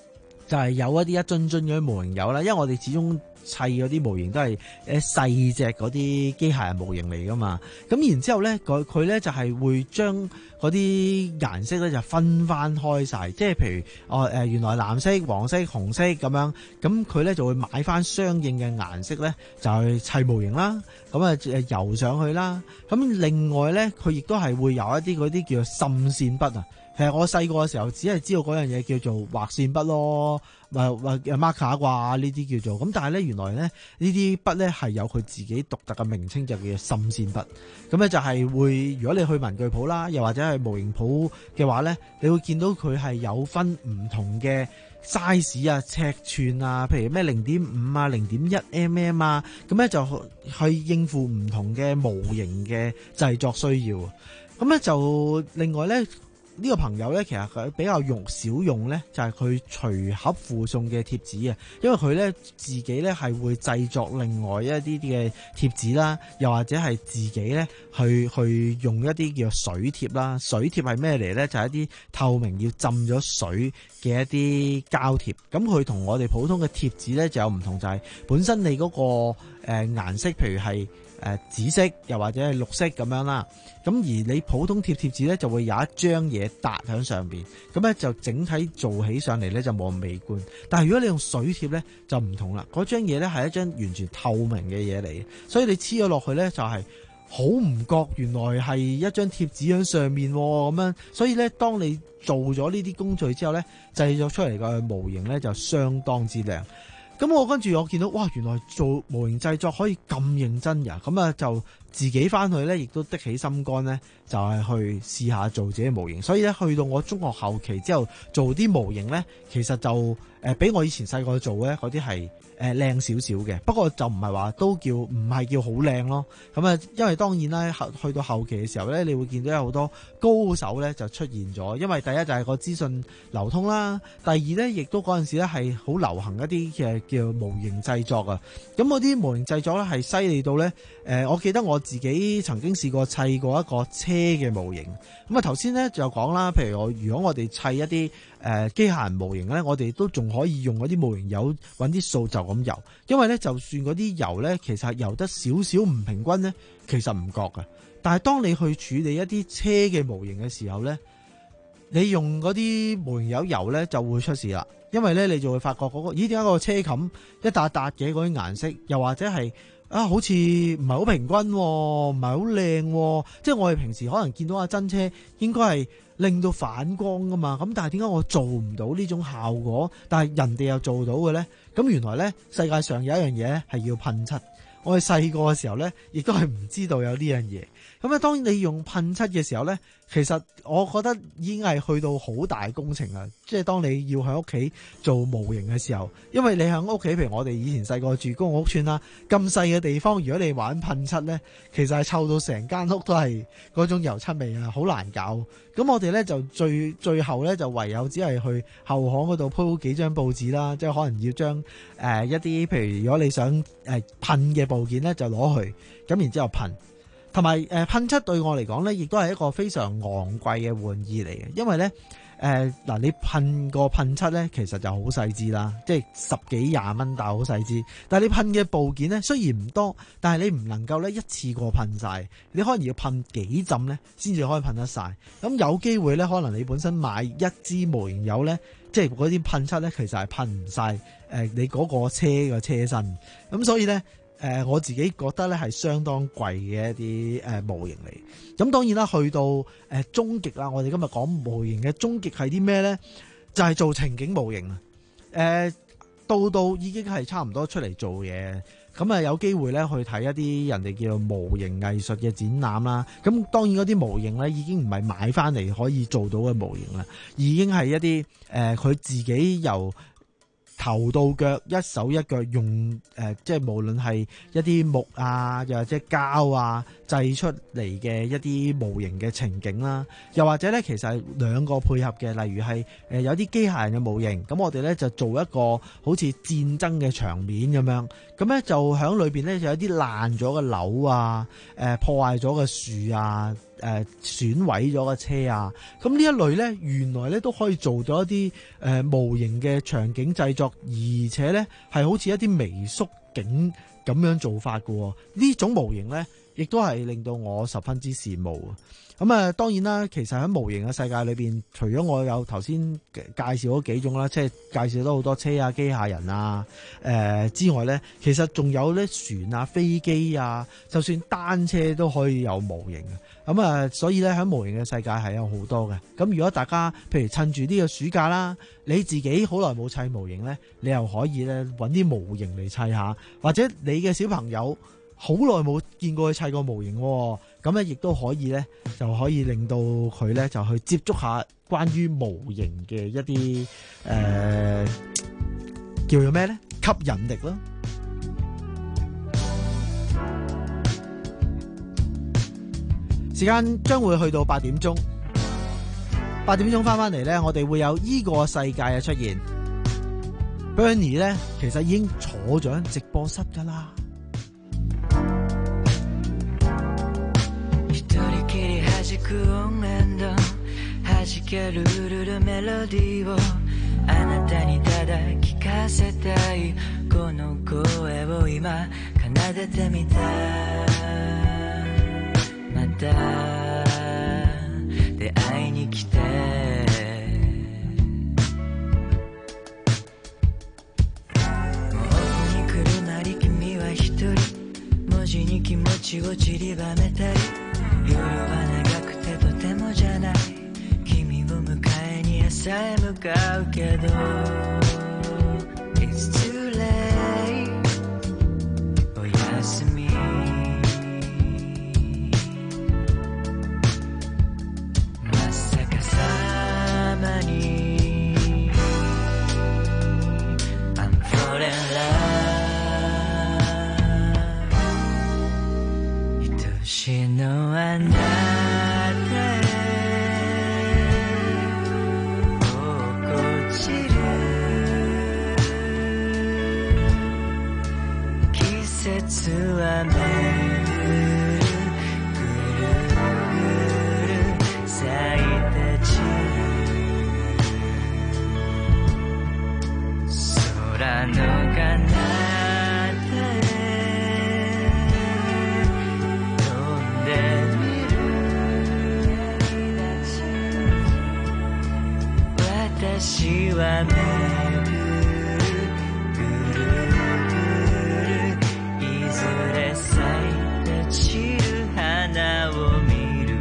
就係、是、有一啲一樽樽嗰啲模型有啦，因為我哋始終砌嗰啲模型都係誒細隻嗰啲機械人模型嚟噶嘛，咁然之後咧，佢佢咧就係會將嗰啲顏色咧就分翻開晒，即係譬如哦誒原來藍色、黃色、紅色咁樣，咁佢咧就會買翻相應嘅顏色咧就去砌模型啦，咁啊誒油上去啦，咁另外咧佢亦都係會有一啲嗰啲叫做滲線筆啊。其實我細個嘅時候只係知道嗰樣嘢叫做畫線筆咯，或或 marker 啩呢啲叫做，咁但係咧原來咧呢啲筆咧係有佢自己獨特嘅名稱，就叫做滲線筆。咁咧就係會，如果你去文具鋪啦，又或者係模型鋪嘅話咧，你會見到佢係有分唔同嘅 size 啊、尺寸啊，譬如咩零點五啊、零點一 mm 啊，咁咧就去應付唔同嘅模型嘅製作需要。咁咧就另外咧。呢個朋友咧，其實佢比較用少用咧，就係佢隨盒附送嘅貼紙啊，因為佢咧自己咧係會製作另外一啲啲嘅貼紙啦，又或者係自己咧去去用一啲叫水貼啦。水貼係咩嚟咧？就係一啲透明要浸咗水嘅一啲膠貼。咁佢同我哋普通嘅貼紙咧就有唔同，就係本身你嗰個誒顏色，譬如係誒紫色又或者係綠色咁樣啦，咁而你普通貼貼紙咧就會有一張嘢搭喺上邊，咁咧就整體做起上嚟咧就冇咁美觀。但係如果你用水貼咧就唔同啦，嗰張嘢咧係一張完全透明嘅嘢嚟，所以你黐咗落去咧就係好唔覺原來係一張貼紙喺上面咁樣。所以咧當你做咗呢啲工序之後咧，製作出嚟嘅模型咧就相當之靚。咁我跟住我見到哇，原來做模型製作可以咁認真㗎，咁啊就自己翻去咧，亦都的起心肝咧，就係、是、去試下做自己模型。所以咧，去到我中學後期之後做啲模型咧，其實就誒、呃、比我以前細個做咧嗰啲係誒靚少少嘅。不過就唔係話都叫唔係叫好靚咯。咁啊，因為當然啦，去到後期嘅時候咧，你會見到有好多高手咧就出現咗。因為第一就係個資訊流通啦，第二咧亦都嗰陣時咧係好流行一啲嘅叫模型製作啊。咁嗰啲模型製作咧係犀利到咧，誒、呃，我記得我自己曾經試過砌過一個車嘅模型。咁啊頭先咧就講啦，譬如我如果我哋砌一啲誒機械人模型咧，我哋都仲可以用嗰啲模型油揾啲掃就咁油，因為咧就算嗰啲油咧其實油得少少唔平均咧，其實唔覺㗎。但係當你去處理一啲車嘅模型嘅時候咧，你用嗰啲模型油油咧就會出事啦，因為咧你就會發覺嗰、嗰個咦點解個車冚一笪笪嘅嗰啲顏色，又或者係啊好似唔係好平均，唔係好靚，即係我哋平時可能見到架真車應該係令到反光噶嘛，咁但係點解我做唔到呢種效果，但係人哋又做到嘅咧？咁原來咧世界上有一樣嘢咧係要噴漆，我哋細個嘅時候咧亦都係唔知道有呢樣嘢。咁啊，當你用噴漆嘅時候咧，其實我覺得已經係去到好大工程啦。即係當你要喺屋企做模型嘅時候，因為你喺屋企，譬如我哋以前細個住公共屋邨啦，咁細嘅地方，如果你玩噴漆咧，其實係臭到成間屋都係嗰種油漆味啊，好難搞。咁我哋咧就最最後咧就唯有只係去後巷嗰度鋪幾張報紙啦，即係可能要將誒、呃、一啲譬如如果你想誒、呃、噴嘅部件咧就攞去，咁然之後噴。同埋誒噴漆對我嚟講咧，亦都係一個非常昂貴嘅玩意嚟嘅，因為咧誒嗱你噴個噴漆咧，其實就好細支啦，即係十幾廿蚊，但係好細支。但係你噴嘅部件咧，雖然唔多，但係你唔能夠咧一次過噴晒，你可能要噴幾浸咧，先至可以噴得晒。咁有機會咧，可能你本身買一支模型油咧，即係嗰啲噴漆咧，其實係噴唔晒誒你嗰個車嘅車身。咁所以咧。誒、呃、我自己覺得咧係相當貴嘅一啲誒、呃、模型嚟，咁當然啦，去到誒、呃、終極啦，我哋今日講模型嘅終極係啲咩咧？就係、是、做情景模型啊！誒、呃、到到已經係差唔多出嚟做嘢，咁啊有機會咧去睇一啲人哋叫做模型藝術嘅展覽啦。咁當然嗰啲模型咧已經唔係買翻嚟可以做到嘅模型啦，已經係一啲誒佢自己由頭到腳一手一腳用誒、呃，即係無論係一啲木啊，又或者膠啊，製製出嚟嘅一啲模型嘅情景啦，又或者咧其實係兩個配合嘅，例如係誒、呃、有啲機械人嘅模型，咁我哋咧就做一個好似戰爭嘅場面咁樣，咁咧就喺裏邊咧就有啲爛咗嘅樓啊，誒、呃、破壞咗嘅樹啊，誒、呃、損毀咗嘅車啊，咁呢一類咧原來咧都可以做到一啲誒、呃、模型嘅場景製作，而且咧係好似一啲微縮景咁樣做法嘅，呢種模型咧亦都係令到我十分之羨慕。咁啊，當然啦，其實喺模型嘅世界裏邊，除咗我有頭先介紹嗰幾種啦，即係介紹咗好多車啊、機械人啊，誒、呃、之外咧，其實仲有咧船啊、飛機啊，就算單車都可以有模型嘅。咁啊，所以咧喺模型嘅世界係有好多嘅。咁如果大家譬如趁住呢個暑假啦，你自己好耐冇砌模型咧，你又可以咧揾啲模型嚟砌下，或者你嘅小朋友好耐冇見過佢砌過模型，咁咧亦都可以咧，就可以令到佢咧就去接觸下關於模型嘅一啲誒、呃、叫做咩咧吸引力咯。時間將會去到八點鐘，八點鐘翻翻嚟咧，我哋會有依個世界嘅出現。Bernie 咧其實已經坐咗喺直播室噶啦。 弾く音源の弾けるルルメロディーをあなたにただ聞かせたいこの声を今奏でてみたまた出会いに来てもう奥に来るなり君は一人文字に気持ちを散りばめたり夜は長くてとてもじゃない君を迎えに朝へ向かうけど It's too late おやすみまさかさまに I'm falling in love 愛しのあなたへ落っこちる季節は巡るぐるぐる咲いた散る空の彼方私は巡るぐるぐるいずれ咲いて散る花を見る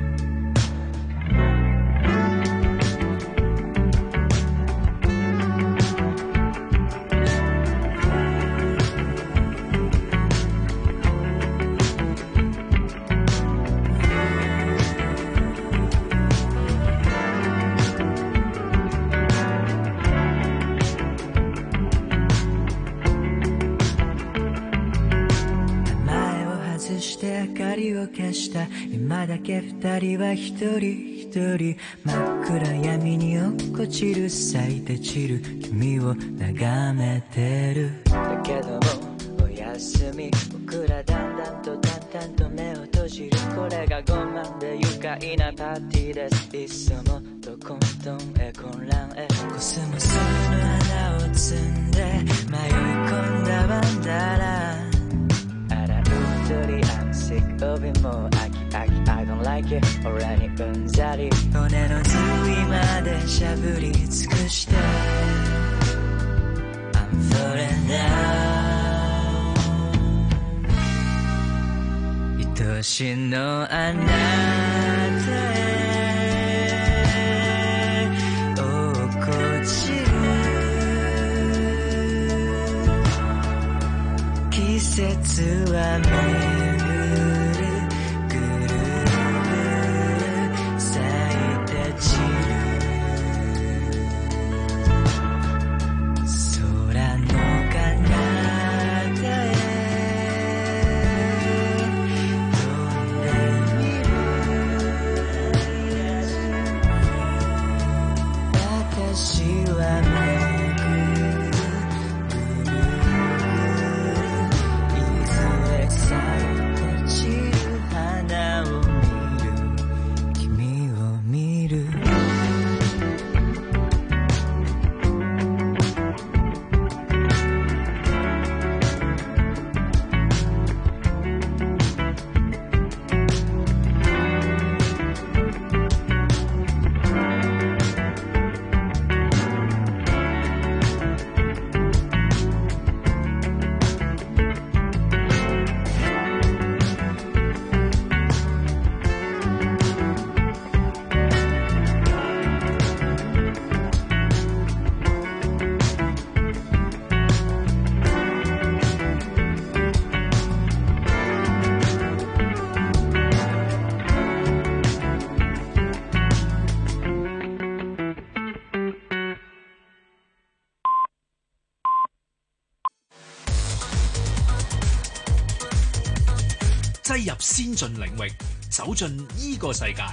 消した今だけ二人は一人一人真っ暗闇に落っこちる咲いて散る君を眺めてるだけどもおやすみ僕らだんだんとだんだんと目を閉じるこれがごまんで愉快なパーティーですいっそもっと混沌へ混乱へコスモスの花を摘んで迷い込んだワンダーランあらうっとりI'm sick of it もう飽き飽き I don't like it 俺にうんざり骨の髄までしゃぶり尽くして I'm falling down 愛しのあなたへ落っこちる季節は巡るぐるぐる咲いて散る空の彼方へ飛ん揮入先進領域，走進呢個世界。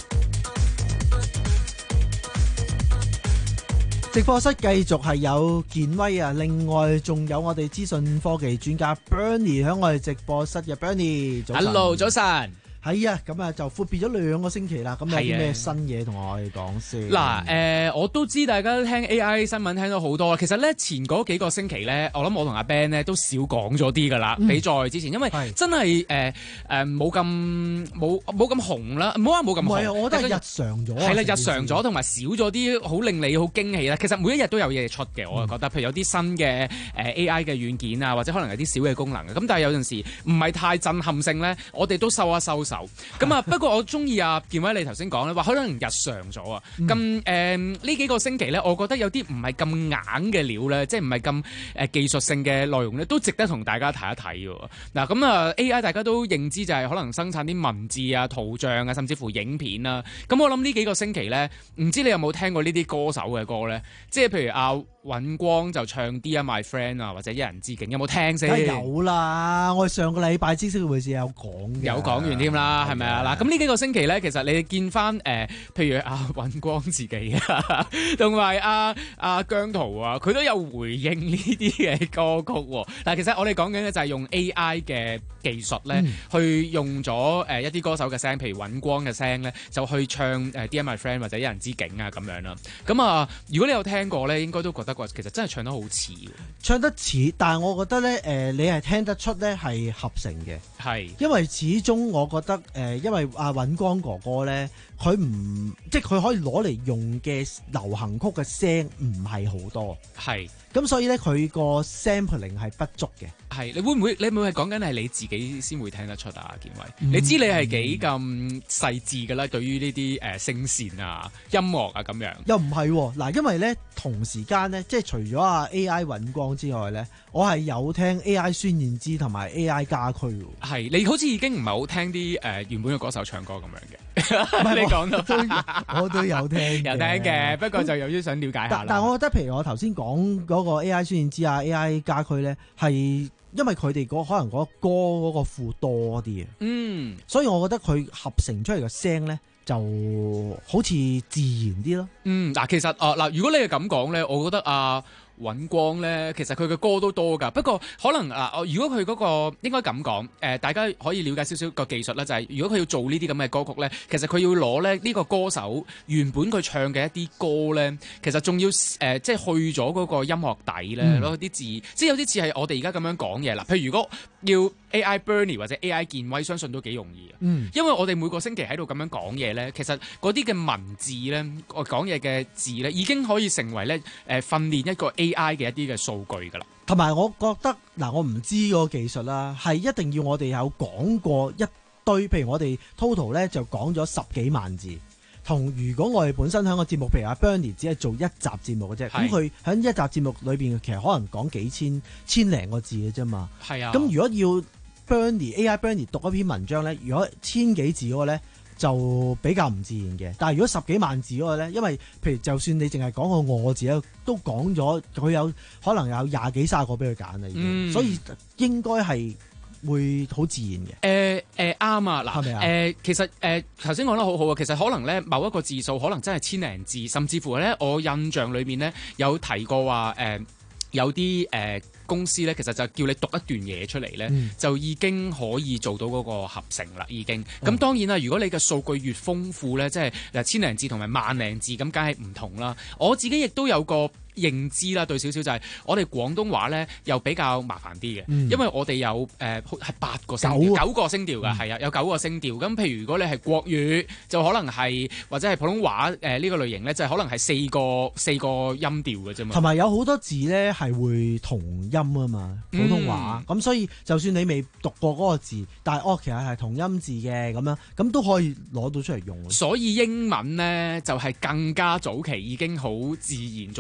直播室繼續係有健威啊，另外仲有我哋資訊科技專家 Bernie 喺我哋直播室嘅 Bernie， 早晨。 Hello， 早晨。 係啊，咁啊就闊別咗兩個星期啦，咁有啲咩新嘢同我哋講先？ 嗱，誒，我都知大家都聽 A I 新聞聽到好多啦。其實咧前嗰幾個星期咧，我諗我同阿 Ben 咧都少講咗啲噶啦，比在之前，因為真係誒誒冇咁冇冇咁紅啦，唔好話冇咁紅。唔係， 我覺得係日常咗。係啦， 日常咗，同埋少咗啲好令你好驚喜啦。其實每一日都有嘢出嘅，我就覺得，譬如有啲新嘅誒 A I 嘅軟件啊，或者可能有啲小嘅功能嘅。咁但係有陣時唔係太震撼性咧，我哋都收一收手。咁啊，不過我中意啊健威你頭先講咧，話可能日常咗啊。咁誒呢幾個星期咧，我覺得有啲唔係咁硬嘅料咧，即係唔係咁誒技術性嘅內容咧，都值得同大家睇一睇嘅。嗱，咁啊 A I 大家都認知就係可能生產啲文字啊、圖像啊，甚至乎影片啊。咁我諗呢幾個星期咧，唔知你有冇聽過呢啲歌手嘅歌咧？即係譬如阿尹光就唱 Dear My Friend 啊，或者一人之境，有冇聽先？ 有啦，我上個禮拜知識會時有講嘅， 有講完添啦，係咪啊？嗱，咁呢幾個星期咧，其實你見翻誒、呃，譬如阿尹光自己啊，同埋阿阿姜濤啊，佢都有回應呢啲嘅歌曲喎。嗱，其實我哋講緊嘅就係用 A I 嘅技術咧，嗯、去用咗誒一啲歌手嘅聲，譬如尹光嘅聲咧，就去唱誒 Dear My Friend 或者一人之境啊咁樣啦。咁啊，如果你有聽過咧，應該都覺得其實真係唱得好似， 唱得似，但係我覺得咧，誒、呃，你係聽得出咧係合成嘅， 係， 因為始終我覺得，誒、呃，因為阿尹光哥哥咧，佢唔，即係佢可以攞嚟用嘅流行曲嘅聲唔係好多， 係，咁所以咧佢個 sampling 係不足嘅， 係，你會唔會，你會唔會係講緊係你自己先會聽得出啊？健威，嗯、你知你係幾咁細緻噶啦，對於呢啲誒聲線啊、音樂啊咁樣， 又唔係，嗱，因為咧同時間咧，即係除咗阿 A I 尹光之外咧，我係有聽 A I 孫燕姿同埋 A I 家駒， 係，你好似已經唔係好聽啲誒、呃、原本嘅歌手唱歌咁樣嘅，你講到， 我都有聽， 有聽嘅，不過就有啲想了解下啦。 但係我覺得，譬如我頭先講嗰個 A I 孫燕姿啊、A I 家駒咧，係因為佢哋嗰可能嗰歌嗰個庫多啲啊， 嗯， 所以我覺得佢合成出嚟嘅聲咧，就好似自然啲咯。 嗯，嗱，其實啊，嗱，如果你係咁講咧，我覺得啊。尹光咧，其實佢嘅歌都多㗎，不過可能啊，如果佢嗰、那個應該咁講，誒、呃，大家可以了解少少個技術啦，就係、是、如果佢要做呢啲咁嘅歌曲咧，其實佢要攞咧呢、這個歌手原本佢唱嘅一啲歌咧，其實仲要誒、呃，即係去咗嗰個音樂底咧，攞啲、嗯、字，即係有啲似係我哋而家咁樣講嘢啦。譬如如果要 A I Bernie 或者 A I 健威，相信都幾容易啊。嗯，因為我哋每個星期喺度咁樣講嘢咧，其實嗰啲嘅文字咧，我講嘢嘅字咧，已經可以成為咧誒訓練一個 A I 嘅一啲嘅數據㗎啦， 同埋我覺得嗱，我唔知個技術啦，係一定要我哋有講過一堆，譬如我哋 total 咧就講咗十幾萬字，同如果我哋本身喺個節目，譬如阿 Bernie 只係做一集節目嘅啫，咁佢喺一集節目裏邊其實可能講幾千千零個字嘅啫嘛，係啊，咁如果要 Bernie A I Bernie 讀一篇文章咧，如果千幾字嗰個咧，就比較唔自然嘅，但係如果十幾萬字嗰個咧，因為譬如就算你淨係講個我字咧，都講咗佢有可能有廿幾卅個俾佢揀啦，已經、嗯，所以應該係會好自然嘅。 誒誒啱啊，嗱，係咪啊？誒、呃、其實誒頭先講得好好啊，其實可能咧某一個字數可能真係千零字，甚至乎咧我印象裏面咧有提過話誒、呃、有啲誒。呃公司咧，其實就叫你讀一段嘢出嚟咧，嗯、就已經可以做到嗰個合成啦。已經咁、嗯、當然啦，如果你嘅數據越豐富咧，即係嗱千零字同埋萬零字咁，梗係唔同啦。我自己亦都有個認知啦，對少少就係我哋廣東話咧又比較麻煩啲嘅，嗯、因為我哋有誒係八個聲調，九個聲調㗎，係啊、嗯，有九個聲調。咁譬如如果你係國語，就可能係或者係普通話誒呢、呃呢個類型咧，就係、可能係四個四個音調嘅啫嘛。 同埋有好多字咧係會同音啊嘛，普通話咁，嗯、所以就算你未讀過嗰個字，但係哦其實係同音字嘅咁樣，咁都可以攞到出嚟用。 所以英文咧就係、係、更加早期已經好自然做得好好。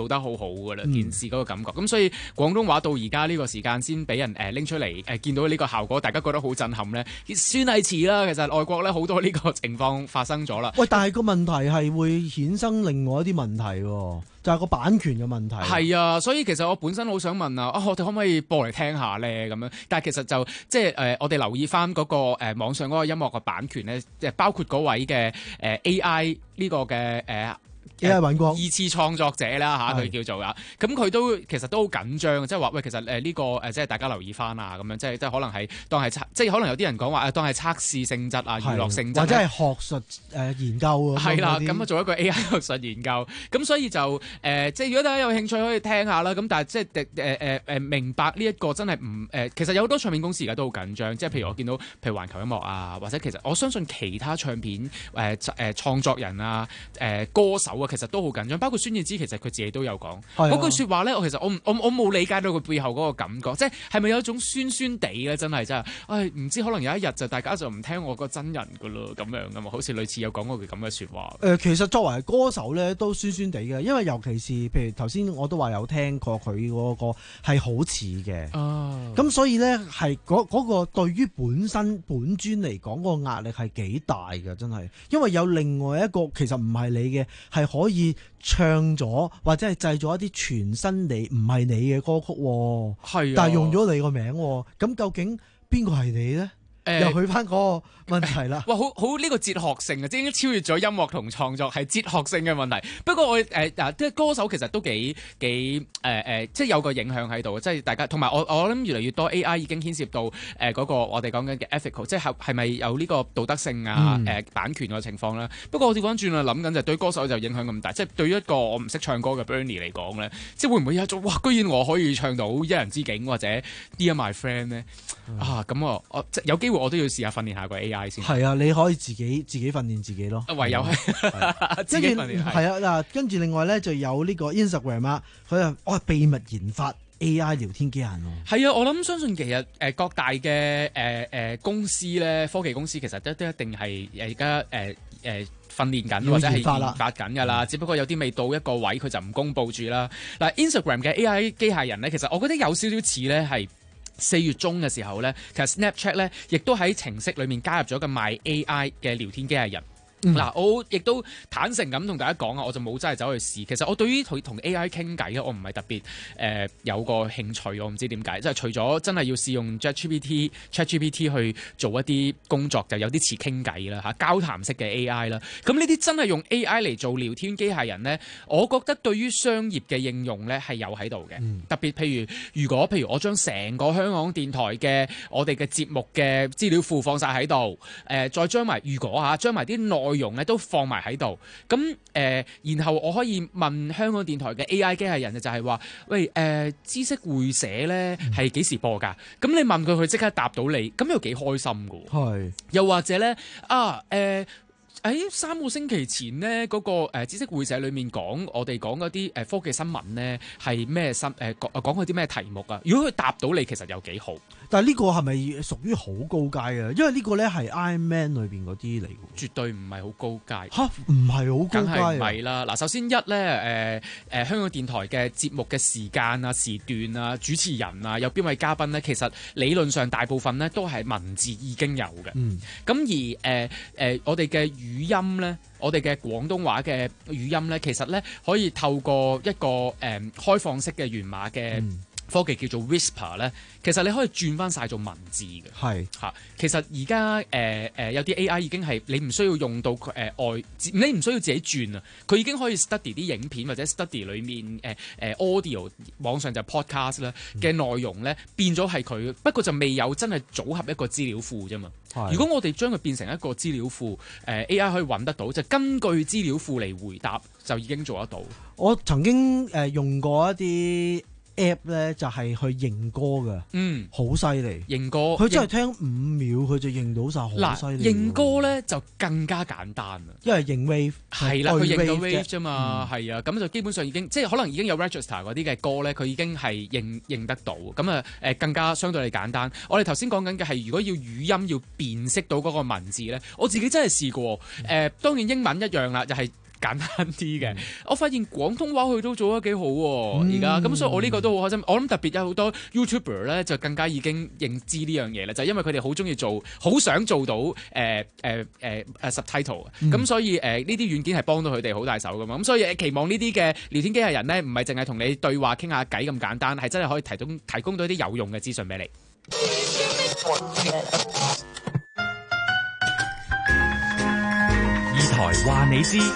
好噶啦，件事嗰個感覺。咁所以廣東話到而家呢個時間先俾人誒拎出嚟誒見到呢個效果，大家覺得好震撼咧，算係遲啦。其實外國咧好多呢個情況發生咗啦。 喂，但係個問題係會衍生另外一啲問題，就係個版權嘅問題。 係啊，所以其實我本身好想問啊，啊我哋可唔可以播嚟聽下咧咁樣？但係其實就即係誒，我哋留意翻嗰個誒網上嗰個音樂嘅版權咧，即係包括嗰位嘅誒 A I 呢個嘅誒。 A I 尹光二次創作者啦嚇，佢叫做啊，咁佢都其實都好緊張，即係話喂，其實誒、這、呢個誒即係大家留意翻啊，咁樣即係即係可能係當係測，即係可能有啲人講話誒當係測試性質啊、娛樂性質， 或者係學術誒研究啊。 係啦，咁啊做一個 A I 學術研究，咁所以就誒、呃、即係如果大家有興趣可以聽下啦。咁但係即係誒誒誒明白呢一個真係唔誒，其實有好多唱片公司而家都好緊張，即係譬如我見到譬如環球音樂啊，或者其實我相信其他唱片誒誒、呃、創作人啊、誒、呃、歌手啊，其實都好緊張。包括孫燕姿，其實佢自己都有講嗰句説話咧。我其實我我我冇理解到佢背後嗰個感覺，即係係咪有一種酸酸地咧？真係真係，唉，唔知可能有一日就大家就唔聽我個真人噶咯，咁樣噶嘛？好似類似有講過佢咁嘅説話。 誒、呃，其實作為歌手咧，都酸酸地嘅，因為尤其是譬如頭先我都話有聽過佢嗰個係好似嘅，咁、oh. 所以咧係嗰嗰個對於本身本尊嚟講個壓力係幾大嘅，真係，因為有另外一個其實唔係你嘅，係可以唱咗或者係製咗一啲全新你唔係你嘅歌曲，係、啊，但係用咗你個名，咁究竟邊個係你咧？誒，又去翻嗰個問題啦。 哇，好好呢個哲學性啊，即係已經超越咗音樂同創作，係哲學性嘅問題。不過我誒嗱，即、呃、係歌手其實都幾幾誒誒、呃，即係有個影響喺度，即係大家同埋我我諗越嚟越多 A I 已經牽涉到誒嗰、呃那個我哋講緊嘅 ethical， 即係係咪有呢個道德性啊誒、嗯呃、版權嘅情況啦。不過我調翻轉啊，諗緊就對歌手就影響咁大，即係對於一個我唔識唱歌嘅 Bernie 嚟講咧，即係會唔會有一種哇，居然我可以唱到一人之境或者 Dear My Friend 咧、嗯、啊？咁我我即係有機會。我都要試下訓練下個 A I 先。 係啊，你可以自己自己訓練自己咯。 唯有係自己訓練。 係啊，嗱，跟住另外咧就有呢個 Instagram 啊，佢啊，我係秘密研發 A I 聊天機械人喎。 係啊，我諗相信其實誒各大嘅誒誒公司咧，科技公司其實都都一定係誒而家誒誒訓練緊或者係研發緊㗎啦。只不過有啲未到一個位，佢就唔公佈住啦。嗱 Instagram 嘅 A I 機械人咧，其實我覺得有少少似咧係。四月中嘅時候咧，其實 Snapchat 咧亦都喺程式裏面加入咗個 My A I 嘅聊天機械人。嗱、嗯，我亦都坦誠咁同大家講啊，我就冇真係走去試。其實我對於佢同 A I 傾偈咧，我唔係特別誒、呃、有個興趣，我唔知點解。即係除咗真係要試用 ChatGPT、ChatGPT 去做一啲工作，就有啲似傾偈啦嚇，交談式嘅 A I 啦。咁呢啲真係用 A I 嚟做聊天機械人咧，我覺得對於商業嘅應用咧係有喺度嘅。嗯、特別譬如，如果譬如我將成個香港電台嘅我哋嘅節目嘅資料庫放晒喺度，誒、呃、再將埋如果嚇將埋啲內內容咧都放埋喺度，咁誒、呃，然後我可以問香港電台嘅 A I 機械人就係話，喂誒、呃，知識會社咧係幾時播㗎？咁你問佢，佢即刻答到你，咁又幾開心㗎。係，又或者咧啊誒。呃喺三個星期前呢，嗰、那個、呃、知識會社裏面講，我哋講嗰啲誒科技新聞呢係咩新誒講講嗰啲咩題目啊？如果佢答到你，其實有幾好。 但係呢個係咪屬於好高階啊？因為呢個咧係 Iron Man 裏邊嗰啲嚟嘅， 絕對唔係好高階。 嚇，唔係好高階。梗係唔係啦。嗱，首先一咧誒誒香港電台嘅節目嘅時間啊、時段啊、主持人啊、有邊位嘉賓呢？其實理論上大部分呢都係文字已經有嘅。嗯。咁而誒誒、呃呃、我哋嘅語音咧，我哋嘅廣東話嘅語音咧，其實咧可以透過一個誒、呃、開放式嘅源碼嘅科技叫做 Whisper 咧，其實你可以轉翻晒做文字嘅。係嚇，其實而家誒誒有啲 A I 已經係你唔需要用到佢誒、呃、外，你唔需要自己轉啊，佢已經可以 study 啲影片或者 study 裡面誒誒、呃、audio 網上就 podcast 啦嘅內容咧，變咗係佢，不過就未有真係組合一個資料庫啫嘛。如果我哋將佢變成一個資料庫，誒、呃、A I 可以揾得到，就根據資料庫嚟回答，就已經做得到。 我曾經誒、呃、用過一啲 app 咧，就係去認歌㗎，嗯，好犀利， 認歌， 佢真係聽五秒佢就認到晒，好犀利。 認歌咧就更加簡單啦， 因為認 wave 係啦，佢認到 wave 啫嘛，係啊，咁就基本上已經即係可能已經有 register 嗰啲嘅歌咧，佢已經係認認得到，咁啊誒更加相對嚟簡單。我哋頭先講緊嘅係如果要語音要辨識到嗰個文字咧，我自己真係試過，誒、呃、當然英文一樣啦，就係、是。 簡單啲嘅。嗯、我發現廣東話佢都做得幾好喎，而家咁，所以我呢個都好開心。我諗特別有好多 YouTuber 咧，就更加已經認知呢樣嘢啦，就係、因為佢哋好中意做，好想做到誒誒誒誒 subtitle，咁、嗯、所以誒呢啲軟件係幫到佢哋好大手噶嘛。咁所以期望呢啲嘅聊天機器人咧，唔係淨係同你對話傾下偈咁簡單，係真係可以提供提供到一啲有用嘅資訊俾你。 二台話你知，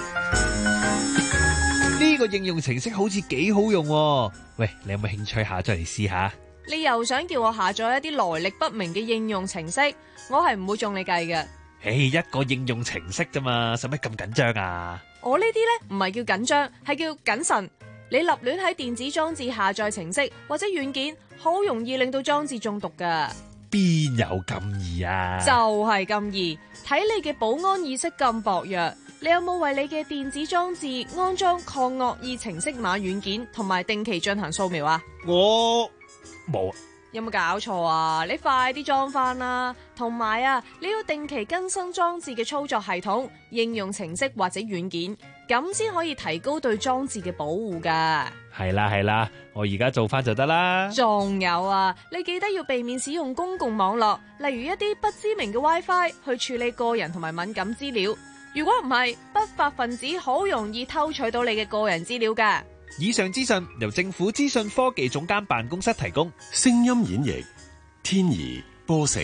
呢個應用程式好似幾好用喎。喂，你有冇興趣下載嚟試下？ 你又想叫我下載一啲來歷不明嘅應用程式，我係唔會中你計嘅。 誒，一個應用程式啫嘛，使乜咁緊張啊？ 我呢啲呢，唔係叫緊張，係叫謹慎。你立亂喺電子裝置下載程式或者軟件，好容易令到裝置中毒噶。 邊有咁易啊？ 就係咁易。睇你嘅保安意識咁薄弱，你有冇為你嘅電子裝置安裝抗惡意程式碼軟件，同埋定期進行掃描啊？ 我冇。 有冇搞錯啊？你快啲裝翻啦！同埋啊，你要定期更新裝置嘅操作系統、應用程式或者軟件，咁先可以提高對裝置嘅保護噶。 係啦係啦，我而家做翻就得啦。 仲有啊，你記得要避免使用公共網絡，例如一啲不知名嘅 WiFi 去處理個人同埋敏感資料。如果唔係，不法分子好容易偷取到你嘅個人資料噶。 以上資訊由政府資訊科技總監辦公室提供。 聲音演繹天怡波成。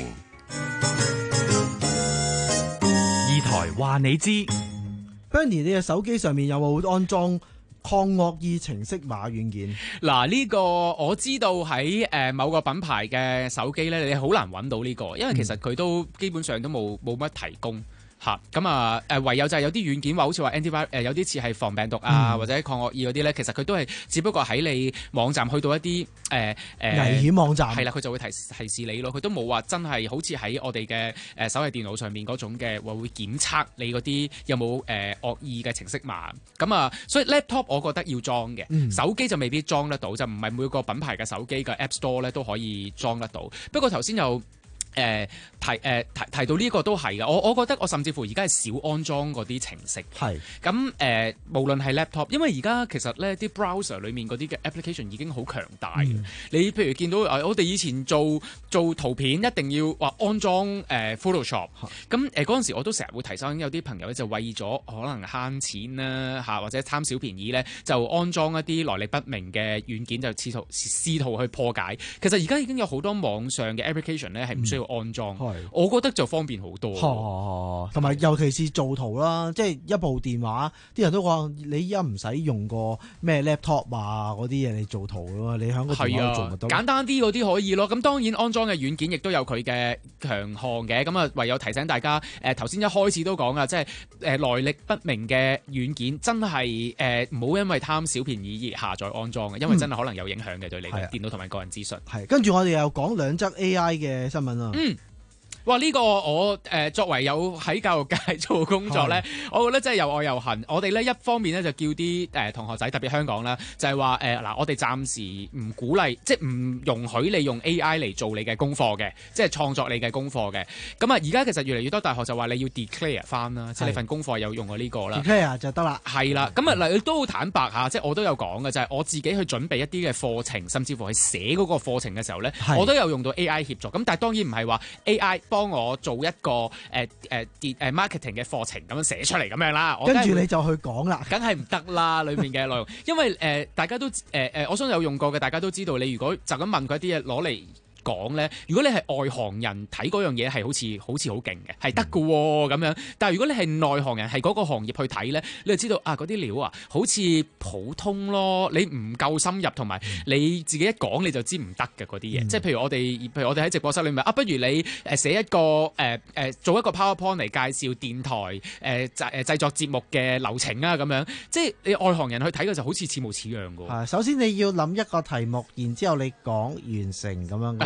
二台話你知 Bernie 你嘅手機上面有冇安裝抗惡意程式碼軟件？ 嗱，呢個我知道喺誒某個品牌嘅手機咧，你好難揾到呢個，因為其實佢都基本上都冇冇乜提供。嚇咁啊誒，唯有就係有啲軟件話好似話 antivirus 誒，有啲似係防病毒啊、嗯、或者抗惡意嗰啲咧，其實佢都係只不過喺你網站去到一啲誒誒危險網站係啦， 佢就會提提示你咯。佢都冇話真係好似喺我哋嘅誒手提電腦上面嗰種嘅話會檢測你嗰啲有冇誒、呃、惡意嘅程式碼。咁啊，所以 laptop 我覺得要裝嘅，嗯、手機就未必裝得到，就唔係每個品牌嘅手機嘅 App Store 咧都可以裝得到。不過頭先有。誒、呃、提誒、呃、提提到呢個都係嘅，我我覺得我甚至乎而家係少安裝嗰啲程式。係咁誒，無論係 laptop，因為而家其實咧啲 browser 裡面嗰啲嘅 application 已經好強大嘅。嗯、你譬如見到誒、呃，我哋以前做做圖片一定要話安裝誒、呃、Photoshop。咁誒嗰陣時我都成日會提醒有啲朋友咧，就為咗可能慳錢啦嚇，或者貪小便宜咧，就安裝一啲來歷不明嘅軟件，就試圖試圖去破解。其實而家已經有好多網上嘅 application 咧係唔需要安裝，嗯、我覺得就方便好多。 同埋、哦、尤其是做圖啦，即係一部電話，啲人都話你依家唔使用個咩 laptop 啊嗰啲嘢嚟做圖咯，你喺個電話度做咪得。簡單啲嗰啲可以咯。咁當然安裝嘅軟件亦都有佢嘅強項嘅。咁啊，唯有提醒大家，誒頭先一開始都講啊，即係誒、呃、來歷不明嘅軟件真係誒唔好因為貪小便宜而下載安裝嘅，因為真係可能有影響嘅對你嘅電腦同埋個人資訊。 係、嗯，跟住我哋又講兩則 A I 嘅新聞啊。 嗯。哇！呢、這個我誒、呃、作為有喺教育界做工作咧，我覺得真係又愛又恨。我哋咧一方面咧就叫啲誒、呃、同學仔，特別香港啦，就係話誒嗱，我哋暫時唔鼓勵，即係唔容許你用 A I 嚟做你嘅功課嘅，即係創作你嘅功課嘅。咁啊，而家其實越嚟越多大學就話你要 declare 翻啦，即係你份功課有用過呢個啦。 declare 就得啦。係啦，咁啊嗱，都好坦白下，即係我都有講嘅，就係、是、我自己去準備一啲嘅課程，甚至乎係寫嗰個課程嘅時候咧，我都有用到 A I 協助。咁但係當然唔係話 A I 幫我做一個誒誒誒 marketing 嘅課程咁樣寫出嚟咁樣啦， 跟住你就去講啦， 梗係唔得啦，裏面嘅內容，因為誒、呃、大家都誒誒、呃，我相信有用過嘅，大家都知道，你如果就咁問佢一啲嘢攞嚟講咧，如果你係外行人睇嗰樣嘢係好似好似好勁嘅，係得㗎喎咁樣。但係如果你係內行人，係嗰個行業去睇咧，你就知道啊嗰啲料啊好似普通咯，你唔夠深入，同埋你自己一講你就知唔得嘅嗰啲嘢。嗯、即係譬如我哋，譬如我哋喺直播室裏面啊，不如你誒寫一個誒誒、呃、做一個 PowerPoint 嚟介紹電台誒製誒製作節目嘅流程啊咁樣。即係你外行人去睇嘅就好似似模似樣㗎。 係，首先你要諗一個題目，然之後你講完成咁樣。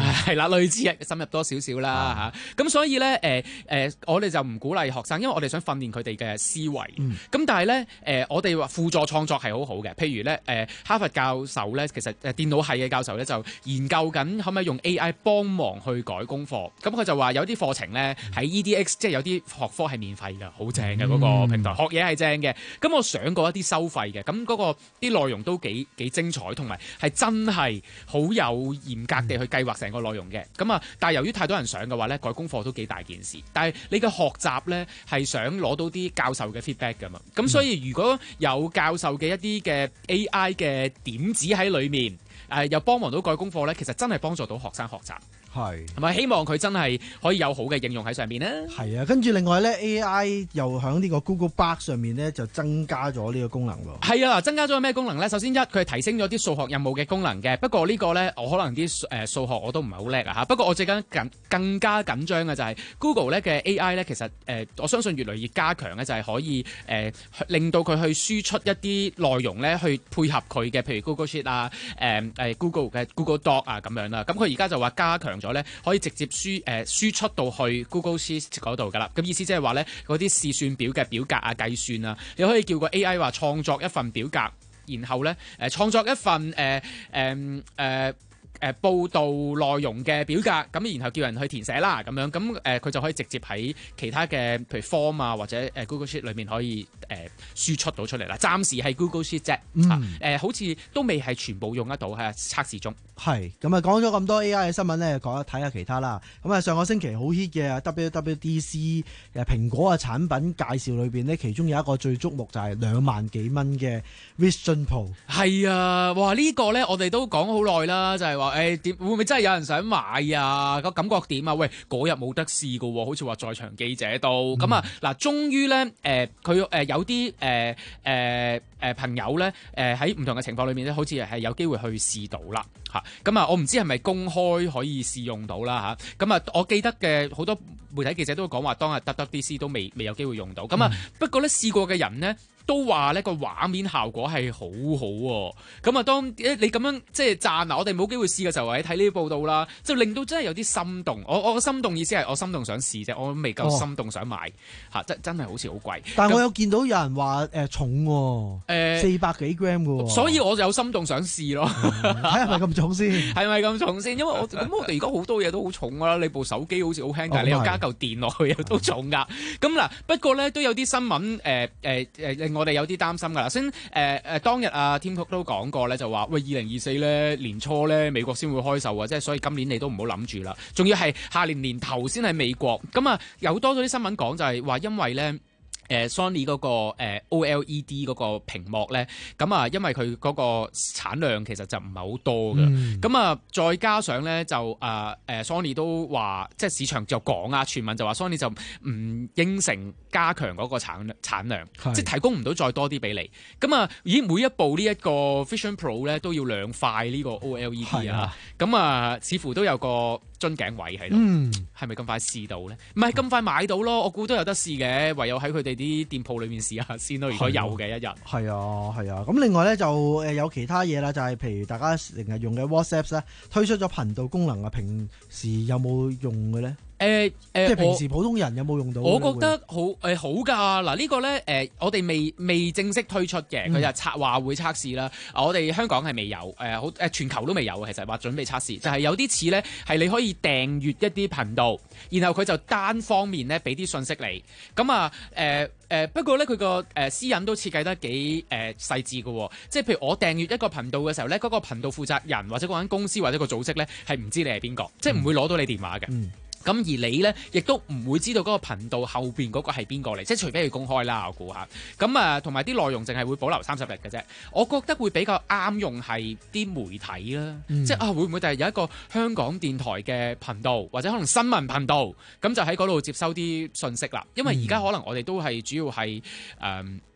係啦，類似深入多少少啦嚇。咁、啊、所以咧誒誒，我哋就唔鼓勵學生，因為我哋想訓練佢哋嘅思維。咁、嗯、但係咧誒，我哋話輔助創作係好好嘅。譬如咧誒、呃，哈佛教授咧，其實誒電腦系嘅教授咧就研究緊可唔可以用 A I 幫忙去改功課。咁佢就話有啲課程咧喺 E D X，即係有啲學科係免費㗎，好正嘅嗰個平台，學嘢係正嘅。咁我上過一啲收費嘅，咁嗰、嗰個啲內容都幾幾精彩，同埋係真係好有嚴格地去計劃成個內容嘅。咁啊，但係由於太多人上嘅話咧，改功課都幾大件事。但係你嘅學習咧係想攞到啲教授嘅 feedback 㗎嘛。咁所以如果有教授嘅一啲嘅 A I 嘅點子喺裏面，誒、呃、又幫忙到改功課咧，其實真係幫助到學生學習。係，係咪希望佢真係可以有好嘅應用喺上面呢？ 係啊，跟住另外咧 A I 又喺呢個 Google Bard 上面咧就增加咗呢個功能喎。係啊，增加咗咩功能咧？首先一，佢係提升咗啲數學任務嘅功能嘅。不過呢個咧，我可能啲誒數學我都唔係好叻啊嚇。不過我最緊緊更加緊張嘅就係 Google 咧嘅 A I 咧，其實誒、呃、我相信越嚟越加強咧，就係可以誒、呃、令到佢去輸出一啲內容咧，去配合佢嘅，譬如 Google Sheet 啊、誒、呃、誒 Google 嘅 Google Doc 啊咁樣啦。咁佢而家就話加強咗咧，可以直接輸誒、呃、輸出到去 Google Sheets 嗰度噶啦。咁意思即係話咧，嗰啲試算表嘅表格啊、計算啊，你可以叫個 A I 話創作一份表格，然後咧誒、呃、創作一份誒誒誒。呃呃呃誒、呃、報道內容嘅表格，咁然後叫人去填寫啦，咁樣咁誒佢就可以直接喺其他嘅譬如 form 啊或者誒 Google Sheet 裏面可以誒、呃、輸出到出嚟啦。暫時係 Google Sheet 啫，誒、嗯呃、好似都未係全部用得到，喺測試中。 係咁啊，講咗咁多 A I 嘅新聞咧，講睇下其他啦。咁啊，上個星期好 hit 嘅 W W D C 誒蘋果嘅產品介紹裏邊呢，其中有一個最矚目就係兩萬幾蚊嘅 Vision Pro。係啊，哇！呢、呢個咧我哋都講好耐啦，就係話。誒點會唔會真係有人想買啊？個感覺點啊？喂，嗰日冇得試㗎喎，好似話在場記者都咁啊！嗱、嗯，終於咧誒，佢、呃、誒有啲誒誒誒朋友咧誒喺唔同嘅情況裏面咧，好似係有機會去試到啦嚇。咁啊，我唔知係咪公開可以試用到啦嚇。咁啊，我記得嘅好多媒體記者都講話，當日 W W D C 都未未有機會用到。咁啊、嗯，不過咧試過嘅人呢，都話呢個畫面效果係好好、啊、喎，咁啊當你咁樣即係讚啊，我哋冇機會試嘅時候，喺睇呢啲報道啦，就令到真係有啲心動。我我嘅心動意思係我心動想試啫，我未夠心動想買嚇、哦，真真係好似好貴。但係我有見到有人話誒、呃、重喎，誒四百幾 gram 嘅喎，所以我就有心動想試咯。睇下係咪咁重先？係咪咁重先？因為我咁我哋而家好多嘢都好重啦，你部手機好似好輕，但係你又加嚿電落去又都重㗎。咁嗱，不過咧都有啲新聞誒誒誒令我哋有啲擔心㗎啦。先誒誒當日啊 Tim Cook 都講過咧，就話喂二零二四咧年初咧美國先會開售啊，即係所以今年你都唔好諗住啦。仲要係下年年頭先喺美國。咁啊有多咗啲新聞講就係話因為咧。誒 Sony 嗰個 O L E D 嗰個屏幕咧，咁啊，因為佢嗰個產量其實就唔係好多嘅，咁、嗯、啊，再加上咧就啊誒 Sony 都話，即係市場就講啊，傳聞就話 Sony 就唔應承加強嗰個產產量，即係提供唔到再多啲俾你。咁啊，咦每一部呢一個 Vision Pro 咧都要兩塊呢個 O L E D 啊，咁啊，似乎都有個樽頸位喺度，係咪咁快試到咧？唔係咁快買到咯，我估都有得試嘅，唯有喺佢哋啲店鋪裏面試下先咯。如果有嘅一日，係啊係啊。咁、啊、另外咧就誒有其他嘢啦，就係、是、譬如大家成日用嘅 WhatsApp 咧，推出咗頻道功能啊，平時有冇用嘅咧？誒、呃、誒、呃，即係平時普通人有冇用到？我覺得好誒、呃、好㗎。嗱、這個、呢個咧誒，我哋未未正式推出嘅，佢就測話會測試啦。我哋香港係未有誒，好、呃、誒全球都未有。其實話準備測試，就係、是、有啲似咧係你可以訂閱一啲頻道，然後佢就單方面咧俾啲信息你。咁啊誒誒，不過咧佢個誒私隱都設計得幾誒、呃、細緻嘅。即係譬如我訂閱一個頻道嘅時候咧，嗰、那個頻道負責人或者嗰間公司或者個組織咧係唔知你係邊個，即係唔會攞到你電話嘅。嗯咁而你咧，亦都唔會知道嗰個頻道後邊嗰個係邊個嚟，即係除非佢公開啦，我估下。咁啊，同埋啲內容淨係會保留三十日嘅啫。我覺得會比較啱用係啲媒體啦，嗯、即係啊，會唔會就係有一個香港電台嘅頻道，或者可能新聞頻道，咁就喺嗰度接收啲信息啦。因為而家可能我哋都係主要係誒。呃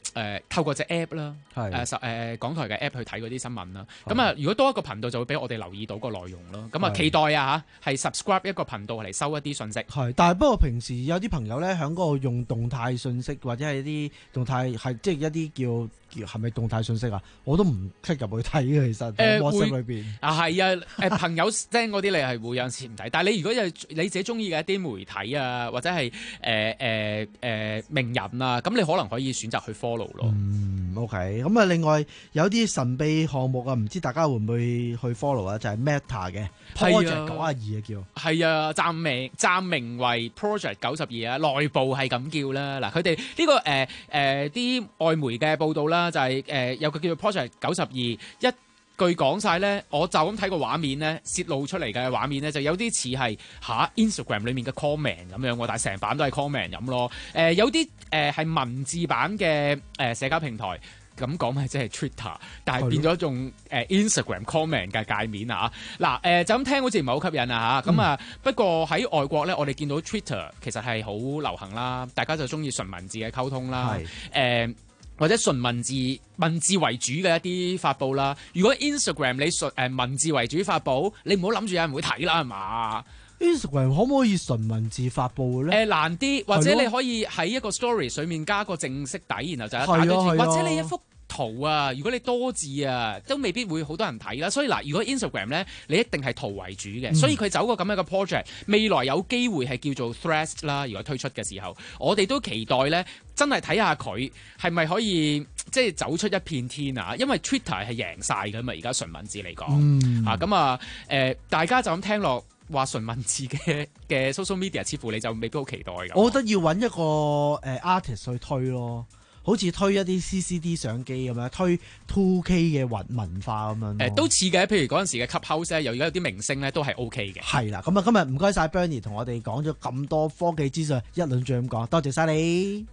誒透過隻 app 啦， 係誒實誒港台嘅 app 去睇嗰啲新聞啦。咁啊，如果多一個頻道就會俾我哋留意到個內容咯。咁啊，期待啊嚇，係 subscribe 一個頻道嚟收一啲信息。 係，但係不過平時有啲朋友咧喺嗰度用動態信息或者係啲動態係即係一啲叫。係咪動態信息啊？我都唔 click 入去睇嘅，其實喺 WhatsApp 裏邊啊，係啊，誒朋友 send 嗰啲你係會有時唔睇，但係你如果有你自己中意嘅一啲媒體啊，或者係誒誒誒名人啊，咁你可能可以選擇去 follow 咯。 嗯 ，OK。咁啊，另外有啲神秘項目啊，唔知大家會唔會去 follow 啊？就係 Meta 嘅 Project 九十二啊，叫係啊，暫名暫名為 Project 九十二啊，內部係咁叫啦。嗱，佢哋呢個誒誒啲外媒嘅報道啦。就係、是、誒、呃、有個叫做 Project 九十二，一句講晒咧，我就咁睇個畫面咧，泄露出嚟嘅畫面咧，就有啲似係嚇 Instagram 裏面嘅 comment 咁樣喎，但係成版都係 comment 咁咯。誒、呃、有啲誒係文字版嘅誒、呃、社交平台，咁講咪即係 Twitter， 但係變咗仲誒 Instagram comment 嘅界面啊！嗱、呃、誒就咁聽好似唔係好吸引啊嚇，咁啊、嗯、不過喺外國咧，我哋見到 Twitter 其實係好流行啦，大家就中意純文字嘅溝通啦，誒。或者純文字文字為主嘅一啲發布啦。如果 Instagram 你純誒文字為主發布，你唔好諗住有人會睇啦，係嘛 ？Instagram 可唔可以純文字發布咧？誒、 呃、難啲，或者你可以喺一個 story 上面加個正式底，然後就一打對住，或者你一幅圖啊，如果你多字啊，都未必會好多人睇啦。所以嗱，如果 Instagram 咧，你一定係圖為主嘅、嗯，所以佢走個咁樣嘅 project， 未來有機會係叫做 Threads 啦。如果推出嘅時候，我哋都期待咧，真係睇下佢係咪可以即係走出一片天啊！因為 Twitter 係贏晒㗎嘛，而家純文字嚟講、嗯、啊，咁啊誒，大家就咁聽落話純文字嘅嘅 social media， 似乎你就未必好期待㗎。 我覺得要揾一個誒 artist 去推咯。好似推一啲 C C D 相機咁樣，推 two K 嘅文文化咁樣。誒、 呃、都似嘅，譬如嗰陣時嘅 Clubhouse 咧，又而家有啲明星咧都係 O K 嘅。 係啦，咁啊，今日唔該晒 Bernie 同我哋講咗咁多科技資訊，一輪嘴咁講，多謝晒你。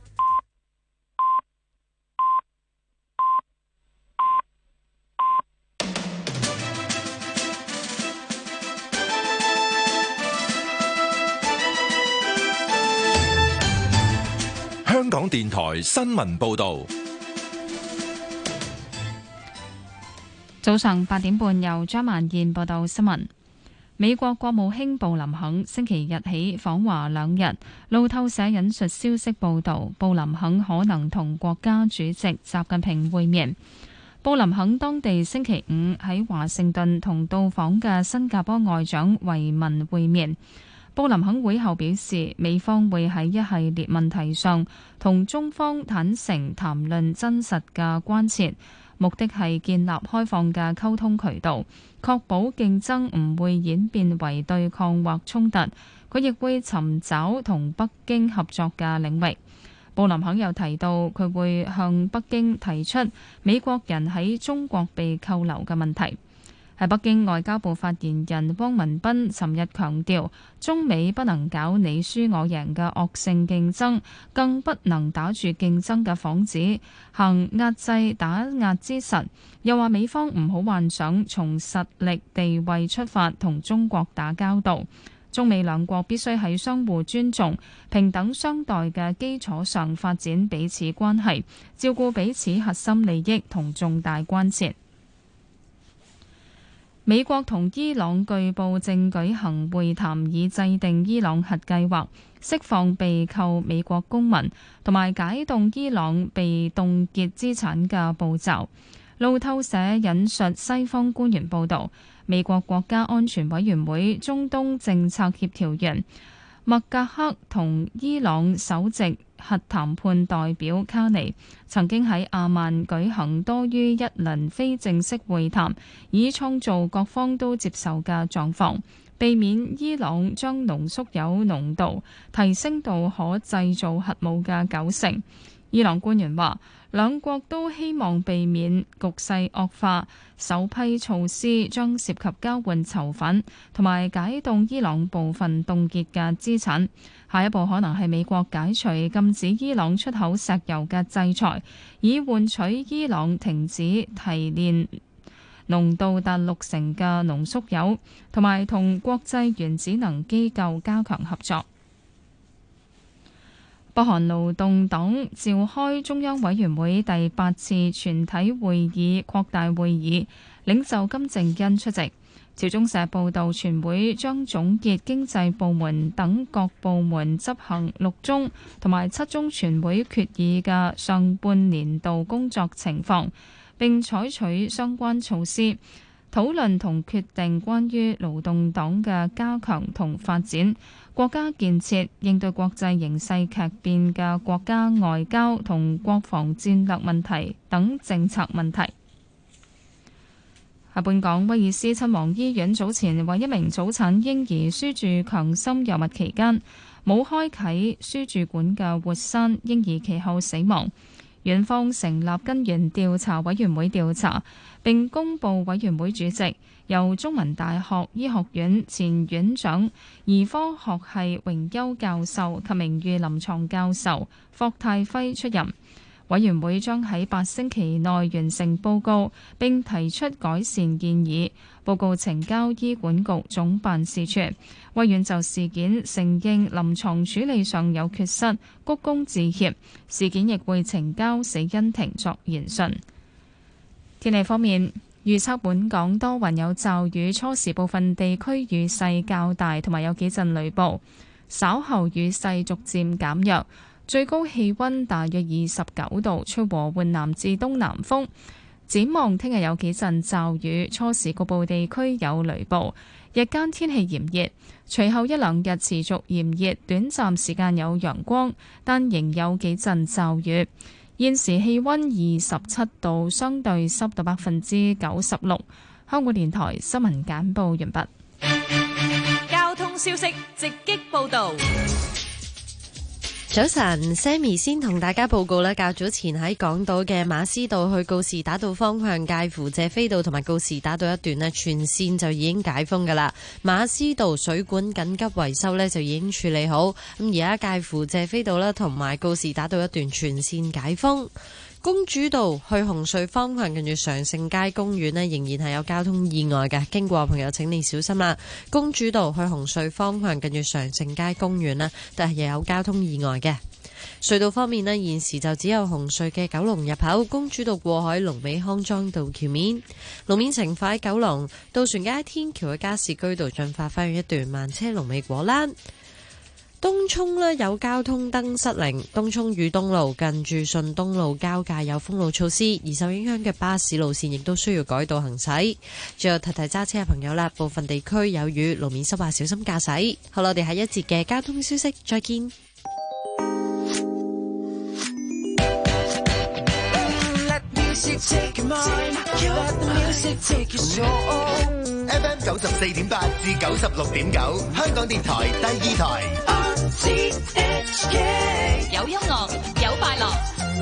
香港電台新聞報道， 早上八點半由張萬燕報道新聞。美國國務卿布林肯星期日起訪華兩日，路透社引述消息報道，布林肯可能同國家主席習近平會面。布林肯當地星期五喺華盛頓同到訪嘅新加坡外長維文會面。布林肯會後表示，美方會喺一系列問題上同中方坦誠談論真實嘅關切，目的係建立開放嘅溝通渠道，確保競爭唔會演變為對抗或衝突。佢亦會尋找同北京合作嘅領域。布林肯又提到，佢會向北京提出美國人喺中國被扣留嘅問題。喺北京，外交部發言人汪文斌尋日強調，中美不能搞你輸我贏嘅惡性競爭，更不能打住競爭嘅幌子行壓制打壓之實。又話美方唔好幻想從實力地位出發同中國打交道，中美兩國必須喺相互尊重、平等相待嘅基礎上發展彼此關係，照顧彼此核心利益同重大關切。美國同伊朗據報正舉行會談，以制定伊朗核計劃、釋放被扣美國公民同埋解凍伊朗被凍結資產嘅步驟。路透社引述西方官員報導，美國國家安全委員會中東政策協調員麥格克同伊朗首席核談判代表卡尼曾經喺阿曼舉行多於一輪非正式會談，以創造各方都接受嘅狀況，避免伊朗將濃縮鈾濃度提升到可製造核武嘅九成。伊朗官員話，兩國都希望避免局勢惡化，首批措施將涉及交換囚犯同埋解凍伊朗部分凍結嘅資產。下一步可能係美國解除禁止伊朗出口石油嘅制裁，以換取伊朗停止提煉濃度達六成嘅濃縮鈾，同埋同國際原子能機構加強合作。 北韓勞動黨召開中央委員會第八次全體會議擴大會議，領袖金正恩出席。朝中社報道，全會將總結經濟部門等各部門執行六中同埋七中全會決議嘅上半年度工作情況，並採取相關措施，討論同決定關於勞動黨嘅加強同發展、國家建設、應對國際形勢劇變嘅國家外交同國防戰略問題等政策問題。喺本港威爾斯親王醫院早前為一名早產嬰兒輸注強心藥物期間，冇開啟輸注管嘅活塞，嬰兒其後死亡。院方成立根源調查委員會調查，並公布委員會主席由中文大學醫學院前院長、兒科學系榮休教授及名譽臨床教授霍泰輝出任。委員會將喺八星期內完成報告，並提出改善建議。報告呈交醫管局總辦事處。委員就事件承認臨床處理上有缺失，鞠躬致歉。事件亦會呈交死因庭作研訊。天氣方面，預測本港多雲有驟雨，初時部分地區雨勢較大，同埋有幾陣雷暴。稍後雨勢逐漸減弱。最高氣溫大約二十九度，吹和緩南至東南風。展望聽日有幾陣驟雨，初時局部地區有雷暴，日間天氣炎熱，隨後一兩日持續炎熱，短暫時間有陽光，但仍有幾陣驟雨。現時氣溫二十七度，相對濕度百分之九十六。香港電台新聞簡報完畢。 交通消息直擊報道。 早晨 ，Sammy 先同大家報告咧，較早前喺港島嘅馬師道去告士打道方向介乎謝斐道同埋告士打道一段咧，全線就已經解封噶啦。馬師道水管緊急維修咧就已經處理好，咁而家介乎謝斐道啦同埋告士打道一段全線解封。公主道去紅隧方向近住常盛街公園呢，仍然係有交通意外嘅，經過朋友請你小心啦。公主道去紅隧方向近住常盛街公園呢，但係又有交通意外嘅。隧道方面呢，現時就只有紅隧嘅九龍入口公主道過海、龍尾康莊道橋面。路面情況喺九龍渡船街天橋嘅加士居道進發翻去一段慢車龍尾果欄。東涌呢有交通燈失靈，東涌裕東路近住順東路交界有封路措施，而受影響嘅巴士路線亦都需要改道行駛。最後提提揸車嘅朋友啦，部分地區有雨，路面濕滑，小心駕駛。好啦，我哋下一節嘅交通消息再見。 F M 九十四點八至九十六點九，香港電台第二台。 有音樂，有快樂。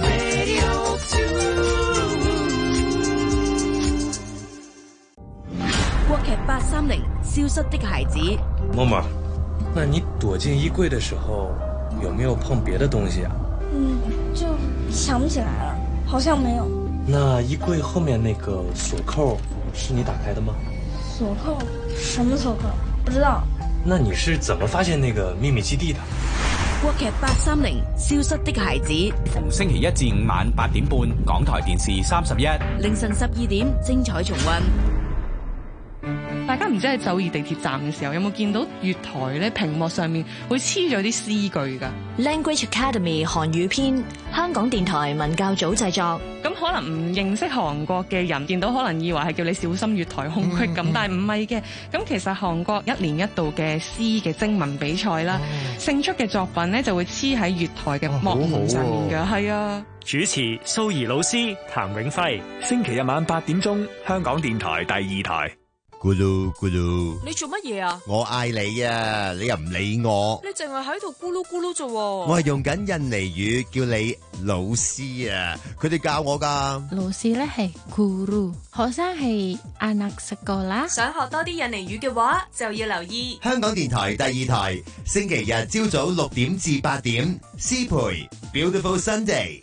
國劇八三零消失的孩子。 媽媽，那你躲進衣櫃的時候，有沒有碰別的東西啊？ 嗯，就想不起來了，好像沒有。 那衣櫃後面那個鎖扣是你打開的嗎？ 鎖扣？什麼鎖扣？不知道。 那你是怎麼發現那個秘密基地的？ 國劇八三零消失的孩子， 逢星期一至五晚八點半，港台電視三十一， 凌晨十二點精彩重溫。 大家唔知喺首爾地鐵站嘅時候，有冇見到月台咧屏幕上面會黐咗啲詩句㗎 ？Language Academy 韓語篇，香港電台文教組製作。 咁可能唔認識韓國嘅人見到，可能以為係叫你小心月台空隙咁，嗯、但係唔係嘅。咁其實韓國一年一度嘅詩嘅徵文比賽啦，勝、哦、出嘅作品咧就會黐喺月台嘅幕門上面㗎，係、哦、啊。 主持蘇怡老師、譚永輝， 星期日晚八點鐘，香港電台第二台。 咕嚕咕嚕， 你做乜嘢啊？ 我嗌你啊，你又唔理我。 你淨係喺度咕嚕咕嚕啫。 我係用緊印尼語叫你老師啊，佢哋教我噶。 老師咧係 guru， 學生係 anak sekolah。 想學多啲印尼語嘅話，就要留意香港電台第二台，星期日朝早六點至八點，師培 Beautiful Sunday。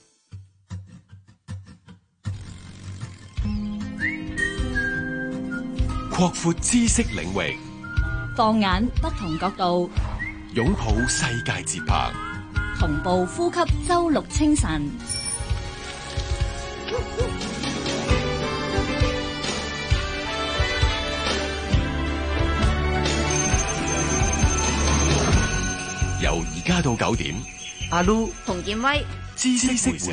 擴闊知識領域， 放眼不同角度， 擁抱世界節拍， 同步呼吸周六清晨。 由而家到九點， 阿 Lu 洪建威， 知識會社。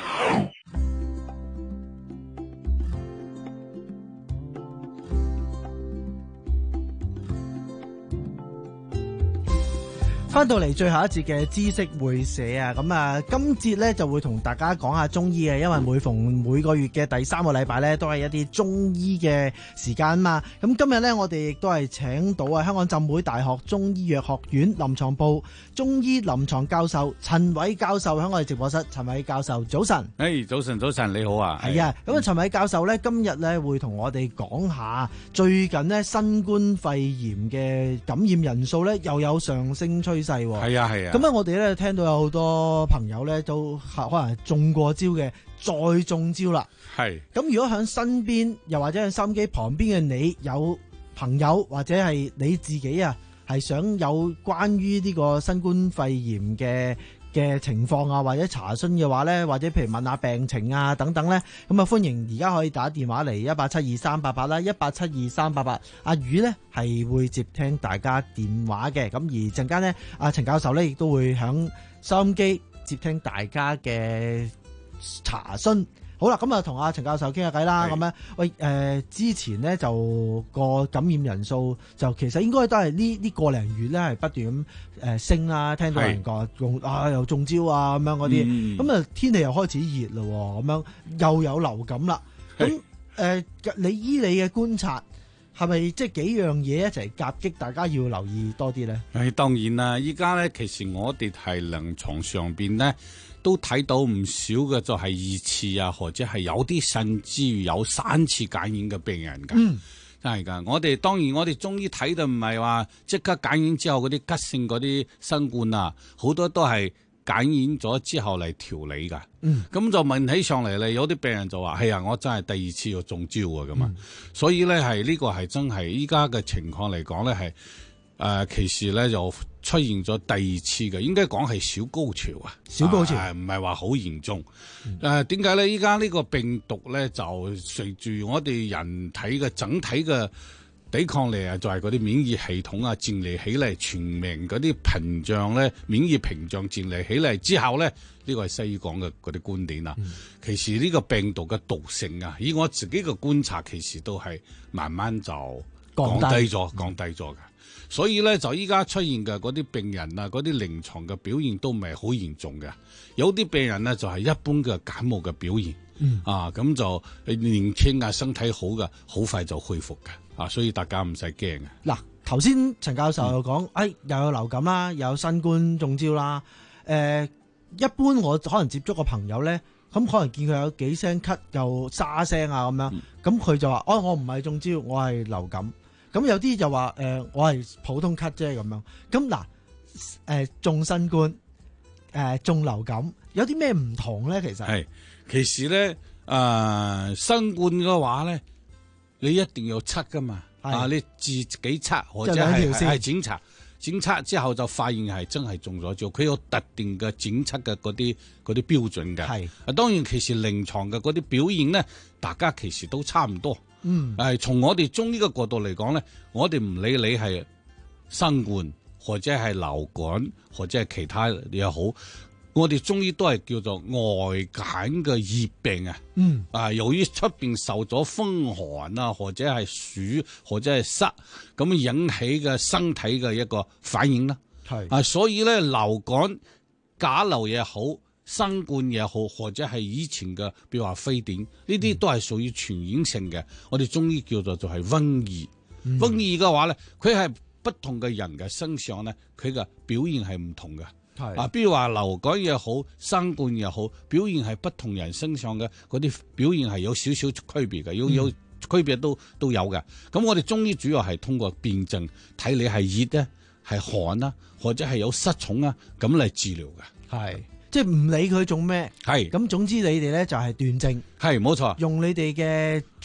翻到嚟最後一節嘅知識會社啊，咁啊，今節咧就會同大家講下中醫嘅，因為每逢每個月嘅第三個禮拜咧，都係一啲中醫嘅時間嘛。咁今日咧，我哋亦都係請到啊香港浸會大學中醫藥學院臨床部中醫臨床教授陳偉教授喺我哋直播室。陳偉教授，早晨。 誒、hey, 早晨，早晨，你好啊。 係啊，咁啊，陳偉教授咧今日咧會同我哋講下最近呢新冠肺炎嘅感染人數咧又有上升趨勢。係啊係啊， 咁啊，我哋咧聽到有好多朋友咧都可能係中過招嘅，再中招啦。 係。咁如果喺身邊，又或者喺收音機旁邊嘅你有朋友或者係你自己啊，係想有關於呢個新冠肺炎嘅嘅情況啊，或者查詢嘅話咧，或者譬如問下病情啊等等咧，咁啊歡迎而家可以打電話嚟一八七二三八八啦，一八七二三八八。阿宇咧係會接聽大家電話嘅，咁而陣間咧，阿陳教授咧亦都會響收音機接聽大家嘅查詢。好啦，咁啊同阿陳教授傾下偈啦。咁樣，喂，誒、呃，之前咧就個感染人數就其實應該都係呢呢個零月咧係不斷咁誒升啦。聽到人講中啊又中招啊咁樣嗰啲，咁、嗯、啊天氣又開始熱咯，咁樣又有流感啦。咁誒、呃，你依你嘅觀察係咪即係幾樣嘢一齊夾擊，大家要留意多啲咧？ 誒，當然啦，依家咧其實我哋係臨床上邊咧。都睇到唔少嘅就係二次啊，或者係有啲甚至於有三次感染嘅病人㗎，嗯、真係㗎。我哋當然我哋中醫睇到唔係話即刻感染之後嗰啲急性嗰啲新冠啊，好多都係感染咗之後嚟調理㗎。咁、嗯、就問起上嚟咧，有啲病人就話：係啊，我真係第二次要中招啊咁啊。嗯、所以咧係呢個係真係依家嘅情況嚟講咧係。誒、呃，其實咧就出現咗第二次嘅，應該講係小高潮啊， 小高潮， 唔係話好嚴重。誒、嗯，點解咧？依家呢個病毒咧就隨住我哋人體嘅整體嘅抵抗力啊，就係嗰啲免疫系統啊建立起嚟，全面嗰啲屏障咧，免疫屏障建立起嚟之後咧，呢、這個係西醫講嘅嗰啲觀點啊。嗯、其實呢個病毒嘅毒性啊，以我自己嘅觀察，其實都係慢慢就降低咗，降低咗嘅。所以咧，就依家出現嘅嗰啲病人啊，嗰啲臨床嘅表現都唔係好嚴重嘅。有啲病人呢，就係一般嘅感冒嘅表現，嗯、啊咁就年輕啊，身體好嘅，好快就恢復嘅。啊，所以大家唔使驚嘅。 嗱，頭先陳教授又講，誒、嗯哎、又有流感啦，又有新冠中招啦。誒、呃，一般我可能接觸個朋友咧，咁可能見佢有幾聲咳，又沙聲啊咁樣，咁佢、嗯、就話：哦，我唔係中招，我係流感。咁有啲就話誒、呃，我係普通咳啫咁樣。咁嗱，誒、呃、中新冠，誒、呃、中流感，有啲咩唔同咧？其實係，其實咧，誒、呃、新冠嘅話咧，你一定要測噶嘛，啊你自己測或者係係檢查，檢測之後就發現係真係中咗招，佢有特定嘅檢測嘅嗰啲嗰啲標準嘅。係啊，當然其實臨床嘅嗰啲表現咧，大家其實都差唔多。嗯，誒，從我哋中醫嘅角度嚟講咧，我哋唔理你係新冠或者係流感或者係其他也好，我哋中醫都係叫做外感嘅熱病啊。嗯，啊，由於出邊受咗風寒啊，或者係暑或者係濕咁引起嘅身體嘅一個反應啦。係啊，所以咧流感、甲流也好，新冠也好，或者係以前嘅，比如話非典，呢啲都係屬於傳染性嘅。嗯、我哋中醫叫做就係瘟疫。嗯、瘟疫嘅話咧，佢係不同嘅人嘅身上咧，佢嘅表現係唔同嘅。係啊，比如話流感也好，新冠也好，表現係不同人身上嘅嗰啲表現係有少少區別嘅，有有區別都都有嘅。咁我哋中醫主要係通過辨證，睇你係熱咧，係寒啦，或者係有濕重啊，咁嚟治療嘅。係。 即係唔理佢中咩， 係咁， 總之你哋咧就係斷症， 係冇錯， 用你哋嘅專業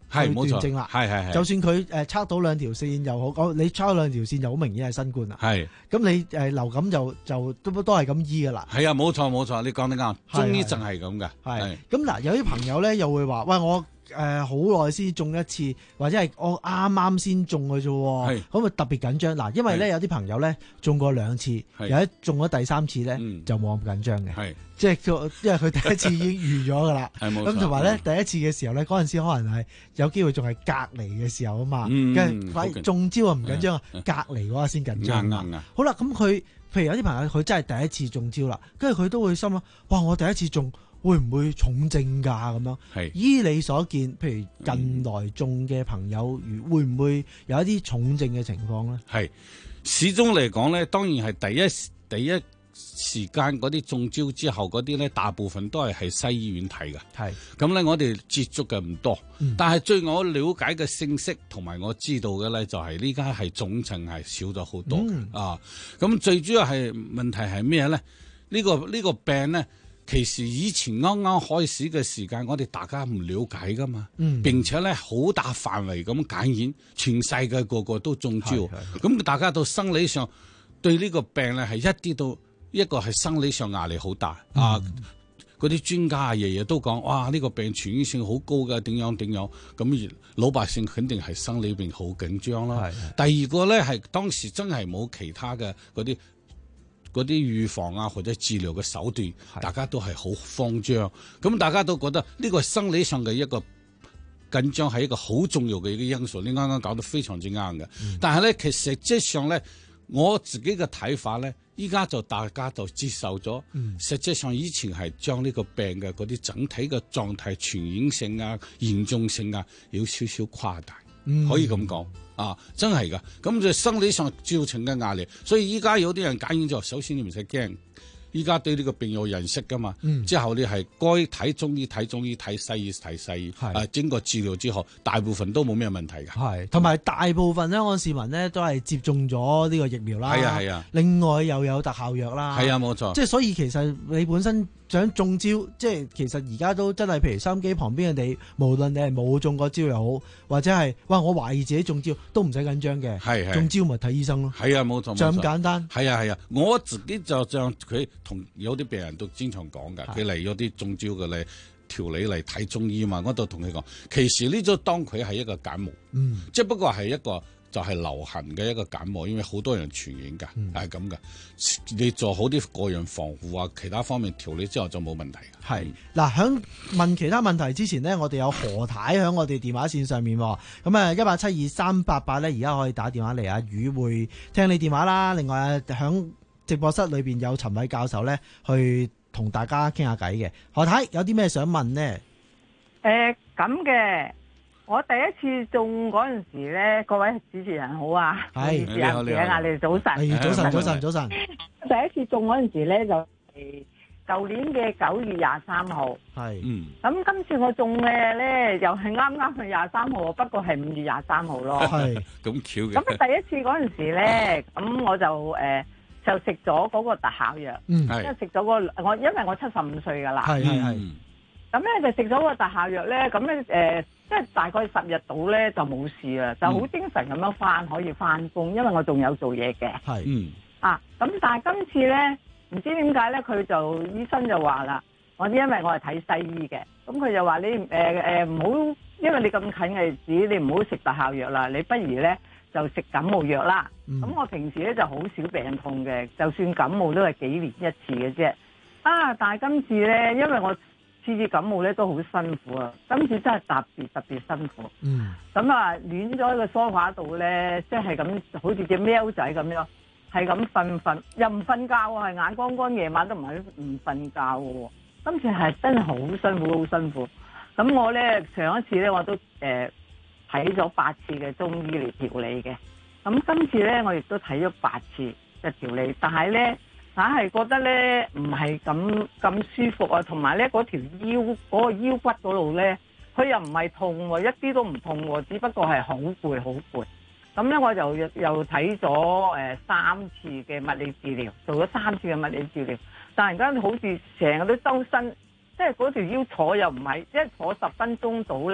去斷係冇錯症啦。 係係係就算佢誒測到兩條線又好，講你測到兩條線就好明顯係新冠啦。 係咁你誒流感就就都都係咁醫噶啦。 係啊，冇錯冇錯，你講得啱， 係中醫就係咁嘅。 係咁嗱，有啲朋友咧又會話：喂，我誒好耐先中一次，或者係我啱啱先中嘅啫， 係咁咪特別緊張嗱。因為咧有啲朋友咧中過兩次， 係有一中咗第三次咧就冇咁緊張嘅。 係即係佢，因為佢第一次已經預咗噶啦。 係冇錯咁同埋咧，第一次嘅時候咧，嗰陣時可能係有機會仲係隔離嘅時候啊嘛。 嗯跟住反而好緊中招啊唔緊張啊，隔離嗰下先緊張。 啱啱啱好啦，咁佢譬如有啲朋友佢真係第一次中招啦，跟住佢都會心諗：哇！我第一次中會唔會重症㗎咁樣？ 係依你所見，譬如近來中嘅朋友，如會唔會有一啲重症嘅情況咧？ 係始終嚟講咧，當然係第一第一時間嗰啲中招之後嗰啲咧，大部分都係喺西醫院睇嘅。 係咁咧，我哋接觸嘅唔多， 嗯但係據我了解嘅信息同埋我知道嘅咧，就係呢家係總症係少咗好多、 嗯、 啊。咁最主要係問題係咩咧？呢、呢個呢、呢個病咧，其實以前啱啱開始嘅時間，我哋大家唔了解噶嘛， 嗯、 並且咧好大範圍咁感染，全世界個個都中招，咁大家到生理上對呢個病咧係一啲都。一個係生理上壓力好大、嗯、啊！嗰啲專家啊，日日都講，哇！呢、呢個病傳染性好高嘅，點樣點樣咁，老百姓肯定係生理病好緊張啦。第二個咧係當時真係冇其他嘅嗰啲嗰啲預防啊或者治療嘅手段，大家都係好慌張。咁大家都覺得呢個生理上嘅一個緊張係一個好重要嘅一個因素。你啱啱講得非常之啱嘅，嗯、但係咧其實實際上咧，我自己嘅睇法咧。依家就大家就接受咗，嗯、實際上以前係將呢個病嘅嗰啲整體嘅狀態傳染性啊、嚴重性啊，有少少誇大，嗯、可以咁講啊，真係噶。咁就生理上造成嘅壓力，所以依家有啲人感染咗，首先你唔使驚。依家對呢個病有認識噶嘛，嗯、之後你係該睇中醫睇中醫，睇西醫睇西醫，啊經過治療之後，大部分都冇咩問題嘅。 係，同埋大部分香港市民咧都係接種咗呢個疫苗啦。 係啊係啊。 另外又有特效藥啦。 係啊，冇錯。 即係所以其實你本身想中招，即係其實而家都真係，譬如收音機旁邊嘅你，無論你係冇中過招又好，或者係哇我懷疑自己中招，都唔使緊張嘅。係係。中招咪睇醫生咯。係啊，冇錯。就咁簡單。 係啊係啊，我自己就像佢同有啲病人都經常講㗎，佢嚟咗啲中招嘅嚟調理嚟睇中醫嘛，我就同佢講，其實呢就當佢係一個感冒，嗯，即係不過係一個就係流行嘅一個感冒，因為好多人傳染㗎，係咁㗎。你做好啲個人防護啊，其他方面調理之後就冇問題。 係嗱，響問其他問題之前呢，我哋有何太響我哋電話線上面，咁啊一八七二三八八咧，而家可以打電話嚟，阿宇會聽你電話啦。另外響直播室裏邊有陳偉教授咧，去同大家傾下偈嘅。何太有啲咩想問呢？ 誒咁嘅，我第一次中嗰陣時咧，各位主持人好啊， 係你好你好啊，你哋早晨， 早晨早晨早晨。 第一次中嗰陣時咧就係舊年嘅九月廿三號， 係嗯。咁今次我中嘅咧又係啱啱係廿三號，不過係五月廿三號咯。 係咁巧嘅。 咁啊第一次嗰陣時咧，咁我就誒。呃就食咗嗰個特效藥，即係食咗個我，因為我七十五歲噶啦， 係係係。 咁咧就食咗個特效藥咧，咁咧誒，即係大概十日到咧就冇事啦，就好精神咁樣翻，可以翻工，因為我仲有做嘢嘅。 係， 嗯。啊，咁但係今次咧，唔知點解咧，佢就醫生就話啦，我因為我係睇西醫嘅，咁佢就話你誒誒唔好，因為你咁近嘅日子，你唔好食特效藥啦，你不如咧。就食感冒藥啦，咁、嗯、我平時咧就好少病痛嘅，就算感冒都係幾年一次嘅啫。啊，但係今次咧，因為我次次感冒咧都好辛苦啊，今次真係特別特別辛苦。嗯。咁啊，攣咗喺個梳化度咧，即係咁，好似隻喵仔咁樣，係咁瞓瞓，又唔瞓覺喎，係眼光光，夜晚都唔係唔瞓覺喎。今次係真係好辛苦，好辛苦。咁我咧上一次咧我都誒。呃睇咗八次嘅中醫嚟調理嘅，咁今次咧我亦都睇咗八次嘅調理，但係咧硬係覺得咧唔係咁咁舒服啊，同埋咧嗰條腰嗰、嗰個腰骨嗰度咧，佢又唔係痛喎，一啲都唔痛喎，只不過係好攰好攰。咁咧我就又睇咗誒三次嘅物理治療，做咗三次嘅物理治療，但係而家好似成日都周身，即係嗰條腰坐又唔係，即係坐十分鐘到咧。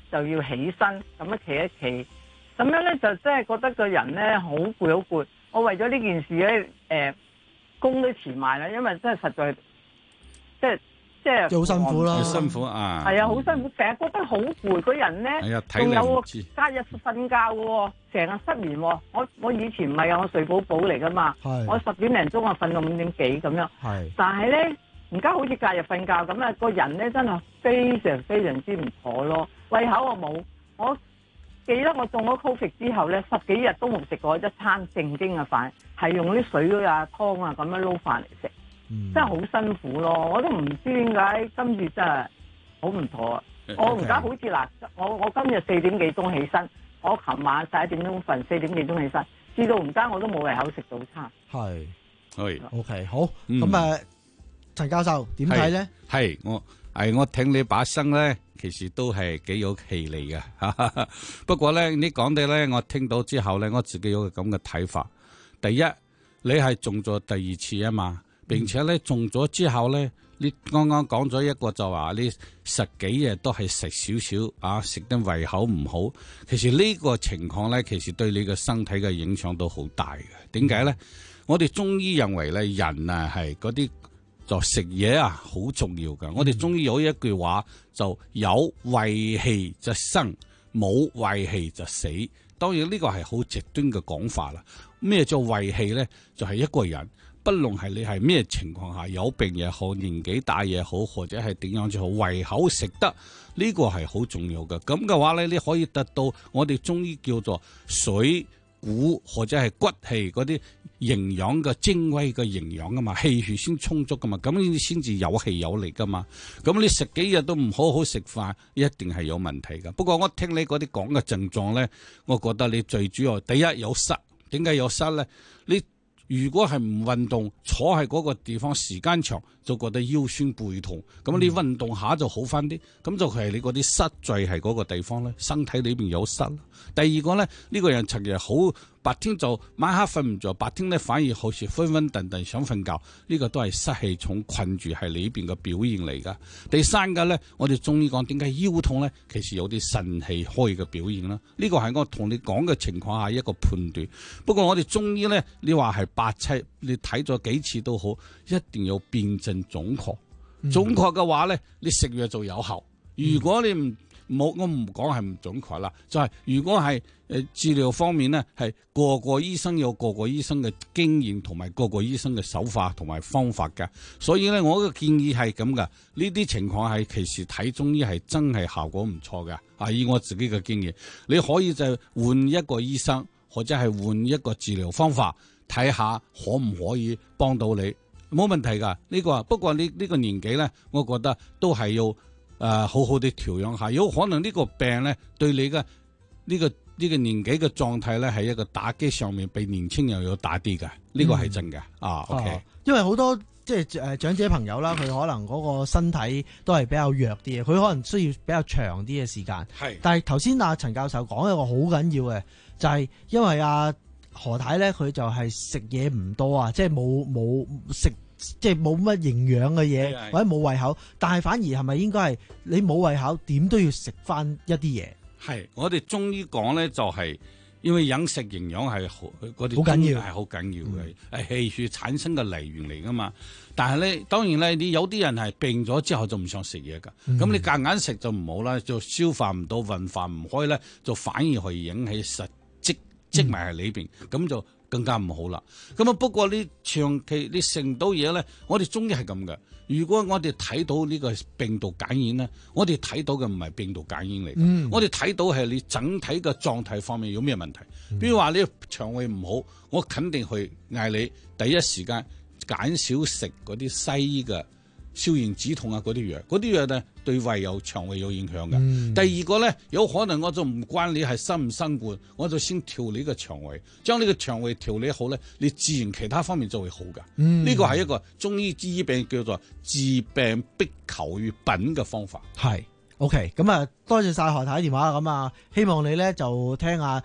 就要起身咁樣企一企，咁樣咧就真係覺得個人咧好攰好攰。我為咗呢件事咧，誒、呃、工都辭埋啦，因為真係實在即係即係好辛苦咯， 辛苦啊！ 係啊，好辛苦，成日覺得好攰，個人咧仲有隔日瞓覺嘅喎，成日失眠喎。我我以前唔係啊，我睡寶寶嚟噶嘛，我十點零鐘啊瞓到五點幾咁樣，但係咧而家好似隔日瞓覺咁啊，個人咧真係非常非常之唔妥咯。胃口我冇，我記得我中咗 Covid 之後咧，十幾日都冇食過一餐正經嘅飯，係用啲水啊湯啊咁樣撈飯嚟食。嗯、真係好辛苦咯，我都唔知點解今次真係好唔妥啊！ Okay. 我而家好似嗱，我我今日四點幾鐘起身，我琴晚十一點鐘瞓，四點幾鐘起身，至到唔得我都冇胃口食早餐。係， 係 ，OK，好，咁啊，陳教授點睇咧？ 係我係我聽你把聲咧，其實都係幾有氣力嘅。不過咧，你講嘅咧，我聽到之後咧，我自己有個咁嘅睇法。第一，你係中咗第二次啊嘛。並且咧中咗之後咧，你剛剛講咗一個就話你十幾日都係食少少啊，食得胃口唔好。其實呢個情況咧，其實對你嘅身體嘅影響都好大嘅。點解咧？我哋中醫認為咧，人啊係嗰啲就食嘢啊好重要㗎。我哋中醫有一句話就有胃氣就生，冇胃氣就死。當然呢個係好極端嘅講法啦。咩叫胃氣咧？就係一個人。不論係你係咩情況下有病也好，年紀大也好，或者係點樣都好，胃口食得呢個係好重要嘅。咁嘅話咧，你可以得到我哋中醫叫做水骨或者係骨氣嗰啲營養嘅精微嘅營養噶嘛，氣血先充足噶嘛，咁你先至有氣有力噶嘛。咁你食幾日都唔好好食飯，一定係有問題噶。不過我聽你嗰啲講嘅症狀咧，我覺得你最主要第一有濕，點解有濕咧？你如果係唔運動，坐喺嗰個地方時間長，就覺得腰酸背痛。咁你運動下就好翻啲，咁就係你嗰啲濕聚係嗰個地方咧，身體裏邊有濕。第二個咧，呢、呢個人尋日好白天就晚黑瞓唔着，白天咧反而好似昏昏頓頓想瞓覺，呢、呢個都係濕氣重困住係裏邊嘅表現嚟噶。第三個咧，我哋中醫講點解腰痛咧，其實有啲腎氣開嘅表現啦。呢個係我同你講嘅情況下一個判斷。不過我哋中醫咧，你話係八七，你睇咗幾次都好，一定要辨證準確。準確嘅話咧，你食藥就有效。如果你唔冇，我唔講係唔準確啦，就係、是、如果係誒治療方面咧，係個個醫生有個個醫生嘅經驗同埋個個醫生嘅手法同埋方法嘅，所以咧我嘅建議係咁噶。呢啲情況係其實睇中醫係真係效果唔錯嘅。啊，以我自己嘅經驗，你可以就換一個醫生或者係換一個治療方法，睇下可唔可以幫到你，冇問題噶。呢、這個不過你呢個年紀咧，我覺得都係要。誒、呃，好好地調養下，有可能呢個病咧對你嘅呢、這個呢、這個年紀嘅狀態咧係一個打擊上面比年輕人要大啲嘅，呢、這個係真嘅、嗯、啊。OK，啊因為好多即係誒長者朋友啦，佢可能嗰個身體都係比較弱啲嘅，佢可能需要比較長啲嘅時間。係，但係頭先阿陳教授講一個好緊要嘅，就係、是、因為阿、啊、何太咧，佢就係食嘢唔多啊，即係冇冇食。即係冇乜營養嘅嘢，或者冇胃口，但係反而係咪應該係你冇胃口，點都要食翻一啲嘢？ 係我哋中醫講咧，就係、是、因為飲食營養係好嗰啲好緊要， 係好緊要嘅，係氣血產生嘅來源嚟噶嘛。但係咧，當然咧，你有啲人係病咗之後就唔想食嘢噶，咁、嗯、你夾硬食就唔好啦，就消化唔到，運化唔開咧，就反而可以引起實積積埋喺裏邊，咁、嗯、就。更加唔好啦，咁啊不過你長期你食唔到嘢咧，我哋中醫係咁嘅。如果我哋睇到呢個病毒感染咧，我哋睇到嘅唔係病毒感染嚟、嗯，我哋睇到係你整體嘅狀態方面有咩問題。比如話你腸胃唔好，我肯定去嗌你第一時間減少食嗰啲西醫嘅消炎止痛啊嗰啲藥，嗰啲藥咧對胃有腸胃有影響嘅、嗯。第二個咧，有可能我就唔關你係新唔新冠，我就先調你個腸胃，將你個腸胃調理好咧，你自然其他方面就會好噶。呢、嗯這個係一個中醫治病叫做治病逼求於品嘅方法。 係 OK， 咁啊多謝晒何太電話，咁啊希望你咧就聽下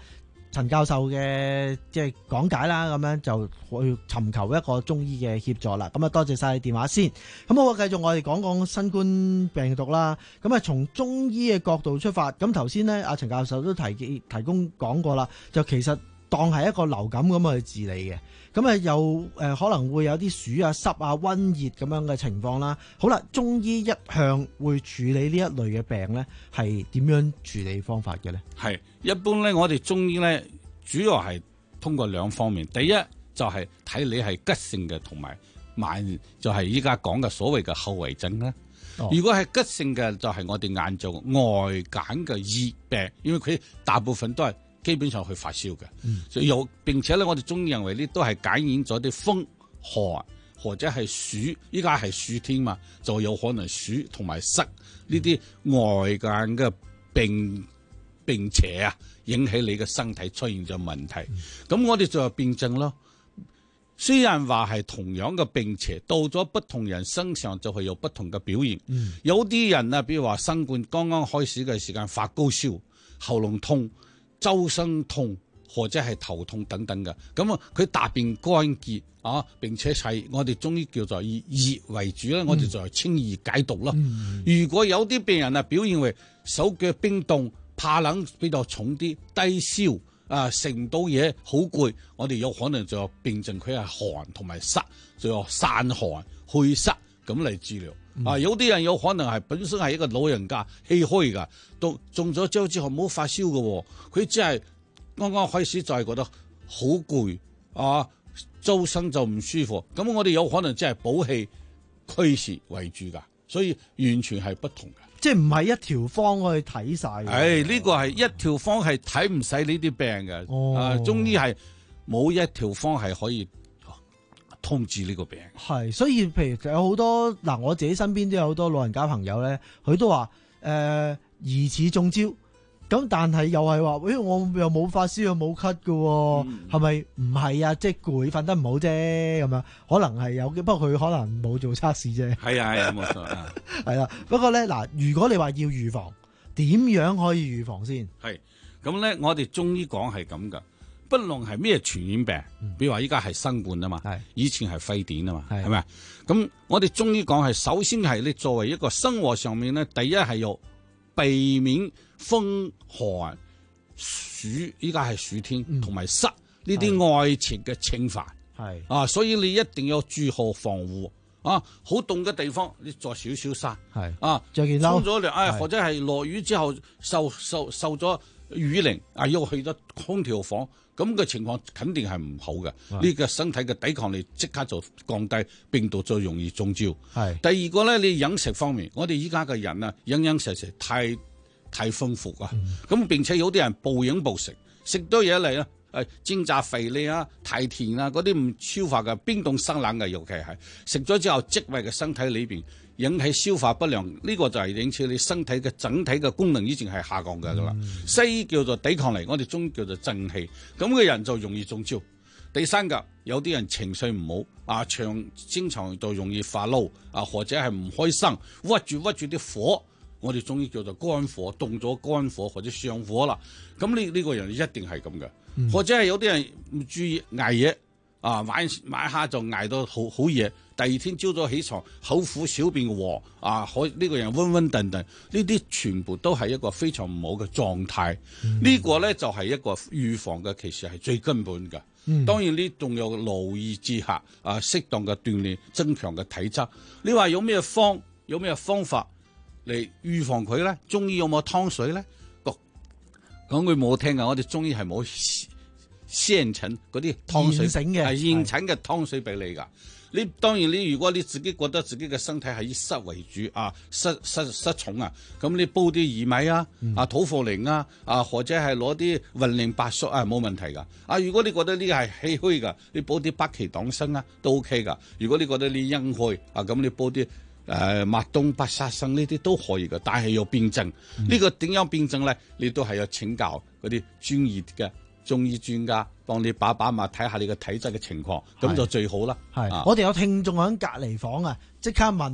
陳教授嘅即係講解啦，咁樣就去尋求一個中醫嘅協助啦。咁啊，多謝晒你電話先。咁好，繼續我哋講講新冠病毒啦。咁啊，從中醫嘅角度出發，咁頭先呢，阿陳教授都提提供講過啦，就其實當係一個流感咁去治理嘅。咁啊，又誒可能會有啲暑啊、濕啊、瘟熱咁樣嘅情況啦。好啦，中醫一向會處理呢一類嘅病咧，係點樣處理方法嘅咧？ 係一般咧，我哋中醫咧主要係通過兩方面。第一就係、是、睇你係急性嘅，同埋慢就係依家講嘅所謂嘅後遺症啦。哦、如果係急性嘅，就係我哋眼做外感嘅熱病，因為佢大部分都係。基本上去發燒嘅，嗯、所以有並且咧，我哋中醫認為呢都係感染咗啲風寒或者係暑，依家係暑天嘛，就有可能暑同埋濕呢啲外間嘅病病邪啊，引起你嘅身體出現咗問題。咁、嗯、我哋就係辨證咯。雖然話係同樣嘅病邪，到咗不同人身上就係有不同嘅表現。嗯、有啲人啊，比如話新冠剛剛開始嘅時間發高燒、喉嚨痛。周身痛或者係頭痛等等嘅，咁啊佢大便乾結啊，並且係我哋中醫叫做以熱為主咧，嗯、我哋就係清熱解毒咯。嗯、如果有啲病人啊表現為手腳冰凍、怕冷比較重啲、低燒啊、食唔到嘢、好攰，我哋有可能就辨證佢係寒同埋濕，就有散寒去濕咁嚟治療。嗯、啊，有啲人有可能係本身係一個老人家氣虛噶，到中咗招之後冇發燒嘅，佢只係剛剛開始就係覺得好攰啊，周身就唔舒服。咁我哋有可能即係補氣祛濕為主噶，所以完全係不同嘅。 即係唔係一條方去睇晒。誒、 哎，呢、這個係一條方係睇唔晒呢啲病嘅。哦、啊，中醫係冇一條方係可以通治呢個病。 係，所以譬如有好多嗱，我自己身邊都有好多老人家朋友咧，佢都話誒疑似中招，咁但係又係話，誒、欸、我又冇發燒又冇咳嘅，係咪唔係啊？即係攰瞓得唔好啫，咁樣可能係有，不過佢可能冇做測試啫。 係啊係啊，冇錯啊。 係啦，不過咧嗱，如果你話要預防，點樣可以預防先？ 係咁咧，我哋中醫講係咁噶。不論係咩傳染病，比如話依家係新冠啊嘛，是以前係非典啊嘛，係咪？咁我哋中醫講係首先係你作為一個生活上面咧，第一係要避免風寒暑，依家係暑天同埋濕呢啲外邪嘅侵犯，係啊，所以你一定要注意防護啊！好凍嘅地方你着少少衫，係啊，着件褸，沖咗涼，哎，或者係落雨之後受受受咗雨淋啊，要去咗空調房。咁嘅情況肯定係唔好嘅，呢的個身體嘅抵抗力即刻就降低，病毒就容易中招。係的第二個咧，你飲食方面，我哋依家嘅人啊，飲飲食食太太豐富啊，咁、嗯、並且有啲人暴飲暴食，食多嘢嚟啊，誒煎炸肥膩啊、太甜啊嗰啲唔消化嘅、冰凍生冷嘅，尤其係食咗之後積為嘅身體裏邊。引起消化不良，呢、這個就係引起你身體嘅整體嘅功能已經係下降嘅啦。嗯、西醫叫做抵抗力，我哋中醫叫做正氣，咁嘅人就容易中招。第三個，有啲人情緒唔好啊，長經常就容易發嬲啊，或者係唔開心，屈住屈住啲火，我哋中醫叫做肝火，動咗肝火或者上火啦。咁呢呢個人一定係咁嘅，嗯、或者係有啲人唔注意捱夜啊，晚晚下就捱到好好夜。第二天朝早起床，口苦小便黃啊，可呢、這個人暈暈頓頓，呢啲全部都係一個非常唔好嘅狀態。嗯、個呢個咧就係、是、一個預防嘅，其實係最根本嘅。嗯、當然呢仲有勞逸結合啊，適當嘅鍛煉，增強嘅體質。你話有咩方有咩方法嚟預防佢咧？中醫有冇湯水咧？講句冇聽啊，我哋中醫係冇現成嗰啲湯水嘅，係現成嘅湯水俾你噶。你當然你如果你自己覺得自己嘅身體係以濕為主啊，濕濕濕重啊，咁你煲啲薏米啊、嗯、啊土茯苓啊，啊或者係攞啲雲苓白術啊，冇問題噶。啊如果你覺得呢個係氣虛噶，你煲啲北芪黨參啊都 OK 噶。如果你覺得你陰虛啊，咁你煲啲誒麥冬白沙參呢啲都可以噶，但係要辨證。呢、嗯、個點樣辨證咧？你都係要請教嗰啲專業嘅中醫專家幫你把把脈，睇下你嘅體質嘅情況，咁就最好啦。係，啊、我哋有聽眾喺隔離房啊，即刻問啊，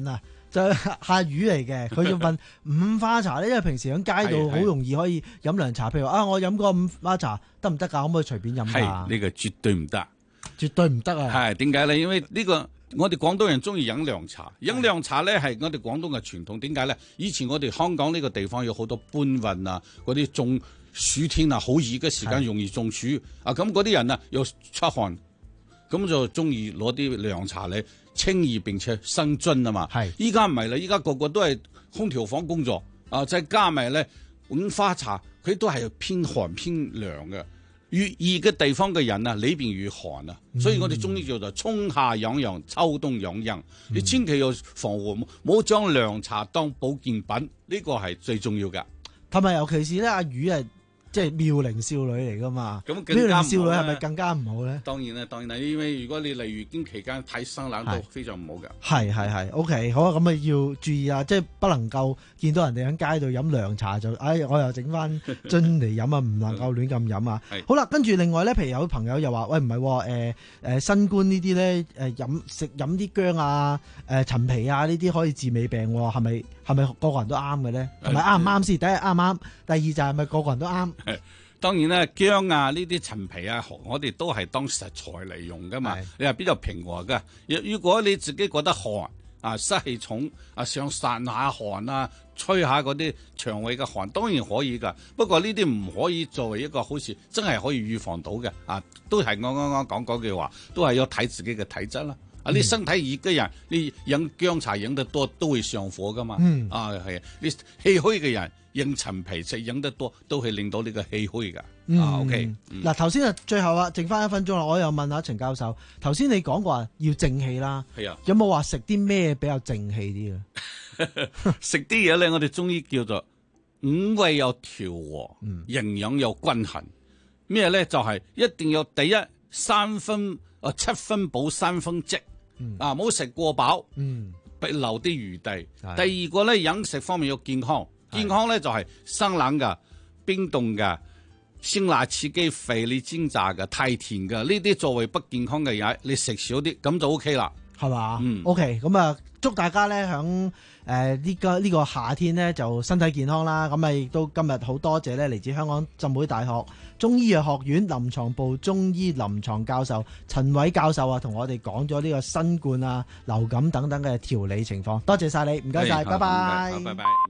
就係阿魚嚟嘅，佢要問五花茶咧，因為平時喺街度好容易可以飲涼茶，譬如啊，我飲個五花茶得唔得㗎？可唔可以隨便飲㗎？ 係呢、呢個絕對唔得， 絕對唔得啊！ 係點解咧？因為呢、呢個我哋廣東人中意飲涼茶，飲涼茶咧係我哋廣東嘅傳統。點解咧？以前我哋香港呢個地方有好多搬運啊，嗰啲中暑天啊，好熱嘅時間容易中暑啊，咁嗰啲人啊又出汗，咁就中意攞啲涼茶嚟清熱並且生津啊嘛。係依家唔係啦，依家個個都係空調房工作啊，再加埋咧五花茶，佢都係偏寒偏涼嘅。越熱嘅地方嘅人啊，裏邊越寒啊，所以我哋中醫叫做春夏養陽，秋冬養陰。你千祈要防護，冇將涼茶當保健品，呢個係最重要㗎。 同埋尤其是咧，阿魚係即係妙齡少女嚟噶嘛， 咁妙齡少女係咪更加唔好咧？ 當然啦，當然啦，因為如果你嚟月經期間睇生冷都非常唔好㗎。 係係係 ，OK， 好啊，咁啊要注意啊，即係不能夠見到人哋喺街度飲涼茶就，哎，我又整翻樽嚟飲啊，唔能夠亂咁飲啊。好啦，跟住另外咧，譬如有朋友又話，喂，唔係誒誒新冠呢啲咧，誒飲食飲啲薑啊、誒、呃、陳皮啊呢啲可以治未病，係咪係咪個個人都啱嘅咧？同埋啱唔啱先？第一啱唔啱？第二就係咪個個人都啱？ 當然啦，薑啊呢啲陳皮啊，我哋都係當食材嚟用噶嘛。你係比較平和噶。如果你自己覺得寒啊、濕氣重啊，想散下寒啊，吹下嗰啲腸胃嘅寒，當然可以噶。不過呢啲唔可以作為一個好似真係可以預防到嘅啊。都係我啱啱講嗰句話，都係要睇自己嘅體質啦。啊，你身體熱嘅人，你飲薑茶飲得多都會上火噶嘛。嗯、啊係，你氣虛嘅人。飲陳皮食飲得多，都係令到呢個氣虛噶。嗯、啊，OK。 嗱、嗯，頭先啊，最後啊，剩翻一分鐘啦，我又問下陳教授，頭先你講過話要正氣啦，係啊，有冇話食啲咩比較正氣啲嘅？ 食啲嘢咧，我哋中醫叫做五味有調和，嗯、營養有均衡。咩咧？就係、是、一定要第一三分啊七分補三分積，嗯、啊，唔好食過飽，嗯，留啲餘地。第二個咧，飲食方面要健康。健康咧就係生冷噶、冰凍噶、辛辣刺激、肥膩煎炸嘅、太甜嘅，呢啲作為不健康嘅嘢，你食少啲咁就 O K 啦， 係嘛？ 嗯 ，OK，咁啊，祝大家咧響誒呢個呢個夏天咧就身體健康啦。咁啊亦都今日好多謝咧嚟自香港浸會大學中醫藥學院臨床部中醫臨床教授陳偉教授啊，同我哋講咗呢個新冠啊、流感等等嘅調理情況。多謝晒你，唔該晒，拜拜， 拜拜。